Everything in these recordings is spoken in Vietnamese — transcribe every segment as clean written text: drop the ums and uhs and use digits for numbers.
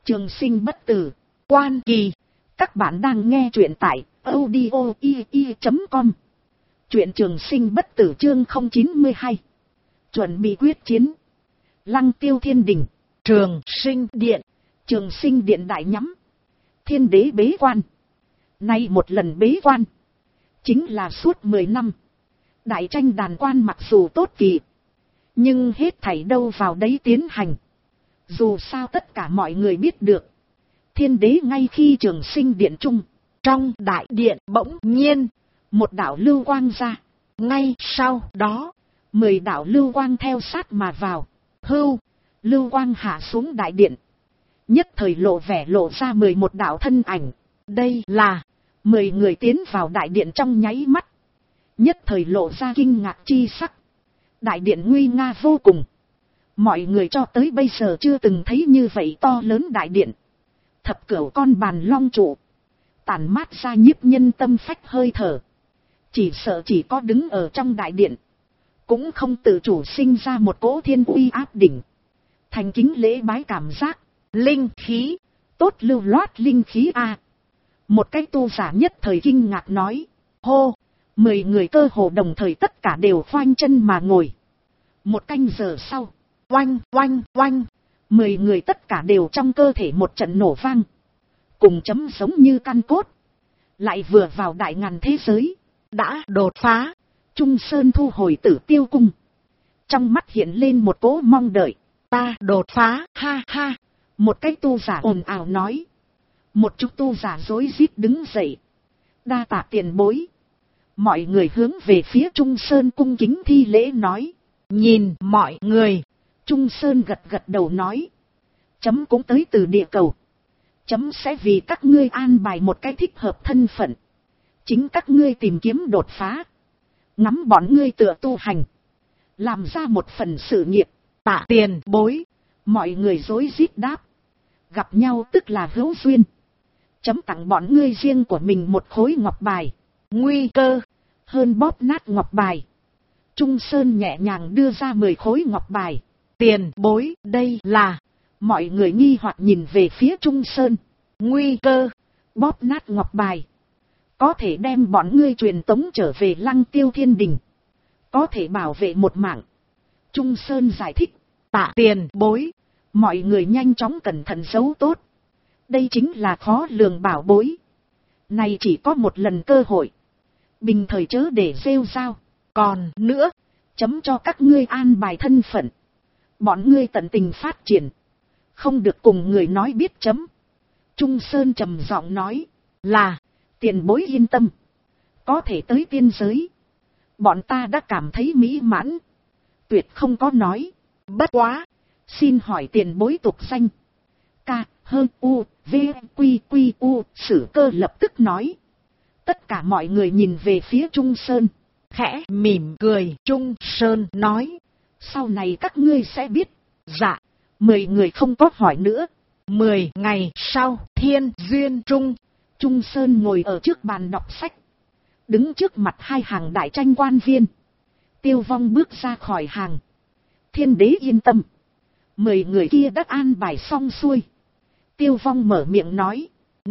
Trường sinh bất tử, Quan Kỳ. Các bạn đang nghe truyện tại audio.com. Truyện Trường sinh bất tử chương 092. Chuẩn bị quyết chiến. Lăng Tiêu Thiên Đình, Trường Sinh Điện. Trường Sinh Điện đại nhắm. Thiên đế bế quan. Nay một lần bế quan, chính là suốt 10 năm. Đại tranh đàn quan mặc dù tốt kỳ, nhưng hết thảy đâu vào đấy tiến hành. Dù sao tất cả mọi người biết được, thiên đế ngay khi Trường Sinh Điện trung, trong đại điện bỗng nhiên một đạo lưu quang ra. Ngay sau đó 10 đạo lưu quang theo sát mà vào. Hưu, lưu quang hạ xuống đại điện, nhất thời lộ ra 11 đạo thân ảnh. Đây là 10 người tiến vào đại điện trong nháy mắt, nhất thời lộ ra kinh ngạc chi sắc. Đại điện nguy nga vô cùng. Mọi người cho tới bây giờ chưa từng thấy như vậy to lớn đại điện. Thập cửu con bàn long trụ, tản mát ra nhiếp nhân tâm phách hơi thở. Chỉ sợ chỉ có đứng ở trong đại điện, cũng không tự chủ sinh ra một cỗ thiên uy áp đỉnh. Thành kính lễ bái cảm giác. Linh khí, tốt lưu loát linh khí a. Một cái tu giả nhất thời kinh ngạc nói. Hô, 10 người cơ hồ đồng thời tất cả đều khoanh chân mà ngồi. Một canh giờ sau, oanh oanh oanh, 10 người tất cả đều trong cơ thể một trận nổ vang, cùng chấm giống như căn cốt. Lại vừa vào đại ngàn thế giới, đã đột phá. Trung Sơn thu hồi Tử Tiêu cung, trong mắt hiện lên một cỗ mong đợi. Ta đột phá, ha ha. Một cái tu giả ồn ào nói. Một chút tu giả rối rít đứng dậy. Đa tạ tiền bối. Mọi người hướng về phía Trung Sơn cung kính thi lễ nói. Nhìn mọi người, Trung Sơn gật gật đầu nói. Chấm cũng tới từ địa cầu. Chấm sẽ vì các ngươi an bài một cái thích hợp thân phận. Chính các ngươi tìm kiếm đột phá, ngắm bọn ngươi tựa tu hành, làm ra một phần sự nghiệp. Tạ tiền bối. Mọi người rối rít đáp. Gặp nhau tức là hữu duyên. Chấm tặng bọn ngươi riêng của mình một khối ngọc bài. Nguy cơ hơn bóp nát ngọc bài. Trung Sơn nhẹ nhàng đưa ra 10 khối ngọc bài. Tiền bối, đây là. Mọi người nghi hoặc nhìn về phía Trung Sơn. Nguy cơ bóp nát ngọc bài, có thể đem bọn ngươi truyền tống trở về Lăng Tiêu Thiên Đình, có thể bảo vệ một mạng. Trung Sơn giải thích. Tạ tiền bối. Mọi người nhanh chóng cẩn thận giấu tốt. Đây chính là khó lường bảo bối. Này chỉ có một lần cơ hội, bình thời chớ để rêu rao. Còn nữa, chấm cho các ngươi an bài thân phận. Bọn ngươi tận tình phát triển, không được cùng người nói biết chấm. Trung Sơn trầm giọng nói. Là, tiền bối yên tâm. Có thể tới tiên giới, bọn ta đã cảm thấy mỹ mãn, tuyệt không có nói. Bất quá, xin hỏi tiền bối tục danh. K, H, U, V, Quy, Quy, U. Sử Cơ lập tức nói. Tất cả mọi người nhìn về phía Trung Sơn, khẽ mỉm cười. Trung Sơn nói. Sau này các ngươi sẽ biết. Dạ. 10 người không có hỏi nữa. 10 ngày sau, Thiên Duyên Trung. Trung Sơn ngồi ở trước bàn đọc sách, đứng trước mặt 2 hàng đại tranh quan viên. Tiêu Vong bước ra khỏi hàng. Thiên đế yên tâm, 10 người kia đã an bài xong xuôi. Tiêu Vong mở miệng nói.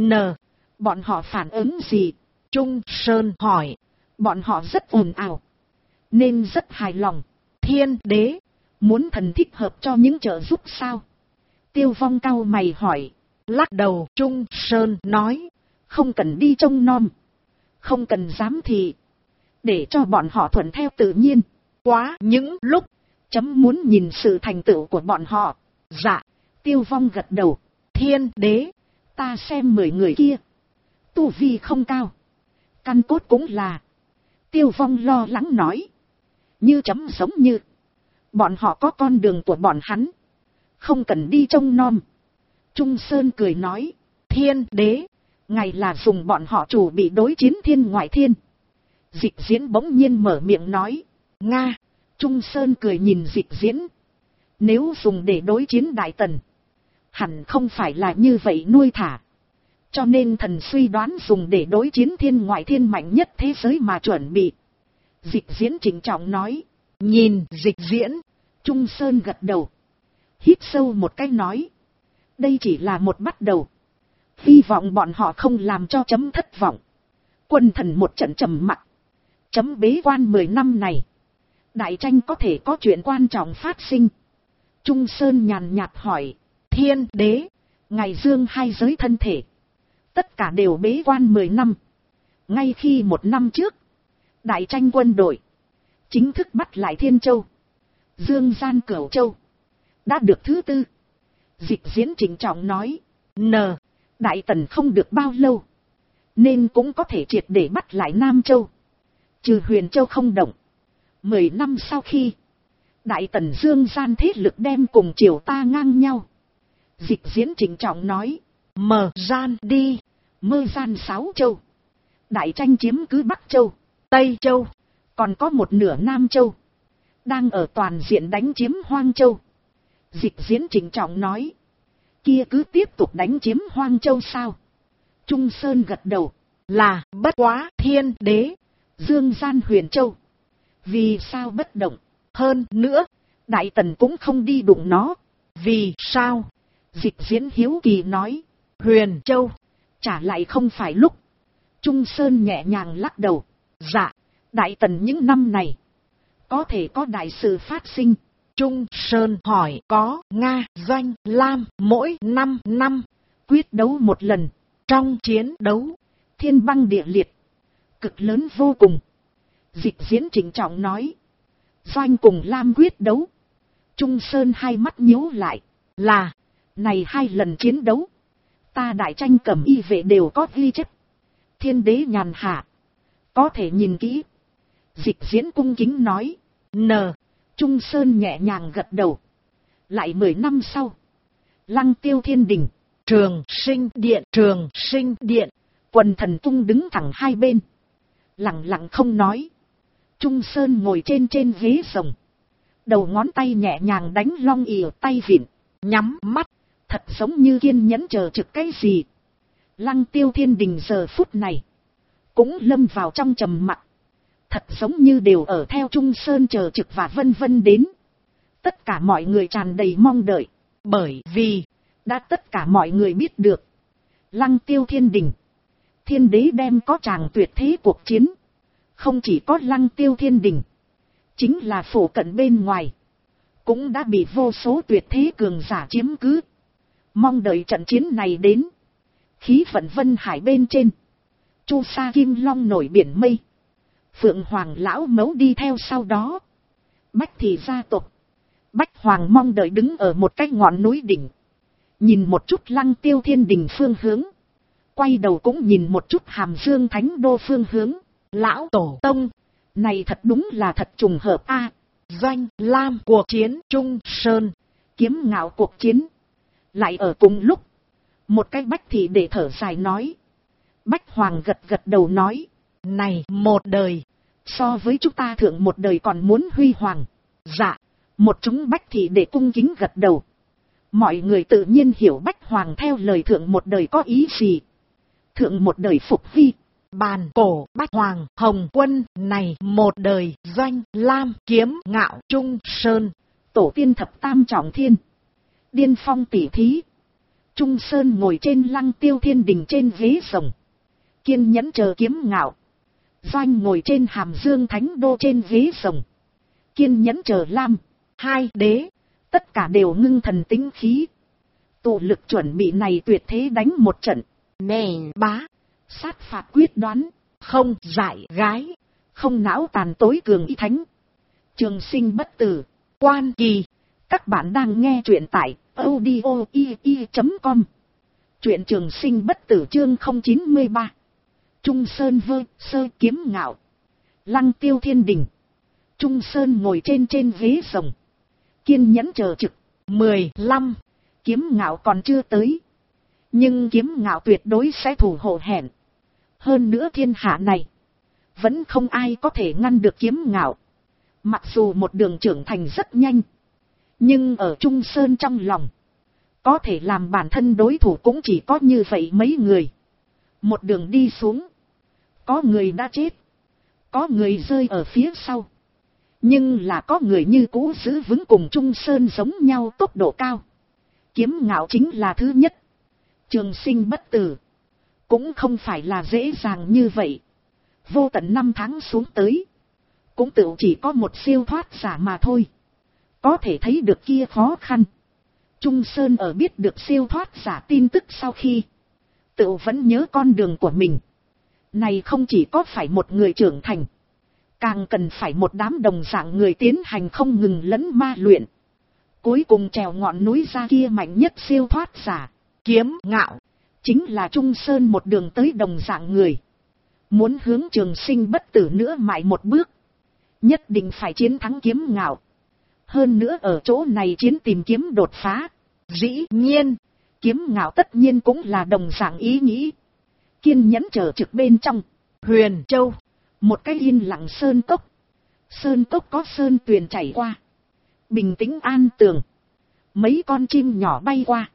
Bọn họ phản ứng gì? Trung Sơn hỏi. Bọn họ rất ồn ào, nên rất hài lòng. Thiên đế muốn thần thích hợp cho những trợ giúp sao? Tiêu Vong cau mày hỏi. Lắc đầu. Trung Sơn nói. Không cần đi trông nom, không cần giám thị, để cho bọn họ thuận theo tự nhiên. Quá những lúc, chấm muốn nhìn sự thành tựu của bọn họ. Dạ. Tiêu Vong gật đầu. Thiên đế, ta xem 10 người kia, tu vi không cao, căn cốt cũng là. Tiêu Vong lo lắng nói. Như chấm giống như, bọn họ có con đường của bọn hắn, không cần đi trông nom. Trung Sơn cười nói. Thiên đế, ngài là dùng bọn họ chủ bị đối chiến thiên ngoại thiên. Dịch Diễn bỗng nhiên mở miệng nói. Nga. Trung Sơn cười nhìn Dịch Diễn. Nếu dùng để đối chiến Đại Tần, hẳn không phải là như vậy nuôi thả. Cho nên thần suy đoán dùng để đối chiến thiên ngoại thiên mạnh nhất thế giới mà chuẩn bị. Dịch Diễn trịnh trọng nói. Nhìn Dịch Diễn, Trung Sơn gật đầu, hít sâu một cái nói. Đây chỉ là một bắt đầu. Hy vọng bọn họ không làm cho chấm thất vọng. Quân thần một trận trầm mặc. Chấm bế quan 10 năm này. Đại tranh có thể có chuyện quan trọng phát sinh. Trung Sơn nhàn nhạt hỏi. Thiên đế, ngày dương hai giới thân thể. Tất cả đều bế quan 10 năm. Ngay khi 1 năm trước, đại tranh quân đội chính thức bắt lại Thiên Châu, Dương Gian Cửu Châu. Đã được thứ tư. Dịch Diễn trịnh trọng nói. Đại tần không được bao lâu, nên cũng có thể triệt để bắt lại Nam Châu. Trừ Huyền Châu không động. 10 năm sau khi, đại tần Dương Gian thế lực đem cùng triều ta ngang nhau. Dịch Diễn trịnh trọng nói. Mờ gian đi. Mơ gian 6 châu. Đại tranh chiếm cứ Bắc Châu, Tây Châu, còn có một nửa Nam Châu. Đang ở toàn diện đánh chiếm Hoang Châu. Dịch Diễn trịnh trọng nói. Kia cứ tiếp tục đánh chiếm Hoang Châu sao? Trung Sơn gật đầu. Là bất quá thiên đế, Dương Gian Huyền Châu. Vì sao bất động? Hơn nữa, đại tần cũng không đi đụng nó. Vì sao? Dịch Diễn hiếu kỳ nói. Huyền Châu, trả lại không phải lúc. Trung Sơn nhẹ nhàng lắc đầu. Dạ, đại tần những năm này, có thể có đại sự phát sinh. Trung Sơn hỏi có Nga, Doanh, Lam mỗi 5 năm quyết đấu một lần. Trong chiến đấu, thiên băng địa liệt, cực lớn vô cùng. Dịch Diễn trịnh trọng nói. Doanh cùng Lam quyết đấu. Trung Sơn hai mắt nhíu lại. Là, này 2 lần chiến đấu, ta đại tranh cẩm y vệ đều có ghi chép. Thiên đế nhàn hạ, có thể nhìn kỹ. Dịch Diễn cung kính nói. Trung Sơn nhẹ nhàng gật đầu. Lại 10 năm sau, Lăng Tiêu Thiên Đình, Trường Sinh Điện, quần thần tung đứng thẳng hai bên, lặng lặng không nói. Trung Sơn ngồi trên ghế rồng, đầu ngón tay nhẹ nhàng đánh long ỉa tay vịn, nhắm mắt, thật giống như kiên nhẫn chờ trực cái gì. Lăng Tiêu Thiên Đình giờ phút này cũng lâm vào trong trầm mặc, thật giống như đều ở theo Trung Sơn chờ trực và vân vân đến. Tất cả mọi người tràn đầy mong đợi, bởi vì đã tất cả mọi người biết được, Lăng Tiêu Thiên Đình, thiên đế đem có tràng tuyệt thế cuộc chiến. Không chỉ có Lăng Tiêu Thiên Đình, chính là phủ cận bên ngoài, cũng đã bị vô số tuyệt thế cường giả chiếm cứ. Mong đợi trận chiến này đến. Khí vận Vân Hải bên trên, Chu Sa Kim Long nổi biển mây, Phượng Hoàng lão mấu đi theo sau đó. Bách Thị gia tộc, Bách Hoàng mong đợi đứng ở một cái ngọn núi đỉnh, nhìn một chút Lăng Tiêu Thiên Đình phương hướng, quay đầu cũng nhìn một chút Hàm Dương Thánh Đô phương hướng. Lão Tổ Tông, này thật đúng là thật trùng hợp a. Doanh Lam cuộc chiến, Trung Sơn Kiếm Ngạo cuộc chiến, lại ở cùng lúc. Một cái Bách Thị để thở dài nói. Bách Hoàng gật gật đầu nói. Này một đời, so với chúng ta thượng một đời còn muốn huy hoàng. Dạ, một chúng Bách Thị để cung kính gật đầu. Mọi người tự nhiên hiểu Bách Hoàng theo lời thượng một đời có ý gì. Thượng một đời phục huy, bàn cổ Bách Hoàng Hồng Quân, này một đời Doanh Lam Kiếm Ngạo Trung Sơn, tổ tiên thập tam trọng thiên, điên phong tỷ thí. Trung Sơn ngồi trên Lăng Tiêu Thiên Đình trên ghế rồng, kiên nhẫn chờ Kiếm Ngạo. Doanh ngồi trên Hàm Dương Thánh Đô trên ghế rồng, kiên nhẫn chờ Lam. Hai đế, tất cả đều ngưng thần tính khí, tụ lực chuẩn bị này tuyệt thế đánh một trận. Nè bá, sát phạt quyết đoán, không dại gái, không não tàn tối cường y thánh. Trường sinh bất tử, quan kỳ. Các bạn đang nghe truyện tại audio.com. Truyện Trường Sinh bất tử chương 093. Trung Sơn vơ sơ Kiếm Ngạo, Lăng Tiêu Thiên Đình. Trung Sơn ngồi trên ghế rồng, kiên nhẫn chờ trực. 15. Kiếm Ngạo còn chưa tới, nhưng Kiếm Ngạo tuyệt đối sẽ thủ hộ hẹn. Hơn nữa thiên hạ này, vẫn không ai có thể ngăn được Kiếm Ngạo. Mặc dù một đường trưởng thành rất nhanh, nhưng ở Trung Sơn trong lòng, có thể làm bản thân đối thủ cũng chỉ có như vậy mấy người. Một đường đi xuống, có người đã chết, có người rơi ở phía sau, nhưng là có người như cũ giữ vững cùng Trung Sơn giống nhau tốc độ cao. Kiếm ngạo chính là thứ nhất. Trường sinh bất tử. Cũng không phải là dễ dàng như vậy. Vô tận năm tháng xuống tới. Cũng tự chỉ có một siêu thoát giả mà thôi. Có thể thấy được kia khó khăn. Trung Sơn ở biết được siêu thoát giả tin tức sau khi. Tự vẫn nhớ con đường của mình. Này không chỉ có phải một người trưởng thành. Càng cần phải một đám đồng dạng người tiến hành không ngừng lẫn ma luyện. Cuối cùng trèo ngọn núi ra kia mạnh nhất siêu thoát giả. Kiếm ngạo. Chính là Trung Sơn một đường tới đồng dạng người. Muốn hướng trường sinh bất tử nữa mãi một bước. Nhất định phải chiến thắng kiếm ngạo. Hơn nữa ở chỗ này chiến tìm kiếm đột phá. Dĩ nhiên, kiếm ngạo tất nhiên cũng là đồng dạng ý nghĩ. Kiên nhẫn chờ trực bên trong. Huyền Châu. Một cái yên lặng sơn cốc. Sơn cốc có sơn tuyền chảy qua. Bình tĩnh an tường. Mấy con chim nhỏ bay qua.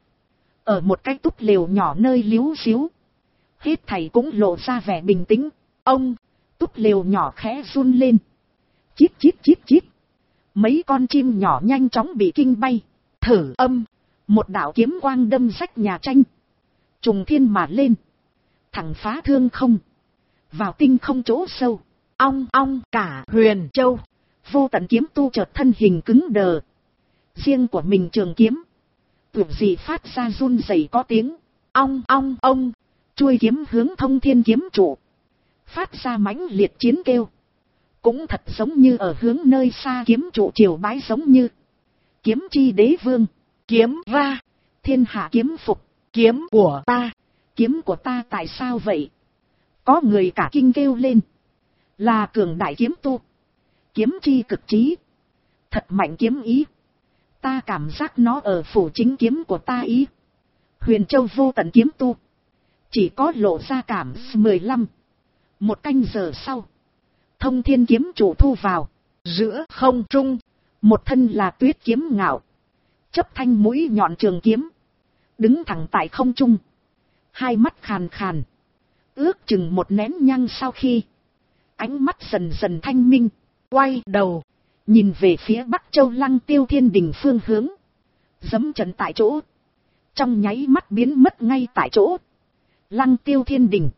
Ở một cái túp lều nhỏ nơi líu xíu. Hết thảy cũng lộ ra vẻ bình tĩnh. Ông, túp lều nhỏ khẽ run lên. Chít chít chít chít. Mấy con chim nhỏ nhanh chóng bị kinh bay. Thử âm. Một đạo kiếm quang đâm rách nhà tranh. Trùng thiên mà lên. Thẳng phá thương không. Vào tinh không chỗ sâu. Ong ong cả Huyền Châu. Vô tận kiếm tu chợt thân hình cứng đờ. Riêng của mình trường kiếm. Tưởng gì phát ra run rẩy có tiếng. Ong ong ong. Chuôi kiếm hướng thông thiên kiếm trụ. Phát ra mãnh liệt chiến kêu. Cũng thật giống như ở hướng nơi xa kiếm trụ triều bái giống như. Kiếm chi đế vương. Kiếm ra. Thiên hạ kiếm phục. Kiếm của ta. Kiếm của ta tại sao vậy? Có người cả kinh kêu lên. Là cường đại kiếm tu. Kiếm chi cực trí. Thật mạnh kiếm ý. Ta cảm giác nó ở phủ chính kiếm của ta ý. Huyền Châu vô tận kiếm tu. Chỉ có lộ ra cảm 15. Một canh giờ sau. Thông thiên kiếm chủ thu vào. Giữa không trung. Một thân là tuyết kiếm ngạo. Chấp thanh mũi nhọn trường kiếm. Đứng thẳng tại không trung. Hai mắt khàn khàn. Ước chừng một nén nhang sau khi. Ánh mắt dần dần thanh minh. Quay đầu. Nhìn về phía Bắc Châu Lăng Tiêu Thiên Đình phương hướng. Giẫm chân tại chỗ. Trong nháy mắt biến mất ngay tại chỗ. Lăng Tiêu Thiên Đình.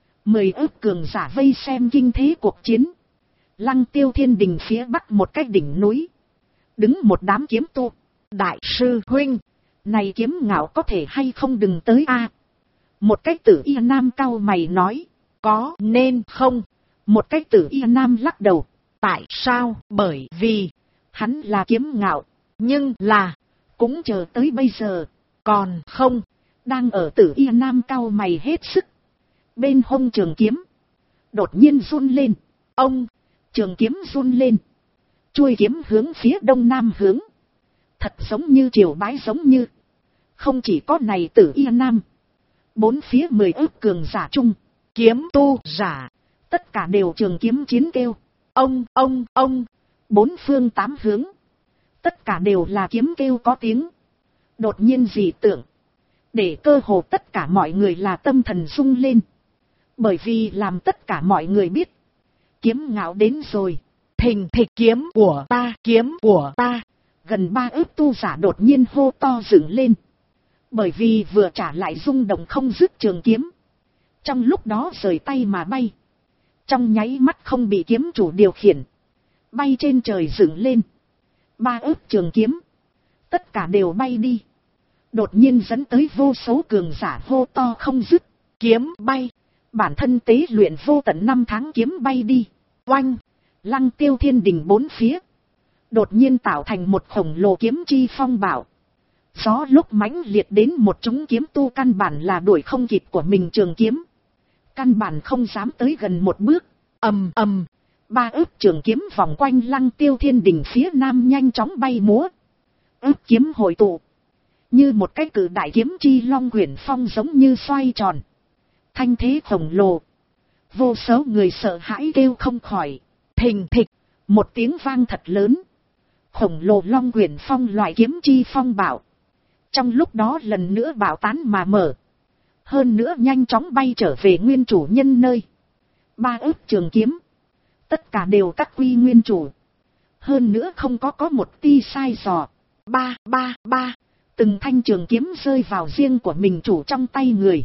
10 ức cường giả vây xem kinh thế cuộc chiến. Lăng Tiêu Thiên Đình phía bắc một cái đỉnh núi. Đứng một đám kiếm tu. Đại sư huynh. Này kiếm ngạo có thể hay không đừng tới a? Một cái tử y nam cao mày nói. Có nên không? Một cái tử y nam lắc đầu. Tại sao? Bởi vì hắn là kiếm ngạo. Nhưng là cũng chờ tới bây giờ. Còn không. Đang ở tử y nam cao mày hết sức. Bên hông trường kiếm. Đột nhiên run lên. Ông. Trường kiếm run lên. Chuôi kiếm hướng phía đông nam hướng. Thật giống như triều bái giống như. Không chỉ có này tử y nam. Bốn phía 10 ức cường giả chung. Kiếm tu giả. Tất cả đều trường kiếm chiến kêu. Ông. Bốn phương tám hướng. Tất cả đều là kiếm kêu có tiếng. Đột nhiên dị tưởng. Để cơ hồ tất cả mọi người là tâm thần rung lên. Bởi vì làm tất cả mọi người biết. Kiếm ngạo đến rồi. Thình thịch kiếm của ta. Kiếm của ta. Gần 3 ức tu giả đột nhiên hô to dựng lên. Bởi vì vừa trả lại rung động không dứt trường kiếm. Trong lúc đó rời tay mà bay. Trong nháy mắt không bị kiếm chủ điều khiển. Bay trên trời dựng lên. 3 ức trường kiếm. Tất cả đều bay đi. Đột nhiên dẫn tới vô số cường giả hô to không dứt. Kiếm bay. Bản thân tế luyện vô tận 5 tháng kiếm bay đi. Oanh. Lăng Tiêu Thiên Đình bốn phía. Đột nhiên tạo thành một khổng lồ kiếm chi phong bạo. Gió lúc mãnh liệt đến một chúng kiếm tu căn bản là đuổi không kịp của mình trường kiếm. Căn bản không dám tới gần một bước. Ầm ầm. 3 ức trường kiếm vòng quanh Lăng Tiêu Thiên Đình phía nam nhanh chóng bay múa. Ức kiếm hội tụ. Như một cái cử đại kiếm chi long quyển phong giống như xoay tròn. Thanh thế khổng lồ. Vô số người sợ hãi kêu không khỏi. Thình thịch. Một tiếng vang thật lớn. Khổng lồ long quyển phong loại kiếm chi phong bạo. Trong lúc đó lần nữa bạo tán mà mở. Hơn nữa nhanh chóng bay trở về nguyên chủ nhân nơi. 3 ức trường kiếm. Tất cả đều các quy nguyên chủ. Hơn nữa không có một ti sai dò. Ba. Từng thanh trường kiếm rơi vào riêng của mình chủ trong tay người.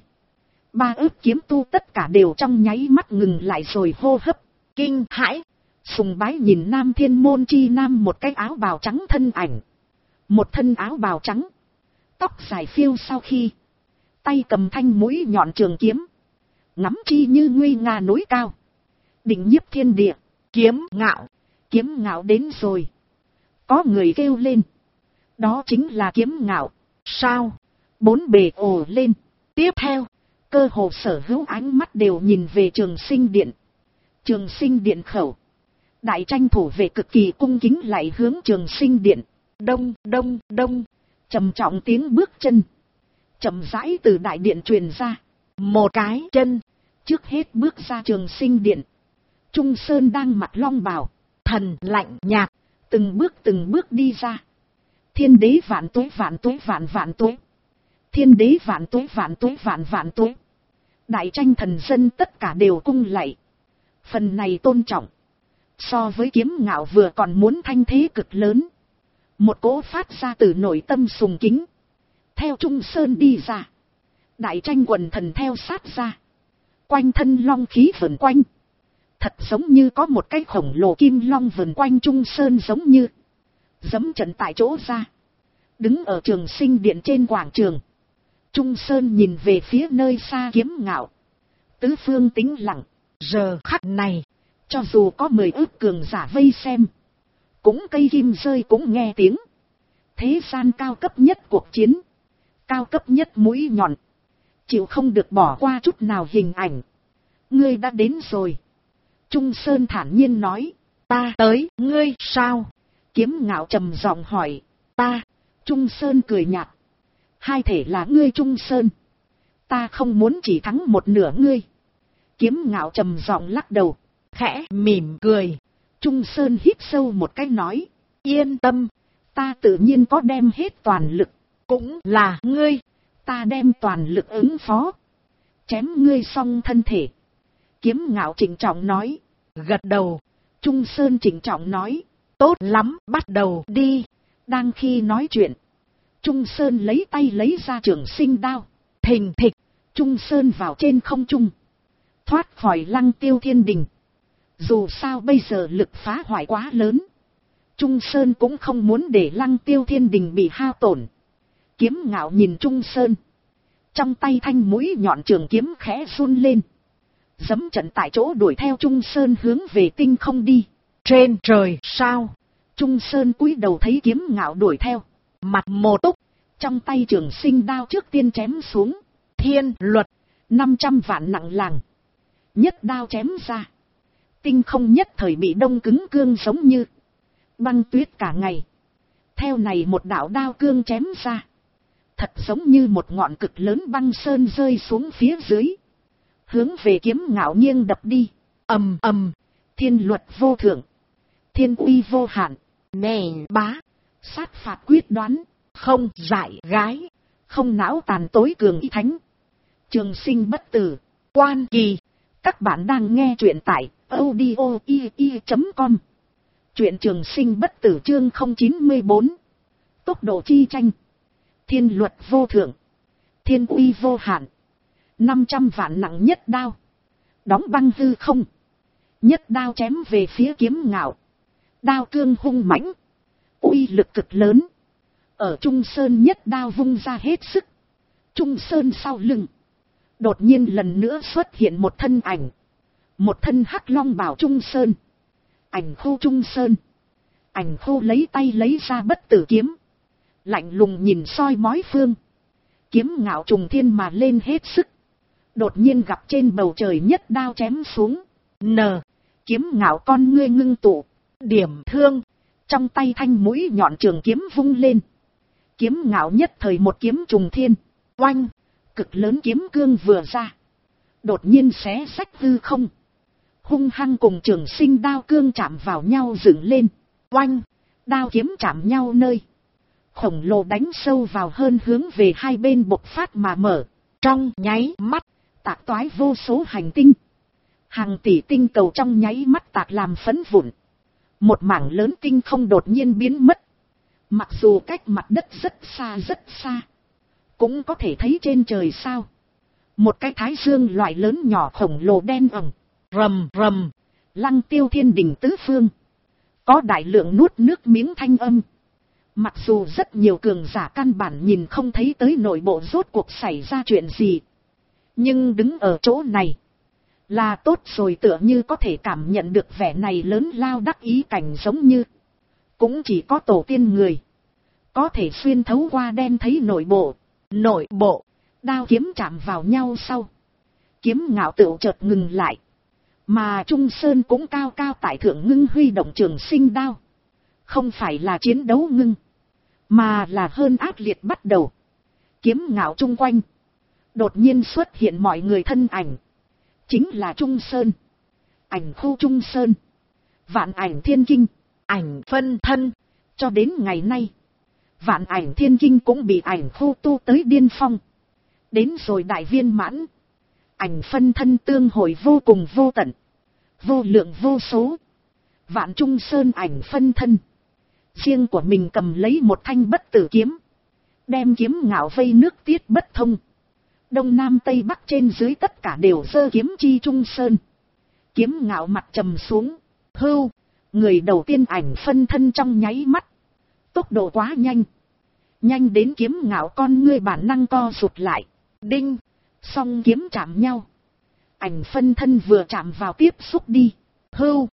3 ước kiếm tu tất cả đều trong nháy mắt ngừng lại rồi hô hấp, kinh hãi, sùng bái nhìn Nam Thiên Môn chi nam một cái áo bào trắng thân ảnh. Một thân áo bào trắng, tóc dài phiêu sau khi, tay cầm thanh mũi nhọn trường kiếm, ngắm chi như nguy nga núi cao, định nhiếp thiên địa. Kiếm ngạo đến rồi. Có người kêu lên, đó chính là kiếm ngạo. Sao? Bốn bề ồ lên. Tiếp theo, cơ hồ sở hữu ánh mắt đều nhìn về Trường Sinh Điện. Trường Sinh Điện khẩu, đại tranh thủ về cực kỳ cung kính lại hướng Trường Sinh Điện. Đông đông đông, trầm trọng tiếng bước chân chậm rãi từ đại điện truyền ra. Một cái chân trước hết bước ra Trường Sinh Điện. Trung Sơn đang mặc long bào, thần lạnh nhạt, từng bước đi ra. Thiên đế vạn tuế vạn tuế vạn vạn tuế. Thiên đế vạn tuế vạn tuế vạn vạn tuế. Đại tranh thần dân tất cả đều cung lạy. Phần này tôn trọng, so với kiếm ngạo vừa còn muốn thanh thế cực lớn. Một cỗ phát ra từ nội tâm sùng kính. Theo Trung Sơn đi ra, đại tranh quần thần theo sát ra. Quanh thân long khí vần quanh, thật giống như có một cái khổng lồ kim long vần quanh Trung Sơn, giống như dẫm trận tại chỗ ra. Đứng ở Trường Sinh Điện trên quảng trường, Trung Sơn nhìn về phía nơi xa kiếm ngạo. Tứ phương tĩnh lặng. Giờ khắc này, cho dù có 10 ước cường giả vây xem, cũng cây kim rơi cũng nghe tiếng. Thế gian cao cấp nhất cuộc chiến, cao cấp nhất mũi nhọn, chịu không được bỏ qua chút nào hình ảnh. Ngươi đã đến rồi. Trung Sơn thản nhiên nói. Ta tới, ngươi sao? Kiếm ngạo trầm giọng hỏi. Ta. Trung Sơn cười nhạt. Hai thể là ngươi Trung Sơn. Ta không muốn chỉ thắng một nửa ngươi. Kiếm ngạo trầm giọng lắc đầu, khẽ mỉm cười. Trung Sơn hít sâu một cái nói. Yên tâm, ta tự nhiên có đem hết toàn lực. Cũng là ngươi, ta đem toàn lực ứng phó. Chém ngươi xong thân thể. Kiếm ngạo trịnh trọng nói. Gật đầu. Trung Sơn trịnh trọng nói. Tốt lắm, bắt đầu đi. Đang khi nói chuyện, Trung Sơn lấy tay lấy ra Trường Sinh đao. Thình thịch, Trung Sơn vào trên không trung, thoát khỏi Lăng Tiêu Thiên Đình. Dù sao bây giờ lực phá hoại quá lớn, Trung Sơn cũng không muốn để Lăng Tiêu Thiên Đình bị hao tổn. Kiếm ngạo nhìn Trung Sơn, trong tay thanh mũi nhọn trường kiếm khẽ run lên, dẫm trận tại chỗ đuổi theo Trung Sơn hướng về tinh không đi. Trên trời sao? Trung Sơn cúi đầu thấy kiếm ngạo đuổi theo, mặt một túc, trong tay Trường Sinh đao trước tiên chém xuống. Thiên luật, 500 vạn nặng làng, nhất đao chém ra. Tinh không nhất thời bị đông cứng cương, giống như băng tuyết cả ngày. Theo này một đạo đao cương chém ra, thật giống như một ngọn cực lớn băng sơn rơi xuống phía dưới, hướng về kiếm ngạo nghiêng đập đi. Ầm ầm, thiên luật vô thượng, thiên uy vô hạn, nền bá, sát phạt quyết đoán, không dại gái, không não tàn, tối cường y thánh. Trường sinh bất tử, quan kỳ. Các bạn đang nghe truyện tại audio.com. Truyện Trường Sinh bất tử chương 094. Tốc độ chi tranh. Thiên luật vô thượng, thiên uy vô hạn, 500 vạn nặng nhất đao, đóng băng hư không. Nhất đao chém về phía kiếm ngạo. Đao cương hung mãnh, uy lực cực lớn. Ở Trung Sơn nhất đao vung ra hết sức. Trung Sơn sau lưng đột nhiên lần nữa xuất hiện một thân ảnh. Một thân hắc long bào Trung Sơn. Ảnh Khô Trung Sơn. Ảnh Khô lấy tay lấy ra bất tử kiếm, lạnh lùng nhìn soi mói phương. Kiếm ngạo trùng thiên mà lên hết sức. Đột nhiên gặp trên bầu trời nhất đao chém xuống. Kiếm ngạo con ngươi ngưng tụ, điểm thương. Trong tay thanh mũi nhọn trường kiếm vung lên. Kiếm ngạo nhất thời một kiếm trùng thiên. Oanh, cực lớn kiếm cương vừa ra, đột nhiên xé rách hư không, hung hăng cùng Trường Sinh đao cương chạm vào nhau dựng lên. Oanh, đao kiếm chạm nhau nơi khổng lồ đánh sâu vào hơn, hướng về hai bên bộc phát mà mở. Trong nháy mắt, tạc toái vô số hành tinh. Hàng tỷ tinh cầu trong nháy mắt tạc làm phấn vụn. Một mảng lớn tinh không đột nhiên biến mất. Mặc dù cách mặt đất rất xa, cũng có thể thấy trên trời sao. Một cái thái dương loại lớn nhỏ khổng lồ đen ẩm, rầm rầm, lăng tiêu thiên đình tứ phương. Có đại lượng nuốt nước miếng thanh âm. Mặc dù rất nhiều cường giả căn bản nhìn không thấy tới nội bộ rốt cuộc xảy ra chuyện gì. Nhưng đứng ở chỗ này là tốt rồi, tựa như có thể cảm nhận được vẻ này lớn lao đắc ý cảnh, giống như cũng chỉ có tổ tiên người có thể xuyên thấu qua đen thấy nội bộ. Đao kiếm chạm vào nhau sau, kiếm ngạo tựu chợt ngừng lại. Mà Trung Sơn cũng cao cao tại thượng ngưng huy động trường sinh đao. Không phải là chiến đấu ngưng, mà là hơn ác liệt bắt đầu. Kiếm ngạo chung quanh đột nhiên xuất hiện mọi người thân ảnh. Chính là Trung Sơn, ảnh khu Trung Sơn, Vạn Ảnh Thiên Kinh, ảnh phân thân. Cho đến ngày nay, Vạn Ảnh Thiên Kinh cũng bị ảnh khu tu tới điên phong. Đến rồi đại viên mãn, ảnh phân thân tương hội vô cùng vô tận, vô lượng vô số. Vạn Trung Sơn ảnh phân thân riêng của mình cầm lấy một thanh bất tử kiếm, đem kiếm ngạo vây nước tiết bất thông. Đông Nam Tây Bắc trên dưới tất cả đều giơ kiếm chi Trung Sơn. Kiếm ngạo mặt trầm xuống, hưu, người đầu tiên ảnh phân thân trong nháy mắt. Tốc độ quá nhanh, nhanh đến kiếm ngạo con ngươi bản năng co rụt lại. Đinh, song kiếm chạm nhau. Ảnh phân thân vừa chạm vào tiếp xúc đi. Hưu,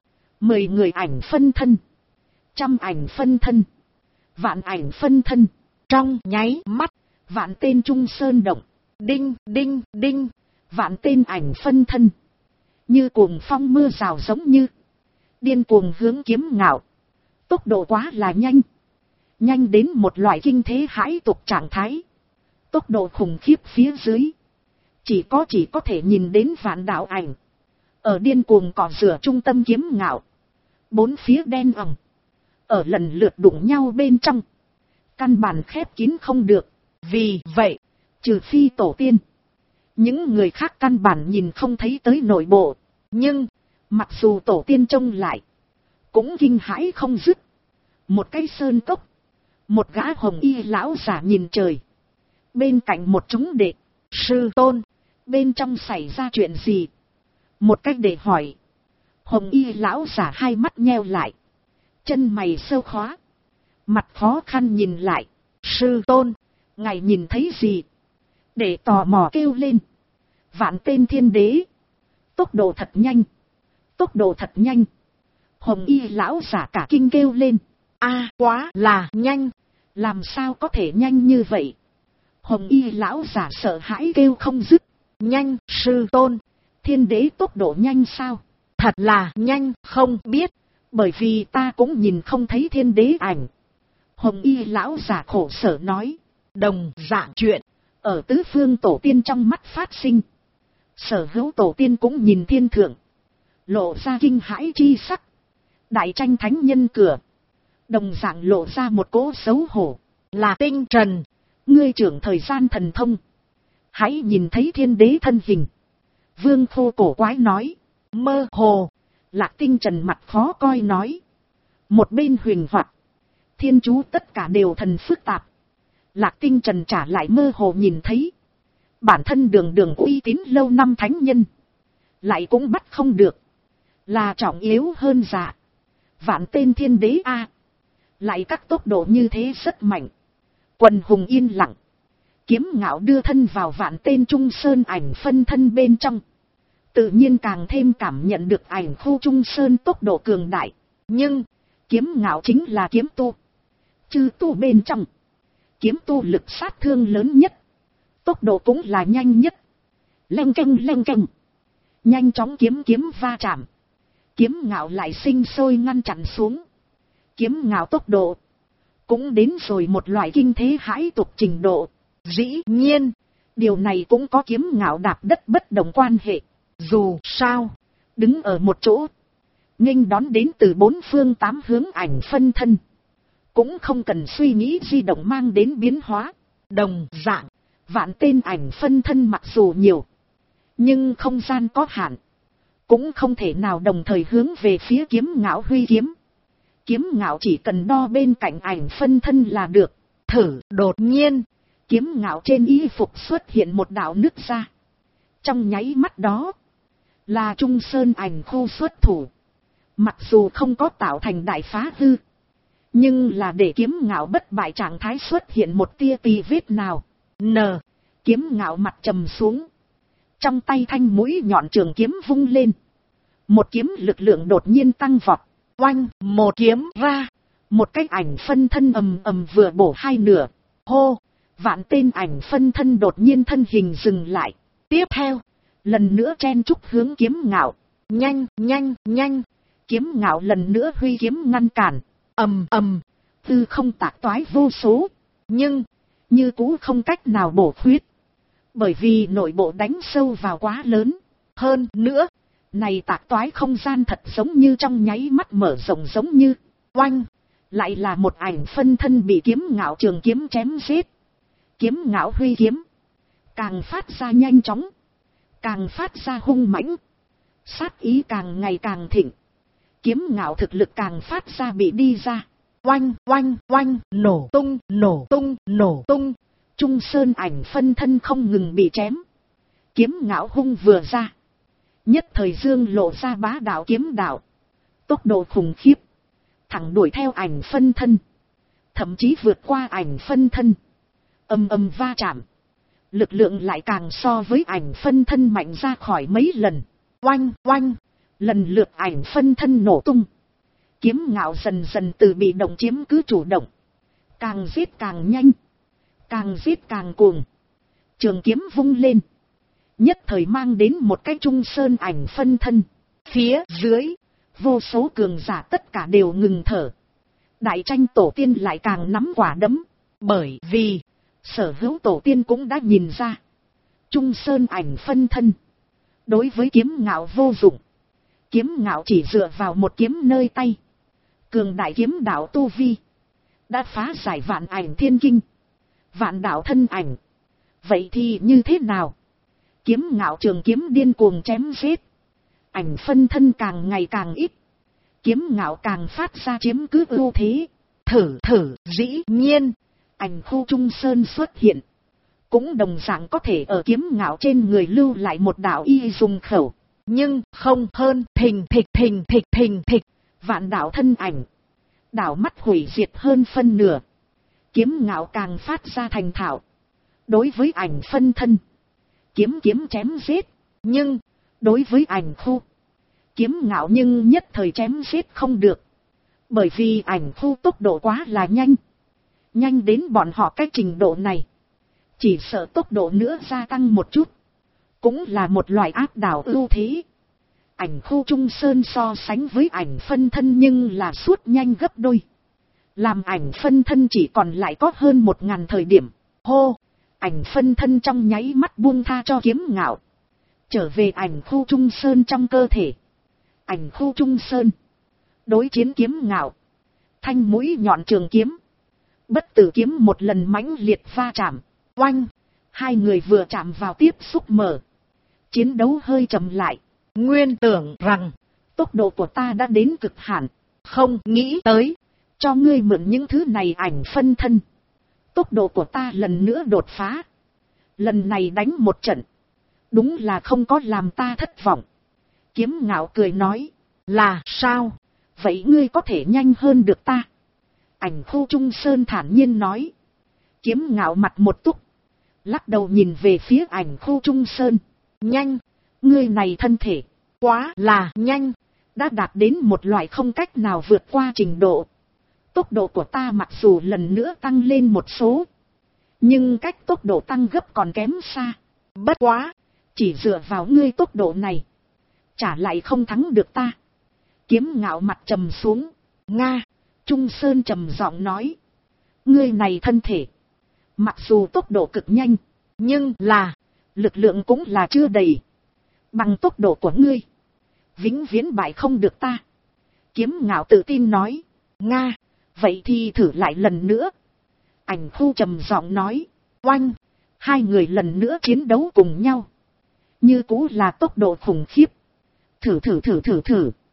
10 người ảnh phân thân, 100 ảnh phân thân, vạn ảnh phân thân. Trong nháy mắt, vạn tên Trung Sơn động. Đinh, đinh, vạn tên ảnh phân thân như cuồng phong mưa rào, giống như điên cuồng hướng kiếm ngạo. Tốc độ quá là nhanh, nhanh đến một loại kinh thế hãi tục trạng thái. Tốc độ khủng khiếp phía dưới, chỉ có thể nhìn đến vạn đạo ảnh ở điên cuồng cọ rửa trung tâm kiếm ngạo. Bốn phía đen ỏng, ở lần lượt đụng nhau bên trong, căn bản khép kín không được. Vì vậy, trừ phi tổ tiên, những người khác căn bản nhìn không thấy tới nội bộ. Nhưng mặc dù tổ tiên trông lại, cũng kinh hãi không dứt. Một cái sơn cốc, một gã hồng y lão giả nhìn trời, bên cạnh một chúng đệ, sư tôn, bên trong xảy ra chuyện gì? Một cách để hỏi. Hồng y lão giả hai mắt nheo lại, chân mày sâu khóa, mặt khó khăn nhìn lại. Sư tôn, ngài nhìn thấy gì? Để tò mò kêu lên. Vạn tên thiên đế. Tốc độ thật nhanh, tốc độ thật nhanh. Hồng y lão giả cả kinh kêu lên. A, quá là nhanh. Làm sao có thể nhanh như vậy? Hồng y lão giả sợ hãi kêu không dứt. Nhanh, sư tôn, thiên đế tốc độ nhanh sao? Thật là nhanh, không biết, bởi vì ta cũng nhìn không thấy thiên đế ảnh. Hồng y lão giả khổ sở nói. Đồng dạng chuyện ở tứ phương tổ tiên trong mắt phát sinh. Sở hữu tổ tiên cũng nhìn thiên thượng, lộ ra kinh hãi chi sắc. Đại tranh thánh nhân cửa, đồng dạng lộ ra một cỗ xấu hổ. Là Tinh Trần, ngươi trưởng thời gian thần thông, hãy nhìn thấy thiên đế thân hình. Vương Khô cổ quái nói. Mơ hồ. Lạc Tinh Trần mặt khó coi nói. Một bên huyền hoặc, thiên chú tất cả đều thần phức tạp. Lạc Tinh Trần trả lại mơ hồ nhìn thấy. Bản thân đường uy tín lâu năm thánh nhân, lại cũng bắt không được. Là trọng yếu hơn dạ. Vạn tên thiên đế a, lại các tốc độ như thế rất mạnh. Quần hùng yên lặng. Kiếm ngạo đưa thân vào vạn tên Trung Sơn ảnh phân thân bên trong, tự nhiên càng thêm cảm nhận được ảnh khu Trung Sơn tốc độ cường đại. Nhưng kiếm ngạo chính là kiếm tu, chư tu bên trong, kiếm tu lực sát thương lớn nhất, tốc độ cũng là nhanh nhất. Leng keng, nhanh chóng kiếm va chạm. Kiếm ngạo lại sinh sôi ngăn chặn xuống. Kiếm ngạo tốc độ cũng đến rồi một loại kinh thế hãi tục trình độ. Dĩ nhiên, điều này cũng có kiếm ngạo đạp đất bất đồng quan hệ. Dù sao, đứng ở một chỗ, nghênh đón đến từ bốn phương tám hướng ảnh phân thân, cũng không cần suy nghĩ di động mang đến biến hóa. Đồng dạng, vạn tên ảnh phân thân mặc dù nhiều, nhưng không gian có hạn, cũng không thể nào đồng thời hướng về phía kiếm ngạo huy kiếm. Kiếm Ngạo chỉ cần đo bên cạnh ảnh phân thân là được. Thử. Đột nhiên, Kiếm Ngạo trên y phục xuất hiện một đạo nứt ra. Trong nháy mắt đó, là Trung Sơn ảnh khu xuất thủ. Mặc dù không có tạo thành đại phá hư, nhưng là để Kiếm Ngạo bất bại trạng thái xuất hiện một tia tì vết nào. Kiếm Ngạo mặt trầm xuống. Trong tay thanh mũi nhọn trường kiếm vung lên. Một kiếm lực lượng đột nhiên tăng vọt. Oanh, một kiếm ra. Một cái ảnh phân thân ầm ầm vừa bổ hai nửa. Hô, vạn tên ảnh phân thân đột nhiên thân hình dừng lại. Tiếp theo, lần nữa chen chúc hướng Kiếm Ngạo. Nhanh, nhanh, nhanh. Kiếm Ngạo lần nữa huy kiếm ngăn cản. Ầm ầm, tư không tạc toái vô số. Nhưng, như cũ không cách nào bổ khuyết. Bởi vì nội bộ đánh sâu vào quá lớn. Hơn nữa, này tạc toái không gian thật giống như trong nháy mắt mở rộng giống như. Oanh, lại là một ảnh phân thân bị Kiếm Ngạo trường kiếm chém giết. Kiếm Ngạo huy kiếm, càng phát ra nhanh chóng, càng phát ra hung mãnh, sát ý càng ngày càng thịnh. Kiếm Ngạo thực lực càng phát ra bị đi ra. Oanh, oanh, oanh, nổ tung, nổ tung, nổ tung. Trung Sơn ảnh phân thân không ngừng bị chém. Kiếm Ngạo hung vừa ra, nhất thời dương lộ ra bá đạo kiếm đạo. Tốc độ khủng khiếp, thẳng đuổi theo ảnh phân thân, thậm chí vượt qua ảnh phân thân. Ầm ầm va chạm, lực lượng lại càng so với ảnh phân thân mạnh ra khỏi mấy lần. Oanh, oanh, lần lượt ảnh phân thân nổ tung. Kiếm Ngạo dần dần từ bị động chiếm cứ chủ động, càng giết càng nhanh, càng giết càng cuồng. Trường kiếm vung lên, nhất thời mang đến một cái Trung Sơn ảnh phân thân. Phía dưới, vô số cường giả tất cả đều ngừng thở. Đại tranh tổ tiên lại càng nắm quả đấm. Bởi vì, sở hữu tổ tiên cũng đã nhìn ra, Trung Sơn ảnh phân thân đối với Kiếm Ngạo vô dụng. Kiếm Ngạo chỉ dựa vào một kiếm nơi tay, cường đại kiếm đạo tu vi, đã phá giải vạn ảnh thiên kinh, vạn đạo thân ảnh. Vậy thì như thế nào? Kiếm Ngạo trường kiếm điên cuồng chém giết, ảnh phân thân càng ngày càng ít. Kiếm Ngạo càng phát ra chiếm cứ ưu thế. Thử, dĩ nhiên, ảnh khu Trung Sơn xuất hiện, cũng đồng dạng có thể ở Kiếm Ngạo trên người lưu lại một đạo y dùng khẩu. Nhưng không hơn, thình thịch, vạn đạo thân ảnh, đảo mắt hủy diệt hơn phân nửa. Kiếm Ngạo càng phát ra thành thạo. Đối với ảnh phân thân, kiếm chém giết. Nhưng, đối với ảnh khu, Kiếm Ngạo nhưng nhất thời chém giết không được. Bởi vì ảnh khu tốc độ quá là nhanh. Nhanh đến bọn họ cái trình độ này, chỉ sợ tốc độ nữa gia tăng một chút, cũng là một loại áp đảo ưu thế. Ảnh khu Trung Sơn so sánh với ảnh phân thân nhưng là suốt nhanh gấp đôi. Làm ảnh phân thân chỉ còn lại có hơn 1000 thời điểm. Hô, ảnh phân thân trong nháy mắt buông tha cho Kiếm Ngạo, trở về ảnh khu Trung Sơn trong cơ thể. Ảnh khu Trung Sơn đối chiến Kiếm Ngạo, thanh mũi nhọn trường kiếm, bất tử kiếm một lần mãnh liệt va chạm. Oanh, hai người vừa chạm vào tiếp xúc mở, chiến đấu hơi chậm lại. Nguyên tưởng rằng tốc độ của ta đã đến cực hạn, không nghĩ tới cho ngươi mượn những thứ này ảnh phân thân, tốc độ của ta lần nữa đột phá. Lần này đánh một trận, đúng là không có làm ta thất vọng. Kiếm Ngạo cười nói, là sao? Vậy ngươi có thể nhanh hơn được ta? Ảnh khu Trung Sơn thản nhiên nói. Kiếm Ngạo mặt một túc, lắc đầu nhìn về phía ảnh khu Trung Sơn. Nhanh, ngươi này thân thể quá là nhanh, đã đạt đến một loại không cách nào vượt qua trình độ. Tốc độ của ta mặc dù lần nữa tăng lên một số, nhưng cách tốc độ tăng gấp còn kém xa. Bất quá, chỉ dựa vào ngươi tốc độ này, chả lại không thắng được ta. Kiếm Ngạo mặt trầm xuống. Nga, Trung Sơn trầm giọng nói, ngươi này thân thể, mặc dù tốc độ cực nhanh, nhưng là, lực lượng cũng là chưa đầy. Bằng tốc độ của ngươi, vĩnh viễn bại không được ta. Kiếm Ngạo tự tin nói. Nga, vậy thì thử lại lần nữa. Ảnh khu trầm giọng nói. Oanh, hai người lần nữa chiến đấu cùng nhau, như cũ là tốc độ khủng khiếp. Thử.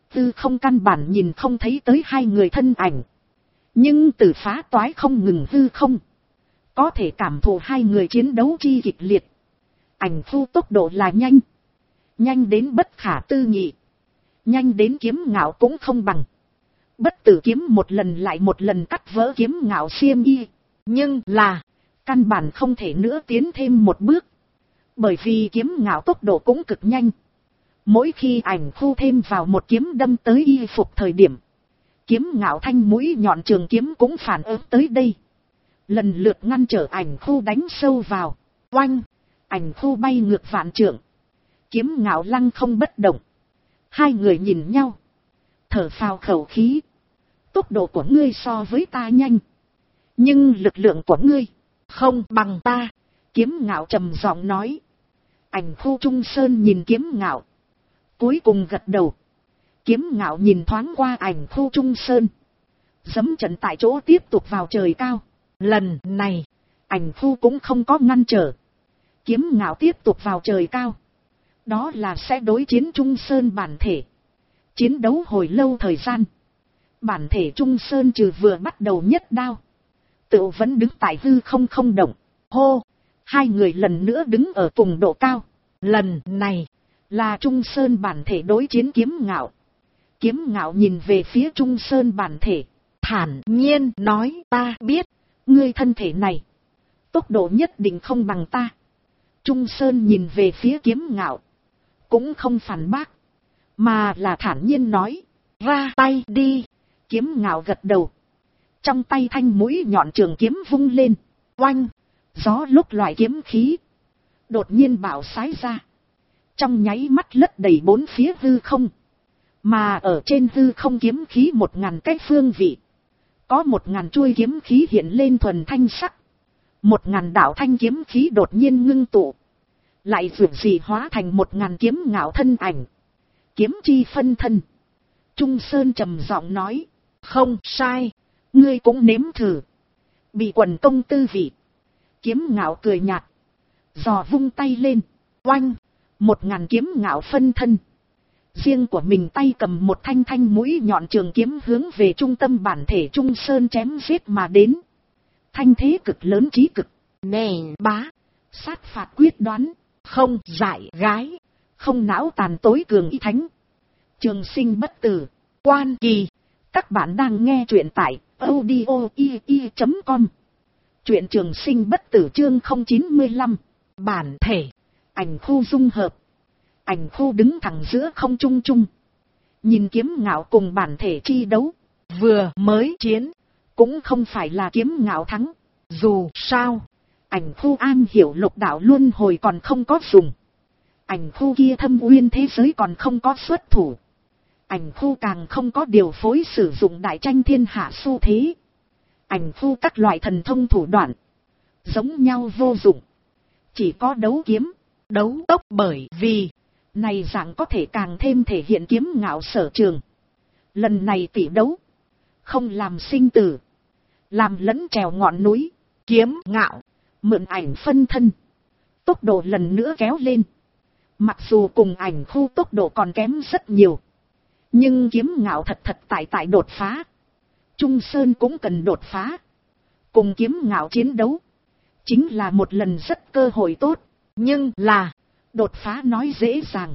Tư không căn bản nhìn không thấy tới hai người thân ảnh. Nhưng từ phá toái không ngừng hư không. Có thể cảm thụ hai người chiến đấu chi kịch liệt. Ảnh phu tốc độ là nhanh. Nhanh đến bất khả tư nghị. Nhanh đến kiếm ngạo cũng không bằng. Bất tử kiếm một lần lại một lần cắt vỡ kiếm ngạo xiêm y. Nhưng là, căn bản không thể nữa tiến thêm một bước. Bởi vì kiếm ngạo tốc độ cũng cực nhanh. Mỗi khi ảnh phu thêm vào một kiếm đâm tới y phục thời điểm. Kiếm ngạo thanh mũi nhọn trường kiếm cũng phản ứng tới đây. Lần lượt ngăn trở ảnh phu đánh sâu vào. Oanh! Ảnh phu bay ngược vạn trượng. Kiếm ngạo lăng không bất động. Hai người nhìn nhau. Thở phào khẩu khí. Tốc độ của ngươi so với ta nhanh. Nhưng lực lượng của ngươi không bằng ta. Kiếm ngạo trầm giọng nói. Ảnh phu Trung Sơn nhìn kiếm ngạo. Cuối cùng gật đầu. Kiếm ngạo nhìn thoáng qua ảnh phu Trung Sơn. Giẫm trận tại chỗ tiếp tục vào trời cao. Lần này, ảnh phu cũng không có ngăn trở. Kiếm ngạo tiếp tục vào trời cao. Đó là sẽ đối chiến Trung Sơn bản thể. Chiến đấu hồi lâu thời gian. Bản thể Trung Sơn trừ vừa bắt đầu nhất đao. Tự vẫn đứng tại hư không động. Hô! Hai người lần nữa đứng ở cùng độ cao. Lần này, là Trung Sơn bản thể đối chiến kiếm ngạo. Kiếm ngạo nhìn về phía Trung Sơn bản thể. Thản nhiên nói ta biết. Ngươi thân thể này. Tốc độ nhất định không bằng ta. Trung Sơn nhìn về phía kiếm ngạo. Cũng không phản bác. Mà là thản nhiên nói. Ra tay đi. Kiếm ngạo gật đầu. Trong tay thanh mũi nhọn trường kiếm vung lên. Oanh. Gió lúc loại kiếm khí. Đột nhiên bạo sái ra. Trong nháy mắt lấp đầy bốn phía hư không. Mà ở trên hư không kiếm khí 1000 cái phương vị. Có 1000 chuôi kiếm khí hiện lên thuần thanh sắc. 1000 đạo thanh kiếm khí đột nhiên ngưng tụ. Lại dường gì hóa thành 1000 kiếm ngạo thân ảnh. Kiếm chi phân thân. Trung Sơn trầm giọng nói. Không sai. Ngươi cũng nếm thử. Bị quần công tư vị. Kiếm ngạo cười nhạt. Giò vung tay lên. Oanh. 1000 kiếm ngạo phân thân. Riêng của mình tay cầm một thanh mũi nhọn trường kiếm hướng về trung tâm bản thể Trung Sơn chém giết mà đến. Thanh thế cực lớn trí cực. Nền bá. Sát phạt quyết đoán. Không dại gái. Không não tàn tối cường y thánh. Trường sinh bất tử. Quan kỳ. Các bạn đang nghe truyện tại audio.com. Truyện trường sinh bất tử chương 095. Bản thể. Ảnh khu dung hợp. Ảnh khu đứng thẳng giữa không trung trung. Nhìn kiếm ngạo cùng bản thể chi đấu. Vừa mới chiến. Cũng không phải là kiếm ngạo thắng. Dù sao. Ảnh khu an hiểu lục đạo luân hồi còn không có dùng. Ảnh khu kia thâm uyên thế giới còn không có xuất thủ. Ảnh khu càng không có điều phối sử dụng đại tranh thiên hạ xu thế. Ảnh khu các loại thần thông thủ đoạn. Giống nhau vô dụng. Chỉ có đấu kiếm. Đấu tốc bởi vì. Này dạng có thể càng thêm thể hiện kiếm ngạo sở trường. Lần này tỷ đấu. Không làm sinh tử. Làm lẫn trèo ngọn núi. Kiếm ngạo. Mượn ảnh phân thân. Tốc độ lần nữa kéo lên. Mặc dù cùng ảnh khu tốc độ còn kém rất nhiều. Nhưng kiếm ngạo thật tại đột phá. Trung Sơn cũng cần đột phá. Cùng kiếm ngạo chiến đấu. Chính là một lần rất cơ hội tốt. Nhưng là. Đột phá nói dễ dàng.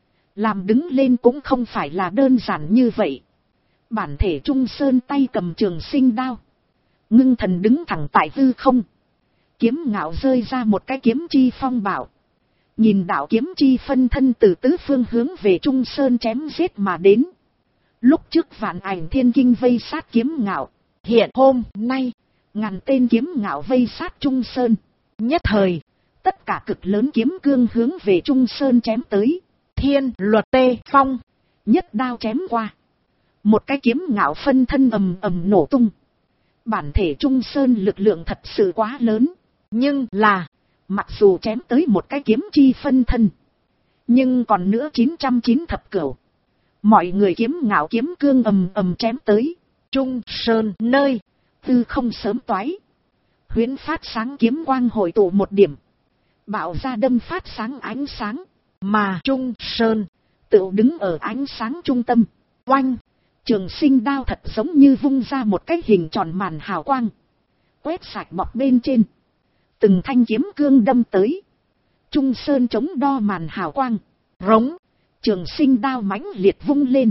Làm đứng lên cũng không phải là đơn giản như vậy. Bản thể Trung Sơn tay cầm trường sinh đao. Ngưng thần đứng thẳng tại hư không. Kiếm ngạo rơi ra một cái kiếm chi phong bảo. Nhìn đạo kiếm chi phân thân từ tứ phương hướng về Trung Sơn chém giết mà đến. Lúc trước vạn ảnh thiên kinh vây sát kiếm ngạo. Hiện hôm nay. Ngàn tên kiếm ngạo vây sát Trung Sơn. Nhất thời. Tất cả cực lớn kiếm cương hướng về Trung Sơn chém tới. Thiên luật tê phong. Nhất đao chém qua. Một cái kiếm ngạo phân thân ầm ầm nổ tung. Bản thể Trung Sơn lực lượng thật sự quá lớn. Nhưng là. Mặc dù chém tới một cái kiếm chi phân thân. Nhưng còn nữa 909 thập cửu. Mọi người kiếm ngạo kiếm cương ầm ầm chém tới. Trung Sơn nơi. Tư không sớm toái. Huyễn phát sáng kiếm quang hội tụ một điểm. Bạo ra đâm phát sáng ánh sáng. Mà Trung Sơn. Tự đứng ở ánh sáng trung tâm. oanh, trường sinh đao thật giống như vung ra một cái hình tròn màn hào quang, quét sạch bọc bên trên, từng thanh kiếm cương đâm tới. Trung Sơn chống đo màn hào quang, rống, trường sinh đao mãnh liệt vung lên,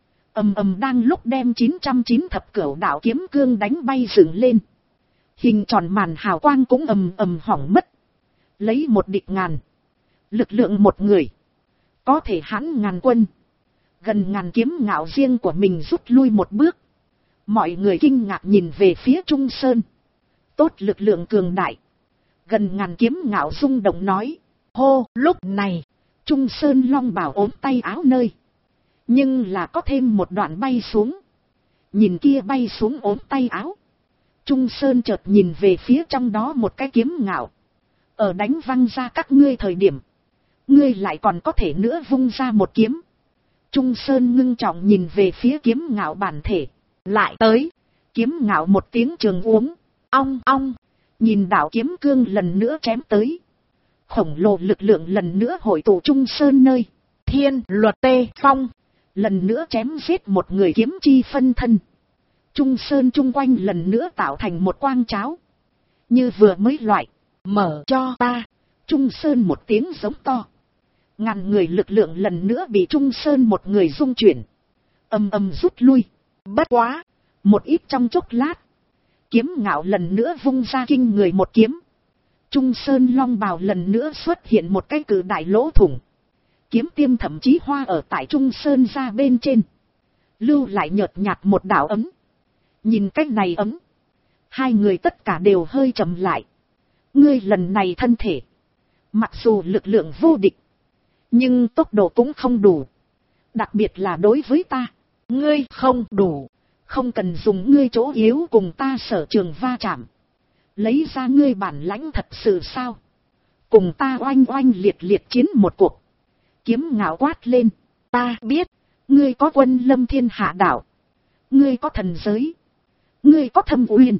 ầm ầm đang lúc đem 909 thập cửu đạo kiếm cương đánh bay dựng lên. Hình tròn màn hào quang cũng ầm ầm hỏng mất. Lấy một địch ngàn, lực lượng một người, có thể hãn ngàn quân. Gần ngàn kiếm ngạo riêng của mình rút lui một bước. Mọi người kinh ngạc nhìn về phía Trung Sơn. Tốt lực lượng cường đại. Gần ngàn kiếm ngạo rung động nói. Hô, lúc này, Trung Sơn long bào ốm tay áo nơi. Nhưng là có thêm một đoạn bay xuống. Nhìn kia bay xuống ốm tay áo. Trung Sơn chợt nhìn về phía trong đó một cái kiếm ngạo. Ở đánh văng ra các ngươi thời điểm, ngươi lại còn có thể nữa vung ra một kiếm. Trung Sơn ngưng trọng nhìn về phía kiếm ngạo bản thể. Lại tới, kiếm ngạo một tiếng trường uống. Ong ong, nhìn đạo kiếm cương lần nữa chém tới. Khổng lồ lực lượng lần nữa hội tụ Trung Sơn nơi. Thiên luật tê phong, lần nữa chém giết một người kiếm chi phân thân. Trung Sơn chung quanh lần nữa tạo thành một quang cháo. Như vừa mới loại, mở cho ta. Trung Sơn một tiếng giống to. Ngàn người lực lượng lần nữa bị Trung Sơn một người dung chuyển. Ầm ầm rút lui. Bất quá, một ít trong chốc lát, kiếm ngạo lần nữa vung ra kinh người một kiếm. Trung Sơn long bào lần nữa xuất hiện một cái cự đại lỗ thủng. Kiếm tiêm thậm chí hoa ở tại Trung Sơn ra bên trên. Lưu lại nhợt nhạt một đạo ấm. Nhìn cách này ấm, hai người tất cả đều hơi trầm lại. Ngươi lần này thân thể, mặc dù lực lượng vô địch, nhưng tốc độ cũng không đủ. Đặc biệt là đối với ta, ngươi không đủ. Không cần dùng ngươi chỗ yếu cùng ta sở trường va chạm. Lấy ra ngươi bản lãnh thật sự sao? Cùng ta oanh oanh liệt liệt chiến một cuộc. Kiếm ngạo quát lên. Ta biết, ngươi có quân lâm thiên hạ đạo. Ngươi có thần giới. Ngươi có thâm uyên.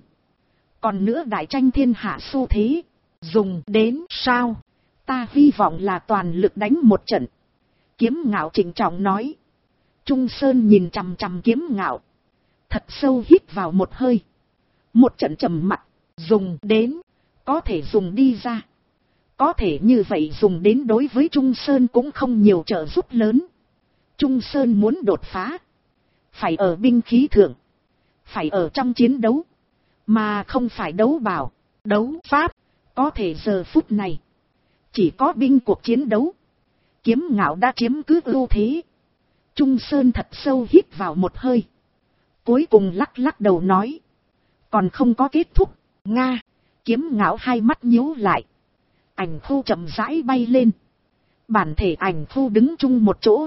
Còn nữa đại tranh thiên hạ xu thế. Dùng đến sao? Ta hy vọng là toàn lực đánh một trận. Kiếm ngạo trịnh trọng nói. Trung Sơn nhìn chằm chằm kiếm ngạo. Thật sâu hít vào một hơi. Một trận trầm mặc. Dùng đến. Có thể dùng đi ra. Có thể như vậy dùng đến đối với Trung Sơn cũng không nhiều trợ giúp lớn. Trung Sơn muốn đột phá. Phải ở binh khí thượng. Phải ở trong chiến đấu. Mà không phải đấu bảo. Đấu pháp. Có thể giờ phút này. Chỉ có binh cuộc chiến đấu. Kiếm ngạo đã chiếm cứ ưu thế. Trung Sơn thật sâu hít vào một hơi. Cuối cùng lắc lắc đầu nói. Còn không có kết thúc. Nga. Kiếm ngạo hai mắt nhíu lại. Ảnh khu chậm rãi bay lên. Bản thể ảnh khu đứng chung một chỗ.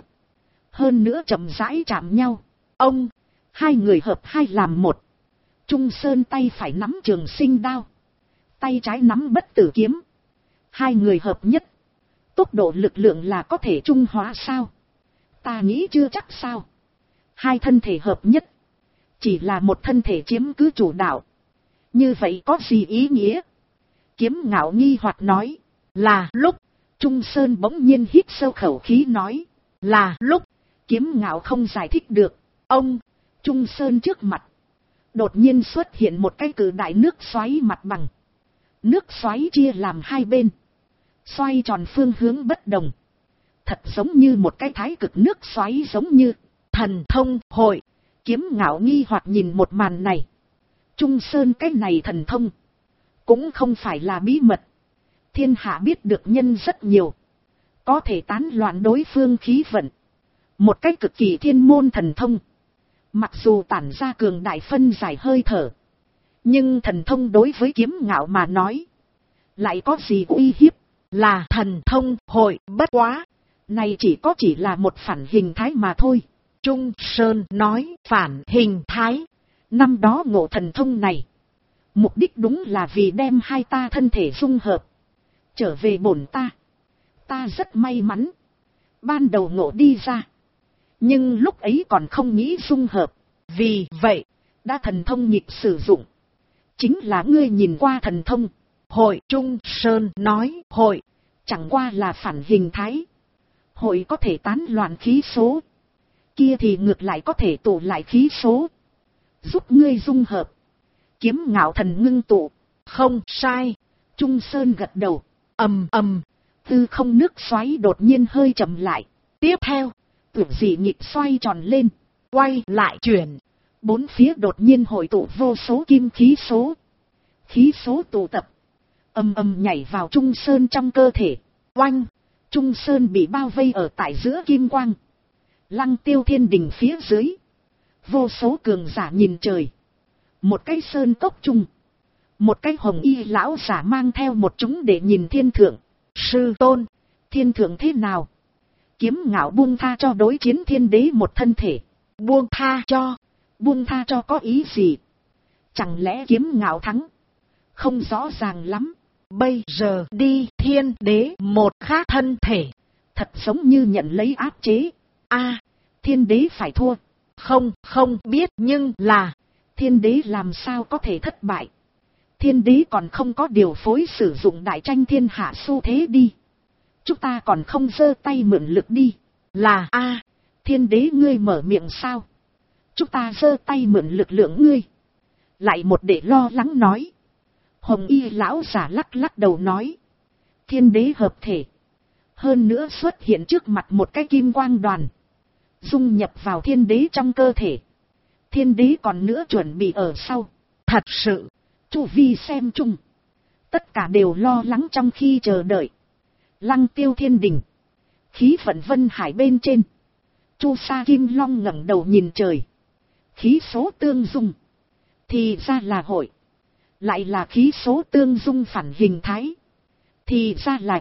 Hơn nữa chậm rãi chạm nhau. Ông. Hai người hợp hai làm một. Trung Sơn tay phải nắm trường sinh đao. Tay trái nắm bất tử kiếm. Hai người hợp nhất. Tốc độ lực lượng là có thể trung hóa sao? Ta nghĩ chưa chắc sao. Hai thân thể hợp nhất. Chỉ là một thân thể chiếm cứ chủ đạo. Như vậy có gì ý nghĩa? Kiếm ngạo nghi hoặc nói. Là lúc. Trung Sơn bỗng nhiên hít sâu khẩu khí nói. Là lúc. Kiếm ngạo không giải thích được. Ông. Trung Sơn trước mặt. Đột nhiên xuất hiện một cái cự đại nước xoáy mặt bằng. Nước xoáy chia làm hai bên. Xoay tròn phương hướng bất đồng. Thật giống như một cái thái cực nước xoáy, giống như thần thông hội. Kiếm ngạo nghi hoặc nhìn một màn này. Trung Sơn cái này thần thông. Cũng không phải là bí mật. Thiên hạ biết được nhân rất nhiều. Có thể tán loạn đối phương khí vận. Một cách cực kỳ thiên môn thần thông. Mặc dù tản ra cường đại phân giải hơi thở. Nhưng thần thông đối với kiếm ngạo mà nói. Lại có gì uy hiếp. Là thần thông hội, bất quá. Này chỉ là một phản hình thái mà thôi. Trung Sơn nói phản hình thái. Năm đó ngộ thần thông này. Mục đích đúng là vì đem hai ta thân thể dung hợp. Trở về bổn ta. Ta rất may mắn. Ban đầu ngộ đi ra. Nhưng lúc ấy còn không nghĩ dung hợp. Vì vậy, đã thần thông nhịp sử dụng. Chính là ngươi nhìn qua thần thông. Hội. Trung Sơn nói hội. Chẳng qua là phản hình thái. Hội có thể tán loạn khí số. kia thì ngược lại có thể tụ lại khí số, giúp ngươi dung hợp. Kiếm Ngạo Thần ngưng tụ. Không sai. Trung Sơn gật đầu. Ầm ầm. Tư không nước xoáy đột nhiên hơi chậm lại. Tiếp theo, tuyệt dị nhịp xoay tròn lên, quay lại chuyển. Bốn phía đột nhiên hội tụ vô số kim khí số. Khí số tụ tập, ầm ầm nhảy vào Trung Sơn trong cơ thể. Oanh! Trung Sơn bị bao vây ở tại giữa kim quang. Lăng Tiêu Thiên Đình phía dưới, vô số cường giả nhìn trời. Một cái sơn cốc trung, một cái hồng y lão giả mang theo một chúng để nhìn thiên thượng. Sư tôn, thiên thượng thế nào? Kiếm Ngạo buông tha cho đối chiến thiên đế một thân thể. Buông tha cho có ý gì? Chẳng lẽ Kiếm Ngạo thắng? Không rõ ràng lắm. Bây giờ đi thiên đế một khác thân thể, thật giống như nhận lấy áp chế. Thiên đế phải thua. Không biết, nhưng là thiên đế làm sao có thể thất bại? Thiên đế còn không có điều phối sử dụng đại tranh thiên hạ xu thế đi. Chúng ta còn không giơ tay mượn lực đi. Là thiên đế ngươi mở miệng sao? Chúng ta giơ tay mượn lực lượng ngươi. Lại một đệ lo lắng nói. Hồng y lão giả lắc lắc đầu nói. Thiên đế hợp thể. Hơn nữa xuất hiện trước mặt một cái kim quang đoàn, dung nhập vào thiên đế trong cơ thể. Thiên đế còn nữa chuẩn bị ở sau. Thật sự, chu vi xem chung, tất cả đều lo lắng trong khi chờ đợi. Lăng Tiêu Thiên Đình, khí vận vân hải bên trên, Chu Sa Kim Long ngẩng đầu nhìn trời. Khí số tương dung, thì ra là hội. Lại là khí số tương dung phản hình thái. Thì ra là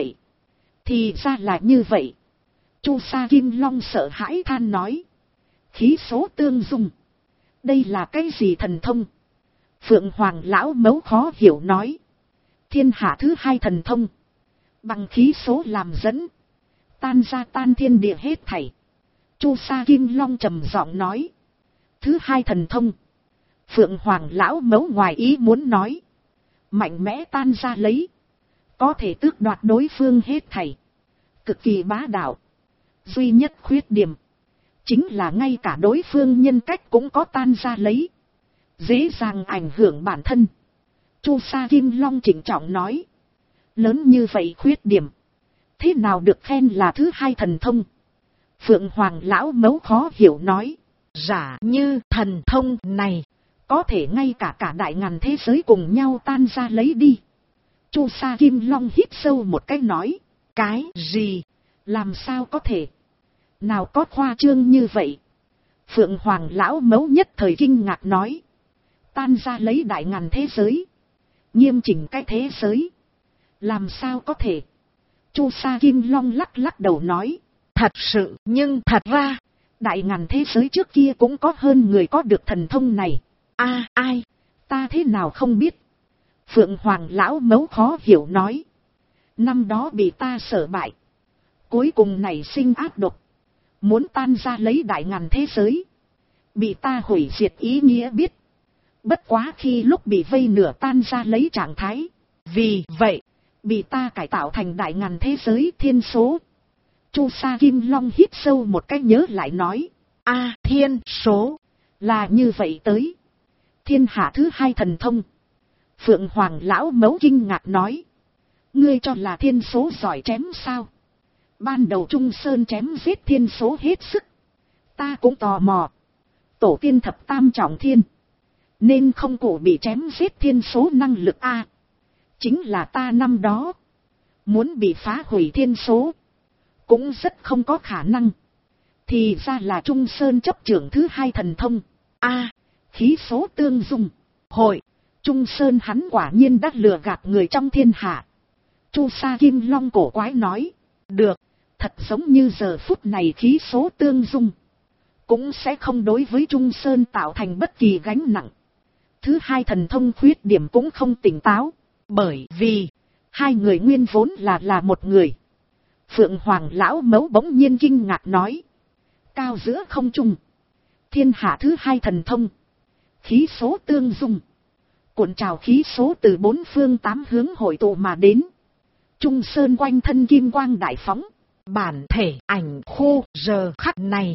như vậy. Chu Sa Kim Long sợ hãi than nói. Khí số tương dung, đây là cái gì thần thông? Phượng Hoàng lão mấu khó hiểu nói. Thiên hạ thứ hai thần thông, bằng khí số làm dẫn, tan ra tan thiên địa hết thảy. Chu Sa Kim Long trầm giọng nói. Thứ hai thần thông. Phượng Hoàng lão mấu ngoài ý muốn nói. Mạnh mẽ tan ra lấy, có thể tước đoạt đối phương hết thảy, cực kỳ bá đạo. Duy nhất khuyết điểm, chính là ngay cả đối phương nhân cách cũng có tan ra lấy, dễ dàng ảnh hưởng bản thân. Chu Sa Kim Long chỉnh trọng nói. Lớn như vậy khuyết điểm, thế nào được khen là thứ hai thần thông? Phượng Hoàng lão mấu khó hiểu nói. Giả như thần thông này có thể ngay cả đại ngàn thế giới cùng nhau tan ra lấy đi. Chu Sa Kim Long hít sâu một cái nói. Cái gì? Làm sao có thể? Nào có khoa trương như vậy? Phượng Hoàng lão mấu nhất thời kinh ngạc nói. Tan ra lấy đại ngàn thế giới, nghiêm chỉnh cái thế giới, làm sao có thể? Chu Sa Kim Long lắc lắc đầu nói. Thật sự, nhưng thật ra đại ngàn thế giới trước kia cũng có hơn người có được thần thông này. Ai? Ta thế nào không biết? Phượng Hoàng lão mấu khó hiểu nói. Năm đó bị ta sở bại, cuối cùng nảy sinh ác độc, muốn tan ra lấy đại ngàn thế giới, bị ta hủy diệt ý nghĩa biết. Bất quá khi lúc bị vây nửa tan ra lấy trạng thái, vì vậy bị ta cải tạo thành đại ngàn thế giới thiên số. Chu Sa Kim Long hít sâu một cái nhớ lại nói. Thiên số, là như vậy tới. Thiên hạ thứ hai thần thông. Phượng Hoàng lão mấu kinh ngạc nói. Ngươi cho là thiên số giỏi chém sao? Ban đầu Trung Sơn chém giết thiên số hết sức, ta cũng tò mò. Tổ tiên thập tam trọng thiên, nên không cổ bị chém giết thiên số năng lực chính là ta năm đó muốn bị phá hủy thiên số, cũng rất không có khả năng. Thì ra là Trung Sơn chấp trưởng thứ hai thần thông. Khí số tương dung. Hội, Trung Sơn hắn quả nhiên đã lừa gạt người trong thiên hạ. Chu Sa Kim Long cổ quái nói. Được, thật giống như giờ phút này khí số tương dung, cũng sẽ không đối với Trung Sơn tạo thành bất kỳ gánh nặng. Thứ hai thần thông khuyết điểm cũng không tỉnh táo, bởi vì hai người nguyên vốn là một người. Phượng Hoàng lão mấu bỗng nhiên kinh ngạc nói. Cao giữa không trung, thiên hạ thứ hai thần thông, khí số tương dung, cuộn trào khí số từ bốn phương tám hướng hội tụ mà đến. Trung Sơn quanh thân kim quang đại phóng, bản thể ảnh khu giờ khắc này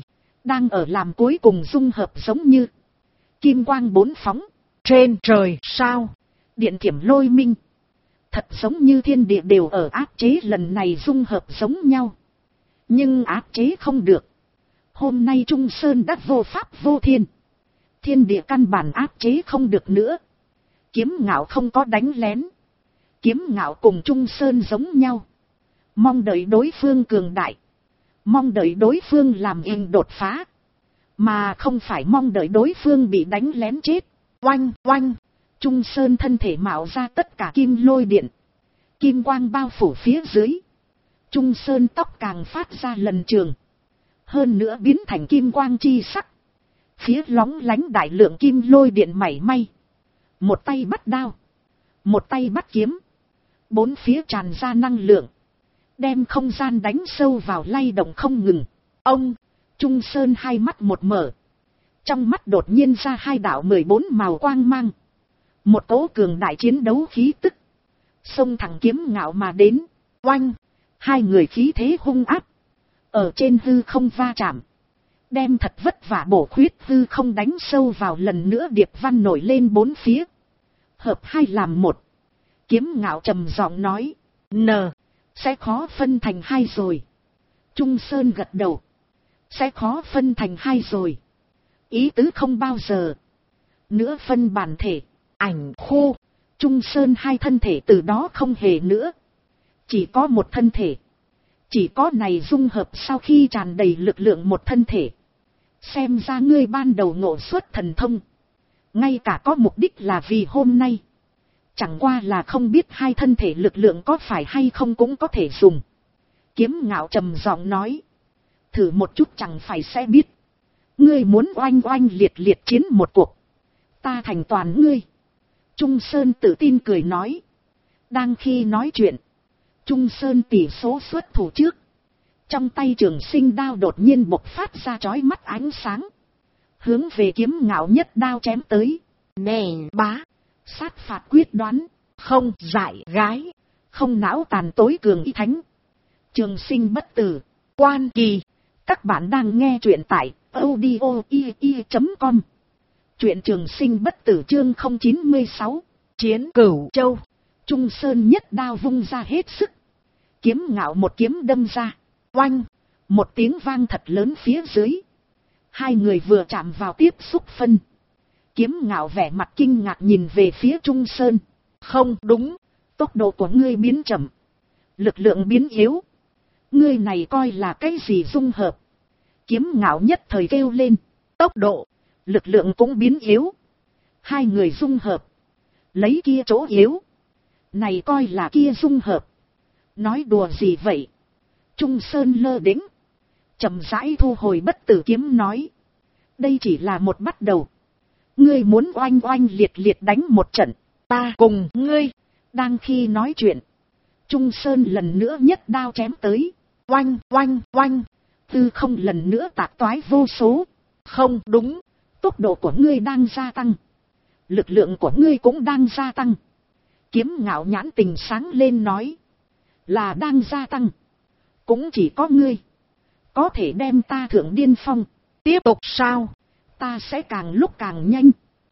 đang ở làm cuối cùng dung hợp giống như kim quang bốn phóng, trên trời sao, điện thiểm lôi minh. Thật giống như thiên địa đều ở áp chế lần này dung hợp giống nhau. Nhưng áp chế không được. Hôm nay Trung Sơn đã vô pháp vô thiên. Thiên địa căn bản áp chế không được nữa. Kiếm Ngạo không có đánh lén. Kiếm Ngạo cùng Trung Sơn giống nhau. Mong đợi đối phương cường đại. Mong đợi đối phương làm inh đột phá. Mà không phải mong đợi đối phương bị đánh lén chết. Oanh oanh. Trung Sơn thân thể mạo ra tất cả kim lôi điện. Kim quang bao phủ phía dưới. Trung Sơn tóc càng phát ra lần trường. Hơn nữa biến thành kim quang chi sắc. Phía lóng lánh đại lượng kim lôi điện mảy may. Một tay bắt đao. Một tay bắt kiếm. Bốn phía tràn ra năng lượng. Đem không gian đánh sâu vào lay động không ngừng. Ông, Trung Sơn hai mắt một mở. Trong mắt đột nhiên ra hai đạo 14 màu quang mang. Một cỗ cường đại chiến đấu khí tức. Xông thẳng Kiếm Ngạo mà đến. Oanh, hai người khí thế hung áp. Ở trên hư không va chạm. Đem thật vất vả bổ khuyết hư không đánh sâu vào lần nữa điệp văn nổi lên bốn phía. Hợp hai làm một. Kiếm Ngạo trầm giọng nói. Sẽ khó phân thành hai rồi. Trung Sơn gật đầu. Sẽ khó phân thành hai rồi. Ý tứ không bao giờ. Nữa phân bản thể. Ảnh khô. Trung Sơn hai thân thể từ đó không hề nữa. Chỉ có một thân thể. Chỉ có này dung hợp sau khi tràn đầy lực lượng một thân thể. Xem ra ngươi ban đầu ngộ xuất thần thông. Ngay cả có mục đích là vì hôm nay. Chẳng qua là không biết hai thân thể lực lượng có phải hay không cũng có thể dùng. Kiếm Ngạo trầm giọng nói. Thử một chút chẳng phải sẽ biết. Ngươi muốn oanh oanh liệt liệt chiến một cuộc. Ta thành toàn ngươi. Trung Sơn tự tin cười nói. Đang khi nói chuyện. Trung Sơn tỷ số xuất thủ trước. Trong tay Trường Sinh đao đột nhiên bộc phát ra chói mắt ánh sáng. Hướng về Kiếm Ngạo nhất đao chém tới. Nè bá. Sát phạt quyết đoán. Không dại gái. Không não tàn tối cường y thánh. Trường Sinh bất tử. Quan kỳ. Các bạn đang nghe truyện tại audio.com. Truyện Trường Sinh bất tử chương 096. Chiến Cửu Châu. Trung Sơn nhất đao vung ra hết sức. Kiếm Ngạo một kiếm đâm ra. Oanh. Một tiếng vang thật lớn phía dưới. Hai người vừa chạm vào tiếp xúc phân. Kiếm Ngạo vẻ mặt kinh ngạc nhìn về phía Trung Sơn. Không đúng. Tốc độ của ngươi biến chậm. Lực lượng biến yếu. Ngươi này coi là cái gì dung hợp. Kiếm Ngạo nhất thời kêu lên. Tốc độ. Lực lượng cũng biến yếu. Hai người dung hợp. Lấy kia chỗ yếu. Này coi là kia dung hợp. Nói đùa gì vậy? Trung Sơn lơ đễnh. Chậm rãi thu hồi bất tử kiếm nói. Đây chỉ là một bắt đầu. Ngươi muốn oanh oanh liệt liệt đánh một trận. Ta cùng ngươi. Đang khi nói chuyện. Trung Sơn lần nữa nhất đao chém tới. Oanh oanh oanh. Tư không lần nữa tạc toái vô số. Không đúng. Tốc độ của ngươi đang gia tăng. Lực lượng của ngươi cũng đang gia tăng. Kiếm Ngạo nhãn tình sáng lên nói. Là đang gia tăng. Cũng chỉ có ngươi. Có thể đem ta thượng điên phong. Tiếp tục sao? Ta sẽ càng lúc càng nhanh.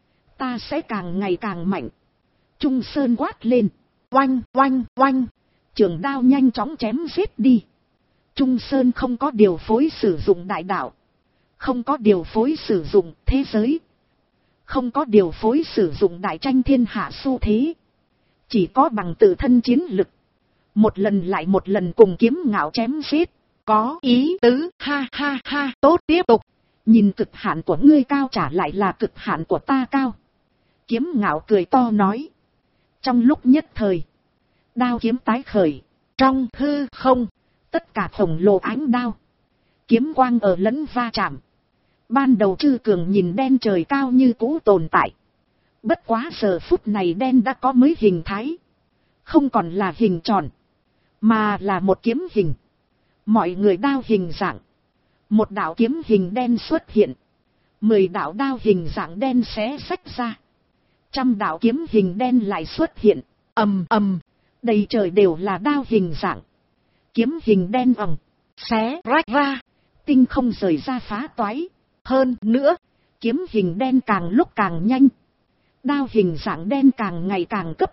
Ta sẽ càng ngày càng mạnh. Trung Sơn quát lên. Oanh oanh oanh. Trường đao nhanh chóng chém giết đi. Trung Sơn không có điều phối sử dụng đại đạo. Không có điều phối sử dụng thế giới. Không có điều phối sử dụng đại tranh thiên hạ xu thế. Chỉ có bằng tự thân chiến lực. Một lần lại một lần cùng Kiếm Ngạo chém giết. Có ý tứ. Ha ha ha. Tốt, tiếp tục. Nhìn cực hạn của ngươi cao trả lại là cực hạn của ta cao. Kiếm Ngạo cười to nói. Trong lúc nhất thời. Đao kiếm tái khởi. Trong hư không. Tất cả khổng lồ ánh đao. Kiếm quang ở lẫn va chạm. Ban đầu Trư Cường nhìn đen trời cao như cũ tồn tại. Bất quá giờ phút này đen đã có mới hình thái. Không còn là hình tròn. Mà là một kiếm hình. Mọi người đao hình dạng. Một đạo kiếm hình đen xuất hiện. 10 đạo đao hình dạng đen xé xách ra. 100 đạo kiếm hình đen lại xuất hiện. Ầm ầm. Đầy trời đều là đao hình dạng. Kiếm hình đen ầm. Xé rách ra. tinh không rời ra phá toái. Hơn nữa, kiếm hình đen càng lúc càng nhanh. Đao hình dạng đen càng ngày càng cấp.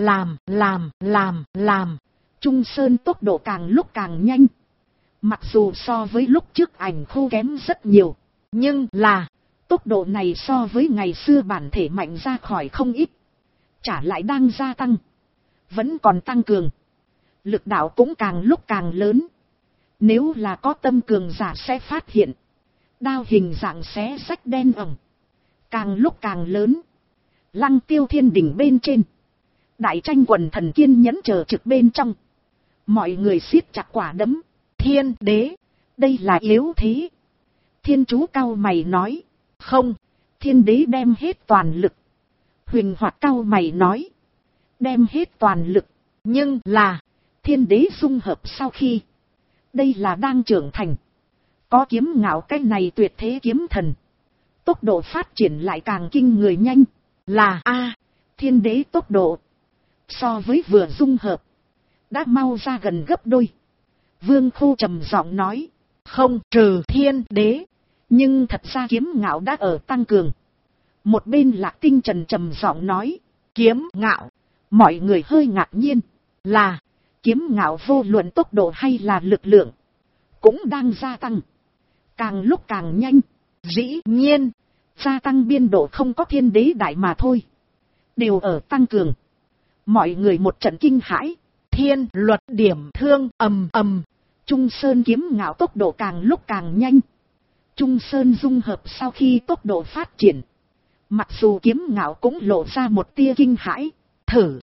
Làm. Trung Sơn tốc độ càng lúc càng nhanh. Mặc dù so với lúc trước ảnh khu kém rất nhiều. Nhưng là, tốc độ này so với ngày xưa bản thể mạnh ra khỏi không ít. Chả lại đang gia tăng. Vẫn còn tăng cường. Lực đạo cũng càng lúc càng lớn. Nếu là có tâm cường giả sẽ phát hiện. Đao hình dạng xé rách đen ẩm. Càng lúc càng lớn. Lăng Tiêu Thiên đỉnh bên trên. Đại tranh quần thần kiên nhẫn chờ trực bên trong. Mọi người siết chặt quả đấm. Thiên đế, đây là yếu thế. Thiên chú cau mày nói. Không, thiên đế đem hết toàn lực. Huỳnh Hoạt cau mày nói. Đem hết toàn lực. Nhưng là, thiên đế dung hợp sau khi. Đây là đang trưởng thành. Có kiếm ngạo cái này tuyệt thế kiếm thần. Tốc độ phát triển lại càng kinh người nhanh. Là thiên đế tốc độ. So với vừa dung hợp. Đã mau ra gần gấp đôi. Vương Khu trầm giọng nói. Không trừ thiên đế. Nhưng thật ra kiếm ngạo đã ở tăng cường. Một bên Lạc Tinh Trần trầm giọng nói. Kiếm ngạo. Mọi người hơi ngạc nhiên. Là kiếm ngạo vô luận tốc độ hay là lực lượng. Cũng đang gia tăng. Càng lúc càng nhanh. Dĩ nhiên. Gia tăng biên độ không có thiên đế đại mà thôi. Đều ở tăng cường. Mọi người một trận kinh hãi. Thiên luật điểm thương ầm. Trung Sơn kiếm ngạo tốc độ càng lúc càng nhanh. Trung Sơn dung hợp sau khi tốc độ phát triển. Mặc dù kiếm ngạo cũng lộ ra một tia kinh hãi. Thử.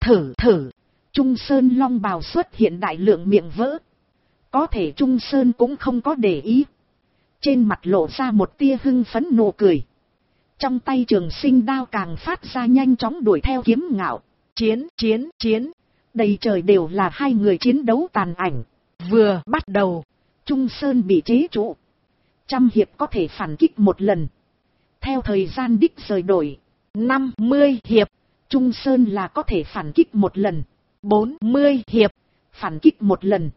Trung Sơn long bào xuất hiện đại lượng miệng vỡ. Có thể Trung Sơn cũng không có để ý. Trên mặt lộ ra một tia hưng phấn nụ cười. Trong tay Trường Sinh đao càng phát ra nhanh chóng đuổi theo kiếm ngạo. Chiến. Đầy trời đều là hai người chiến đấu tàn ảnh. Vừa bắt đầu, Trung Sơn bị chế trụ. 100 hiệp có thể phản kích một lần. Theo thời gian đích rời đổi, 50 hiệp, Trung Sơn là có thể phản kích một lần. 40 hiệp, phản kích một lần.